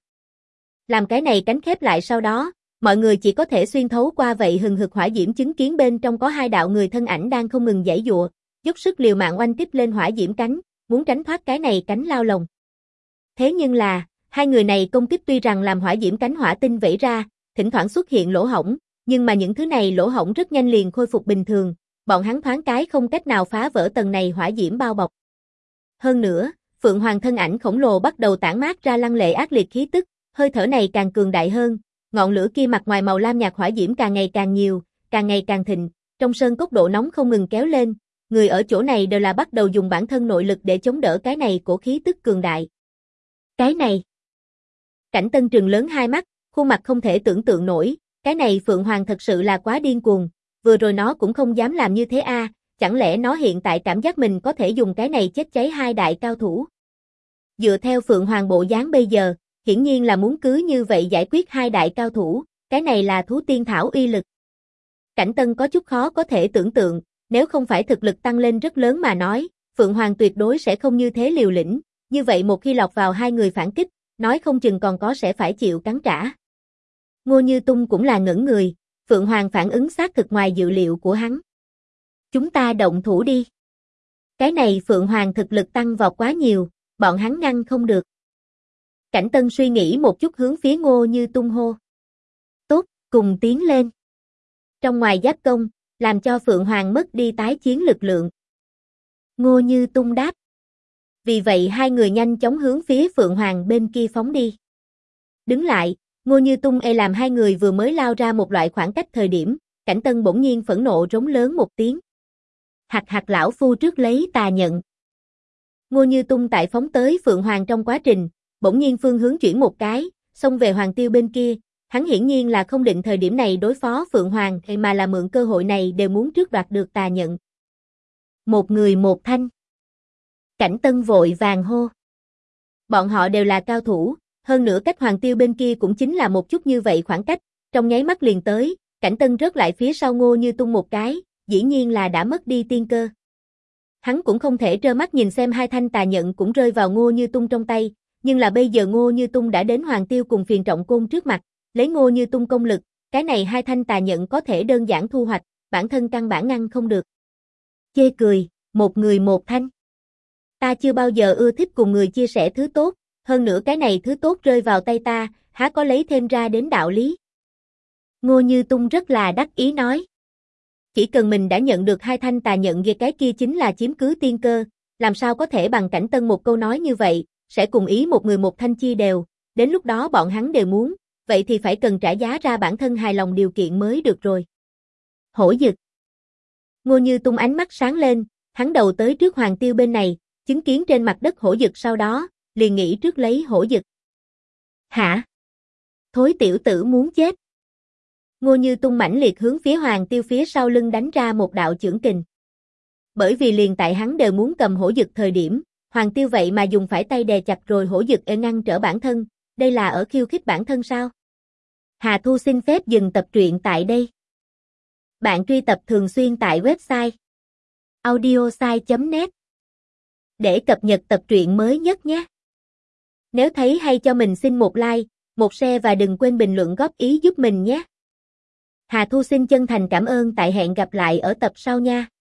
Làm cái này cánh khép lại sau đó, mọi người chỉ có thể xuyên thấu qua vậy hừng hực hỏa diễm chứng kiến bên trong có hai đạo người thân ảnh đang không ngừng giãy giụa, dốc sức liều mạng oanh kích lên hỏa diễm cánh, muốn tránh thoát cái này cánh lao lồng. Thế nhưng là, hai người này công kích tuy rằng làm hỏa diễm cánh hỏa tinh vẩy ra, thỉnh thoảng xuất hiện lỗ hổng, nhưng mà những thứ này lỗ hổng rất nhanh liền khôi phục bình thường, bọn hắn thoáng cái không cách nào phá vỡ tầng này hỏa diễm bao bọc. Hơn nữa, Phượng Hoàng thân ảnh khổng lồ bắt đầu tản mát ra lăng lệ ác liệt khí tức, hơi thở này càng cường đại hơn, ngọn lửa kia mặt ngoài màu lam nhạt hỏa diễm càng ngày càng nhiều, càng ngày càng thịnh, trong sơn cốc độ nóng không ngừng kéo lên, người ở chỗ này đều là bắt đầu dùng bản thân nội lực để chống đỡ cái này của khí tức cường đại. Cái này. Cảnh Tân trừng lớn hai mắt, khuôn mặt không thể tưởng tượng nổi, cái này Phượng Hoàng thật sự là quá điên cuồng, vừa rồi nó cũng không dám làm như thế a, chẳng lẽ nó hiện tại cảm giác mình có thể dùng cái này chết cháy hai đại cao thủ. Dựa theo Phượng Hoàng bộ dáng bây giờ, hiển nhiên là muốn cứ như vậy giải quyết hai đại cao thủ, cái này là thú tiên thảo uy lực. Cảnh Tân có chút khó có thể tưởng tượng, nếu không phải thực lực tăng lên rất lớn mà nói, Phượng Hoàng tuyệt đối sẽ không như thế liều lĩnh, như vậy một khi lọt vào hai người phản kích, nói không chừng còn có sẽ phải chịu cắn trả. Ngô Như Tung cũng là ngẩn người, Phượng Hoàng phản ứng xác thực ngoài dự liệu của hắn. Chúng ta động thủ đi. Cái này Phượng Hoàng thực lực tăng vọt quá nhiều, bọn hắn ngăn không được. Cảnh Tân suy nghĩ một chút hướng phía Ngô Như Tung hô. Tốt, cùng tiến lên. Trong ngoài giáp công, làm cho Phượng Hoàng mất đi tái chiến lực lượng. Ngô Như Tung đáp. Vì vậy hai người nhanh chóng hướng phía Phượng Hoàng bên kia phóng đi. Đứng lại, Ngô Như Tung làm hai người vừa mới lao ra một loại khoảng cách thời điểm, Cảnh Tân bỗng nhiên phẫn nộ rống lớn một tiếng. Hạc hạc lão phu trước lấy tà nhận. Ngô Như Tung tại phóng tới Phượng Hoàng trong quá trình, bỗng nhiên phương hướng chuyển một cái, xông về Hoàng Tiêu bên kia, hắn hiển nhiên là không định thời điểm này đối phó Phượng Hoàng mà là mượn cơ hội này đều muốn trước đoạt được tà nhận. Một người một thanh. Cảnh Tân vội vàng hô. Bọn họ đều là cao thủ, hơn nữa cách Hoàng Tiêu bên kia cũng chính là một chút như vậy khoảng cách, trong nháy mắt liền tới, Cảnh Tân rớt lại phía sau Ngô Như Tung một cái, dĩ nhiên là đã mất đi tiên cơ. Hắn cũng không thể trơ mắt nhìn xem hai thanh tà nhận cũng rơi vào Ngô Như Tung trong tay, nhưng là bây giờ Ngô Như Tung đã đến Hoàng Tiêu cùng Phiền Trọng Côn trước mặt, lấy Ngô Như Tung công lực, cái này hai thanh tà nhận có thể đơn giản thu hoạch, bản thân căn bản ngăn không được. Chê cười, một người một thanh. Ta chưa bao giờ ưa thích cùng người chia sẻ thứ tốt, hơn nữa cái này thứ tốt rơi vào tay ta, há có lấy thêm ra đến đạo lý. Ngô Như Tung rất là đắc ý nói. Chỉ cần mình đã nhận được hai thanh tà nhận về cái kia chính là chiếm cứ tiên cơ, làm sao có thể bằng Cảnh Tân một câu nói như vậy, sẽ cùng ý một người một thanh chia đều, đến lúc đó bọn hắn đều muốn, vậy thì phải cần trả giá ra bản thân hài lòng điều kiện mới được rồi. Hổ dực. Ngô Như Tung ánh mắt sáng lên, hắn đầu tới trước Hoàng Tiêu bên này, chứng kiến trên mặt đất hổ dực sau đó, liền nghĩ trước lấy hổ dực. Hả? Thối tiểu tử muốn chết. Ngô Như Tung mãnh liệt hướng phía Hoàng Tiêu phía sau lưng đánh ra một đạo chưởng kình. Bởi vì liền tại hắn đều muốn cầm hổ dực thời điểm, Hoàng Tiêu vậy mà dùng phải tay đè chặt rồi hổ dực ngăn trở bản thân, đây là ở khiêu khích bản thân sao? Hà Thu xin phép dừng tập truyện tại đây. Bạn truy tập thường xuyên tại website audiosai.net để cập nhật tập truyện mới nhất nhé. Nếu thấy hay cho mình xin một like, một share và đừng quên bình luận góp ý giúp mình nhé. Hà Thu xin chân thành cảm ơn, tại hẹn gặp lại ở tập sau nha.